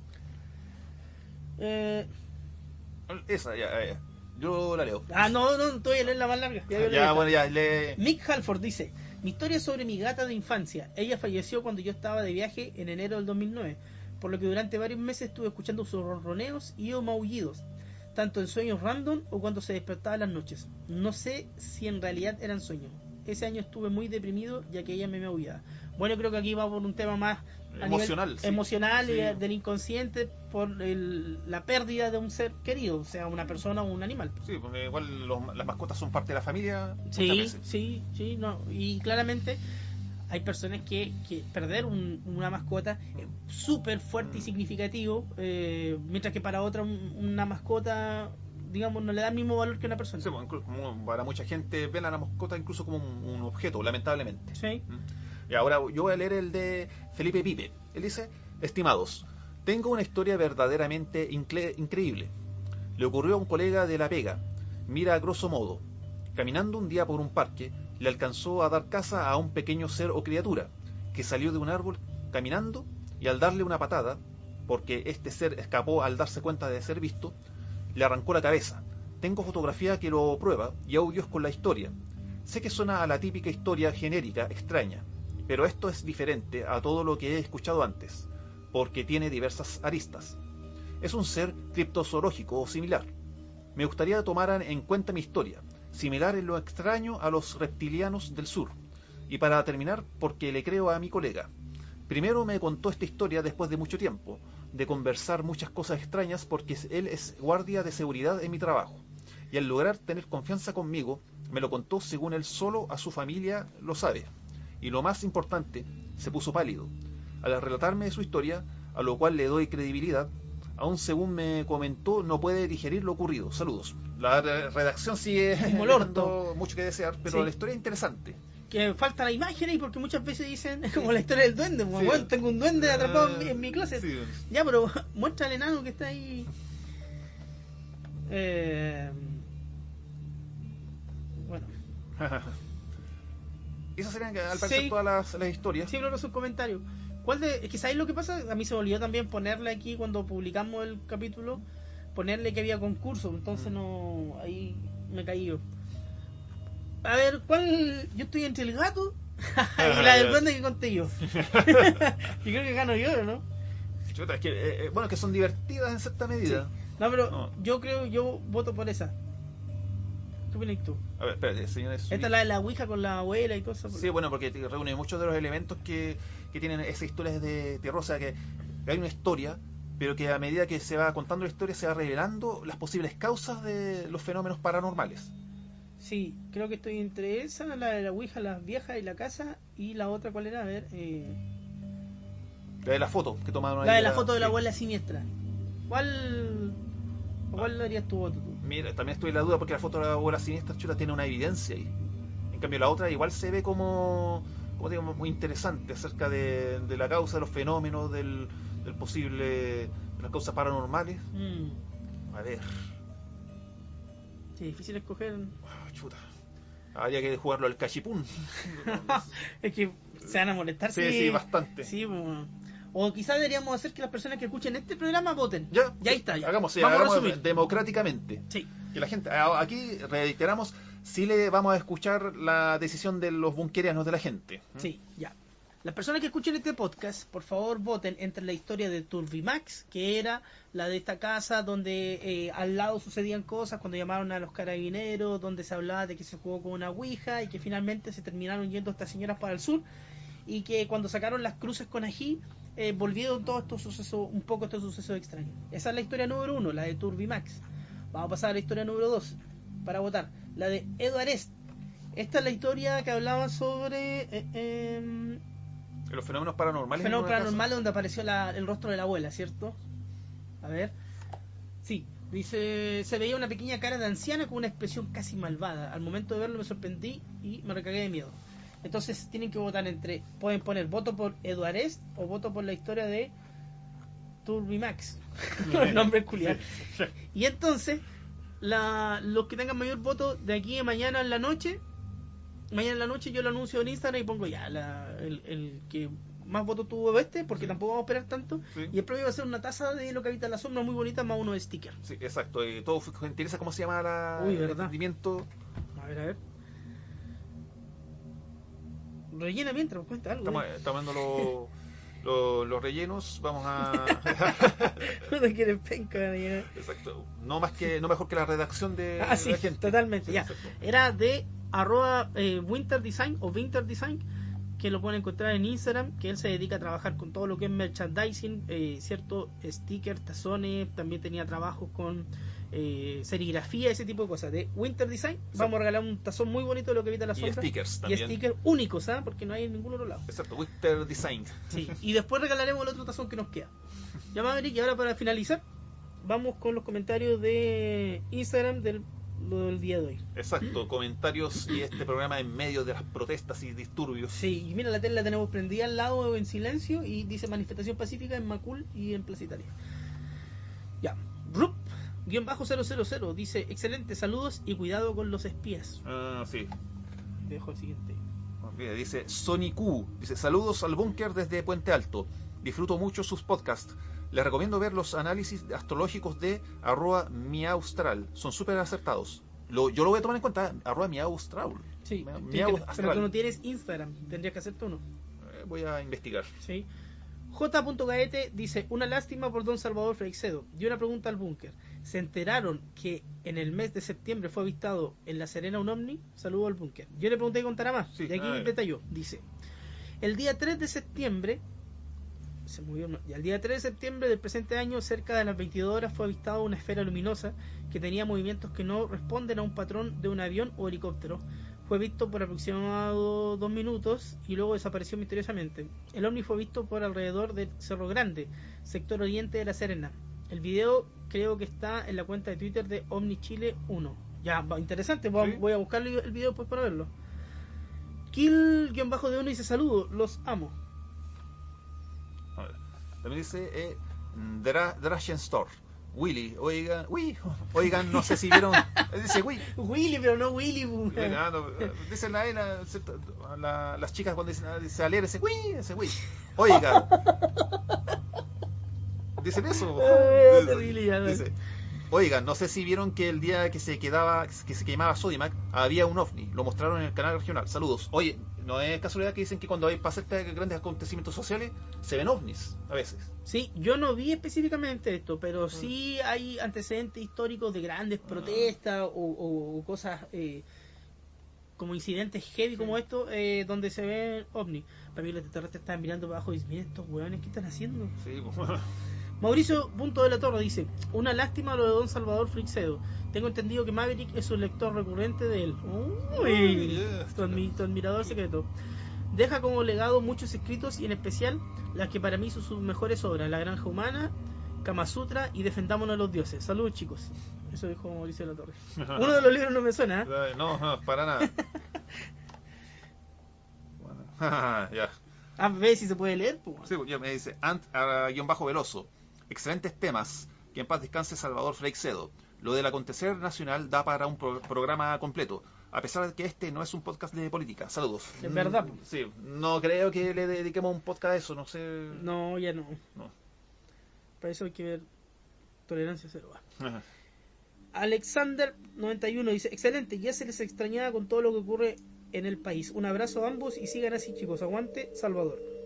Eh, Esa, ya, ya. Yo la leo. ah, no, no, te voy a leer la más larga. Ya, yo leí Ya, esta. bueno, ya, lee. Mick Halford dice: mi historia es sobre mi gata de infancia. Ella falleció cuando yo estaba de viaje en enero del dos mil nueve, por lo que durante varios meses estuve escuchando sus ronroneos y o maullidos, tanto en sueños random o cuando se despertaba en las noches. No sé si en realidad eran sueños. Ese año estuve muy deprimido ya que ella me maullaba. Bueno, creo que aquí va por un tema más a Emocional, nivel sí. emocional Sí. y del inconsciente por el- la pérdida de un ser querido, sea una persona o un animal. Sí, porque igual los- las mascotas son parte de la familia. muchas Sí, veces. sí, sí, no. Y claramente hay personas que, que perder un- una mascota es súper fuerte y significativo, eh, mientras que para otra un- una mascota, digamos, no le da el mismo valor que una persona. Sí, pues, inclu- como para mucha gente ven a la mascota incluso como un, un objeto, lamentablemente. Sí. ¿Mm? Y ahora yo voy a leer el de Felipe Pipe. Él dice: estimados, tengo una historia verdaderamente incre- increíble. Le ocurrió a un colega de La Pega. Mira, a grosso modo, caminando un día por un parque, le alcanzó a dar caza a un pequeño ser o criatura que salió de un árbol caminando y al darle una patada, porque este ser escapó al darse cuenta de ser visto, le arrancó la cabeza. Tengo fotografía que lo prueba y audios con la historia. Sé que suena a la típica historia genérica, extraña, pero esto es diferente a todo lo que he escuchado antes, porque tiene diversas aristas. Es un ser criptozoológico o similar. Me gustaría tomaran en cuenta mi historia, similar en lo extraño a los reptilianos del sur. Y para terminar, porque le creo a mi colega. Primero me contó esta historia después de mucho tiempo, de conversar muchas cosas extrañas, porque él es guardia de seguridad en mi trabajo. Y al lograr tener confianza conmigo, me lo contó según él solo a su familia lo sabe. Y lo más importante, se puso pálido. Al relatarme su historia, a lo cual le doy credibilidad, aún según me comentó, no puede digerir lo ocurrido. Saludos. La re- redacción sigue Como el orto. dejando mucho que desear, pero Sí. la historia es interesante. Que falta la imagen y porque muchas veces dicen, es como la historia del duende, pues, Sí. bueno, tengo un duende atrapado en mi, Ah, en mi closet. sí. Ya, pero muestra al enano que está ahí. Eh, bueno, Esas serían al parecer Sí. todas las, las historias. siempre los comentarios. ¿Cuál de, es que ¿sabéis lo que pasa? A mí se me olvidó también ponerle aquí cuando publicamos el capítulo, ponerle que había concurso, entonces no, ahí me caí yo. A ver, ¿cuál? Yo estoy entre el gato y la del duende que conté yo. Y creo que gano yo, ¿no? Chuta, es que, eh, eh, bueno, que son divertidas en cierta medida. No, pero No. yo creo, yo voto por esa. ¿Qué opinas tú? A ver, espérate, señores. Esta es la de la ouija con la abuela y todo eso. Sí, bueno, porque te reúne muchos de los elementos que, que tienen esa historia de terror. O sea, que hay una historia, pero que a medida que se va contando la historia se va revelando las posibles causas de los fenómenos paranormales. Sí, creo que estoy entre esa, la de la ouija, las viejas y la casa, y la otra, ¿cuál era? A ver, eh... La de la foto que tomaron ahí. la de la foto de la sí. abuela siniestra. ¿Cuál, ¿cuál harías tu voto tú? Mira, también estoy en la duda porque la foto de la abuela siniestra chuta tiene una evidencia ahí. En cambio la otra igual se ve como, como digo, muy interesante acerca de, de la causa, de los fenómenos, del, del posible, de las causas paranormales. Mm, A ver, sí, difícil escoger. ah, chuta. Habría que jugarlo al cachipún. Es que se van a molestar. Sí, si- sí, bastante. Sí, pues, o quizás deberíamos hacer que las personas que escuchen este programa voten. Ya, Ya ahí está. Ya. Hagamos, sí, Vamos a hagamos resumir. democráticamente. Sí. Que la gente, a- aquí reiteramos, sí le vamos a escuchar la decisión de los bunkerianos de la gente. ¿Mm? Sí, ya. Las personas que escuchen este podcast, por favor voten entre la historia de Turbimax, que era la de esta casa donde eh, al lado sucedían cosas cuando llamaron a los carabineros, donde se hablaba de que se jugó con una ouija y que finalmente se terminaron yendo estas señoras para el sur, y que cuando sacaron las cruces con ají, eh, volvieron todos estos sucesos, un poco estos sucesos extraños. Esa es la historia número uno, la de Turbimax. Vamos a pasar a la historia número dos para votar, la de Edward Est. Esta es la historia que hablaba sobre eh, eh, Los fenómenos paranormales. fenómenos en una paranormales donde apareció la, el rostro de la abuela, ¿cierto? A ver. Sí, dice, se veía una pequeña cara de anciana con una expresión casi malvada. Al momento de verlo me sorprendí y me recagué de miedo. Entonces tienen que votar entre, pueden poner voto por Edward Est o voto por la historia de Turbimax. El nombre es culiar. Y entonces, la, los que tengan mayor voto de aquí a mañana en la noche, mañana en la noche yo lo anuncio en Instagram y pongo ya la, el, el que más votos tuvo este, porque Sí. tampoco vamos a esperar tanto. Sí. Y el premio va a ser una taza de Lo que habita en la sombra muy bonita, más uno de sticker. Sí, exacto. Eh, todo fue gentileza, ¿cómo se llama la, Uy, el ¿verdad? emprendimiento? A ver, a ver. Rellena mientras, pues, cuenta algo. Estamos, ¿eh? estamos dando los los- los rellenos. Vamos a. No te quieres penca, rellena. Exacto. No más que, no mejor que la redacción de, Ah, sí, de la gente. totalmente, Sí, ya. exacto. Era de arroba eh, Winter Design o Winter Design, que lo pueden encontrar en Instagram, que él se dedica a trabajar con todo lo que es merchandising, eh, cierto, stickers, tazones, también tenía trabajos con eh, serigrafía, ese tipo de cosas. De Winter Design, Sí. vamos a regalar un tazón muy bonito de Lo que evita la Y sombra. stickers Y también. stickers únicos, ¿ah? Porque no hay en ningún otro lado. Exacto, Winter Design. Sí. Y después regalaremos el otro tazón que nos queda. Ya, Maverick, y ahora para finalizar, vamos con los comentarios de Instagram del, lo del día de hoy. Exacto, comentarios y este programa en medio de las protestas y disturbios. Sí, y mira, la tele la tenemos prendida al lado en silencio y dice manifestación pacífica en Macul y en Plaza Italia. Ya, Rup, guión bajo cero cero cero, dice, excelente, saludos y cuidado con los espías. Ah, sí. Te dejo el siguiente. Ok, dice Sony Q, dice saludos al búnker desde Puente Alto. Disfruto mucho sus podcasts. Les recomiendo ver los análisis astrológicos de arroba miaustral. Son súper acertados. Lo, yo lo voy a tomar en cuenta, arroba miaustral. Sí, Mi- tienes que- miaustral. pero tú no tienes Instagram, tendrías que hacerte uno. Eh, voy a investigar. Sí. J. Gaete dice, una lástima por don Salvador Freixedo. Y una pregunta al búnker. ¿Se enteraron que en el mes de septiembre fue avistado en La Serena un ovni? Saludo al búnker. Yo le pregunté que contara más. Sí, y aquí a ver. detalló. Dice, el día tres de septiembre, se movió, no, y el día tres de septiembre del presente año, cerca de las veintidós horas, fue avistada una esfera luminosa que tenía movimientos que no responden a un patrón de un avión o helicóptero. Fue visto por aproximadamente dos minutos y luego desapareció misteriosamente. El ovni fue visto por alrededor del Cerro Grande, sector oriente de La Serena. El video creo que está en la cuenta de Twitter de Omni Chile uno. Ya, va, interesante, voy, Sí. voy a buscar el video después para verlo. Kill-de uno dice saludos, los amo. A ver. También dice eh, Dra Drachen Store. Willy, oigan, uy, oigan, no sé si vieron. Dice, uy. Willy, pero no Willy. bu. Ah, no, dicen la, la, la- las chicas cuando dicen, dice a leer ese uy, ese uy. Oigan. Dicen eso. Eh, terrible, ya, Dice, oigan, no sé si vieron que el día que se quedaba, que se quemaba Sodimac, había un ovni. Lo mostraron en el canal regional. Saludos. Oye, no es casualidad que dicen que cuando hay pasa estos grandes acontecimientos sociales, se ven ovnis a veces. Sí, yo no vi específicamente esto, pero sí hay antecedentes históricos de grandes protestas o, o- o cosas eh, como incidentes heavy como esto, eh, donde se ven ovnis. Para mí los extraterrestres están mirando para abajo y dicen, miren estos hueones, ¿qué están haciendo? Sí, Mauricio Punto de la Torre dice, una lástima lo de don Salvador Freixedo. Tengo entendido que Maverick es un lector recurrente de él. Uy, tu, admi- tu admirador secreto. Deja como legado muchos escritos y en especial las que para mí son sus mejores obras, La Granja Humana, Kama Sutra y Defendámonos a los Dioses. Saludos, chicos. Eso dijo Mauricio de la Torre. Uno de los libros no me suena, ¿eh? no, no, para nada. Bueno, ya. A ver si se puede leer, pues. Sí, ya me dice Ant ah, guión bajo Veloso. Excelentes temas. Que en paz descanse Salvador Freixedo. Lo del acontecer nacional da para un pro- programa completo. A pesar de que este no es un podcast de política. Saludos. Es verdad. Mm, sí, no creo que le dediquemos un podcast a eso, no sé. No, ya no. No. Para eso hay que ver tolerancia cero. Ajá. Alexander noventa y uno dice, excelente, ya se les extrañaba con todo lo que ocurre en el país. Un abrazo a ambos y sigan así, chicos. Aguante, Salvador.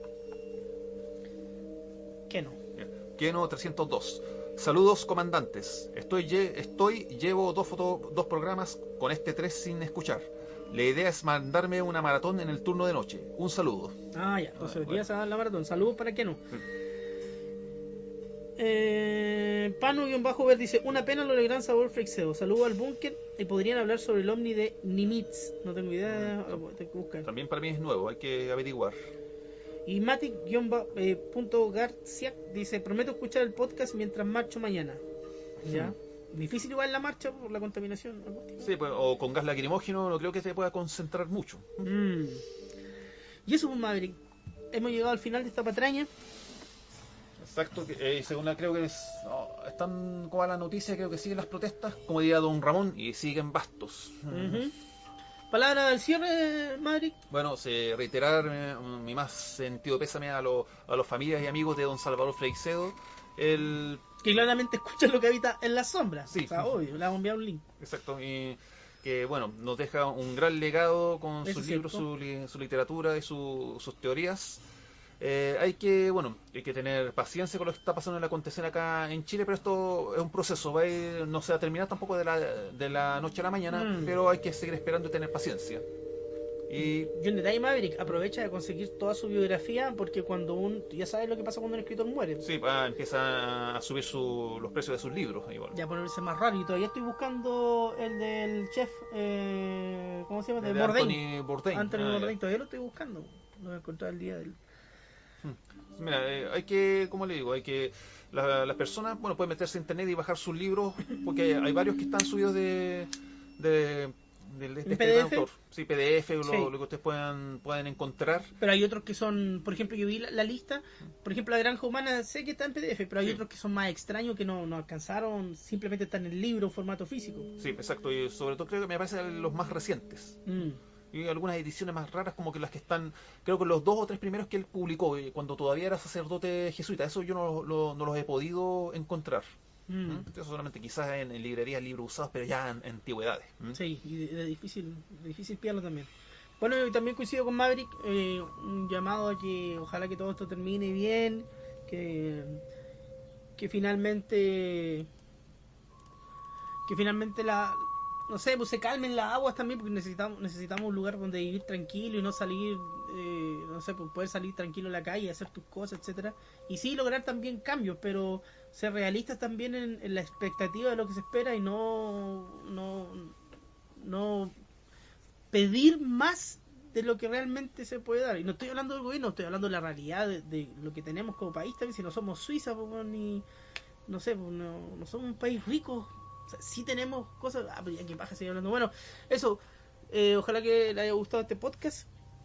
Keno trescientos dos. Saludos, comandantes. Estoy, lle- estoy llevo dos, foto, dos programas con este tres sin escuchar. La idea es mandarme una maratón en el turno de noche. Un saludo. Ah, ya, entonces Ah, hoy bueno. día se va a dar la maratón. Saludos para que no. Eh, Pano-Ver dice: una pena lo de Gran Sabor Flexeo. Saludos al búnker y podrían hablar sobre el ovni de Nimitz. No tengo idea, No. tengo que buscar. También para mí es nuevo, hay que averiguar. Y Matic-Garcia dice: prometo escuchar el podcast mientras marcho mañana. Ya. Difícil igual la marcha por la contaminación acústica. Sí, pues, o con gas lacrimógeno, no creo que se pueda concentrar mucho. Mm. Y eso, pues, Maverick. Hemos llegado al final de esta patraña. Exacto, que, eh, según la, creo que es, no, están como la noticia, creo que siguen las protestas, como diría don Ramón, y siguen bastos. Ujú. Palabra del cierre, Maverick. Bueno, se reiterar eh, mi más sentido pésame a, lo- a los familias y amigos de don Salvador Freixedo. El, Que claramente escucha lo que habita en las sombras. Sí. O sea, obvio, le vamos a enviar un link. exacto, y que bueno, nos deja un gran legado con Eso sus es libros, cierto. su, li- su literatura y su- sus teorías. Eh, hay que, bueno, hay que tener paciencia con lo que está pasando en la acontecer acá en Chile, pero esto es un proceso, va a ir- no se va a terminar tampoco de la, de la noche a la mañana, Mm. pero hay que seguir esperando y tener paciencia. Y Y un detalle, Maverick, aprovecha de conseguir toda su biografía, porque cuando un... Ya sabes lo que pasa cuando un escritor muere. sí, va, empieza a subir su- los precios de sus libros, igual. Ya ponerse más raro. Y todavía estoy buscando el del chef, eh, ¿cómo se llama? De, De Bourdain. Anthony Bourdain. Anthony Ah, ya. Bourdain, todavía lo estoy buscando. Lo voy a encontrar el día del... Mira, eh, hay que, como le digo, hay que la- las personas, bueno, pueden meterse en internet y bajar sus libros, porque hay varios que están subidos de de, de, de este ¿En P D F? gran autor. Sí, P D F, lo, Sí. lo que ustedes puedan pueden encontrar. Pero hay otros que son, por ejemplo, yo vi la, la lista, por ejemplo, la Granja Humana sé que está en P D F, pero hay Sí. otros que son más extraños que no, no alcanzaron, simplemente están en el libro en formato físico. Sí, exacto, y sobre todo creo que me parecen los más recientes. Mm. Y algunas ediciones más raras, como que las que están, creo que los dos o tres primeros que él publicó, eh, cuando todavía era sacerdote jesuita, eso yo no, lo- no los he podido encontrar. Mm. ¿Mm? Eso solamente quizás en, en librerías, libros usados, pero ya en, en antigüedades. ¿Mm? Sí, y de, de difícil, de difícil pillarlo también. Bueno, y también coincido con Maverick, eh, un llamado a que ojalá que todo esto termine bien, que, que finalmente, que finalmente la, no sé, pues se calmen las aguas también, porque necesitamos, necesitamos un lugar donde vivir tranquilo y no salir, eh, no sé, pues poder salir tranquilo a la calle, hacer tus cosas, etcétera. Y sí lograr también cambios, pero ser realistas también en, en la expectativa de lo que se espera y no, no, no pedir más de lo que realmente se puede dar. Y no estoy hablando del gobierno, estoy hablando de la realidad de, de lo que tenemos como país también. Si no somos Suiza, pues, ni no sé, pues, no, no somos un país rico. O sea, sí tenemos cosas. Ah, pero ya que paja seguir hablando. Bueno, eso. Eh, ojalá que le haya gustado este podcast.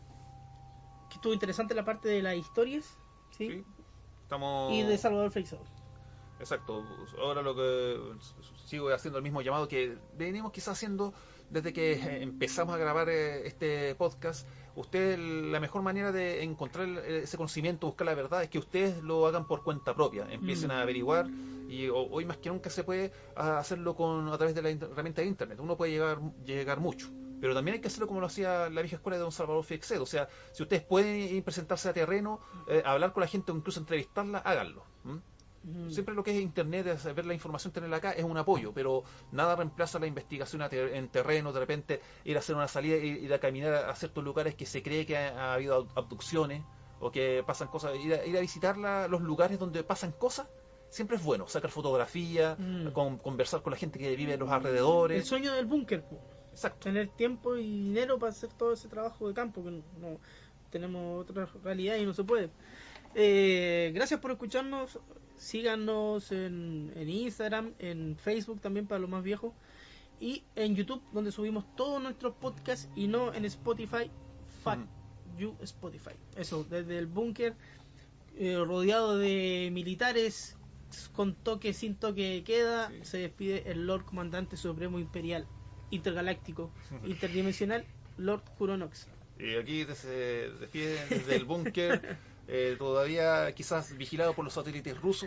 Que estuvo interesante la parte de las historias. ¿sí? Sí, estamos... Y de Salvador Freixedo. Exacto, ahora lo que sigo haciendo el mismo llamado que venimos quizás haciendo desde que eh, empezamos a grabar eh, este podcast. Usted, la mejor manera de encontrar eh, ese conocimiento, buscar la verdad, es que ustedes lo hagan por cuenta propia, empiecen Mm. a averiguar, y ho- hoy más que nunca se puede ah, hacerlo con a través de la inter- herramienta de internet. Uno puede llegar llegar mucho, pero también hay que hacerlo como lo hacía la vieja escuela de don Salvador Freixedo. O sea, si ustedes pueden ir presentarse a terreno, eh, hablar con la gente o incluso entrevistarla, háganlo. ¿m? Mm. Siempre lo que es internet, es ver la información, tenerla acá, es un apoyo, pero nada reemplaza la investigación a ter- en terreno, de repente ir a hacer una salida, ir, ir a caminar a ciertos lugares que se cree que ha, ha habido abducciones o que pasan cosas, ir a, ir a visitar la- los lugares donde pasan cosas, siempre es bueno, sacar fotografías, Mm. con- conversar con la gente que vive en los El alrededores. sueño del búnker, po. Exacto. Tener tiempo y dinero para hacer todo ese trabajo de campo, que no, no- tenemos otra realidad y no se puede. Eh, gracias por escucharnos. Síganos en, en Instagram, en Facebook también para los más viejos, y en YouTube, donde subimos todos nuestros podcasts y no en Spotify. Fuck Ujú. you, Spotify. Eso, desde el búnker, eh, rodeado de militares, con toque, sin toque de queda, Sí. se despide el Lord Comandante Supremo Imperial Intergaláctico Interdimensional, Lord Huronox. Y aquí se despide desde el búnker, eh, todavía quizás vigilado por los satélites rusos,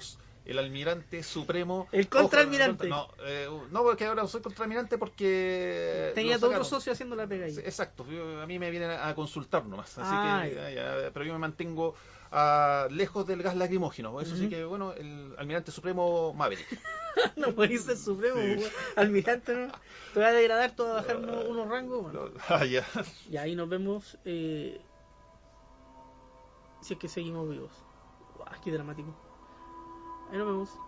el almirante supremo. El contraalmirante. Ojo, no, eh, no, porque ahora soy contraalmirante porque. Tenía lo todo otro sacaron. socio haciendo la pega ahí. Sí, exacto, yo- a mí me vienen a consultar nomás, así Ah, que ya. ya, ya, pero yo me mantengo ah, lejos del gas lacrimógeno, eso sí Ujú. que bueno, el almirante supremo Maverick. No podéis ser supremo, Sí. weón. Almirante, ¿no? Te va a degradar, te va a bajar unos, unos rangos, bueno. Lo- ah, ya. Y ahí nos vemos. Eh, si es que seguimos vivos. Guau, qué dramático. Ahí nos vemos.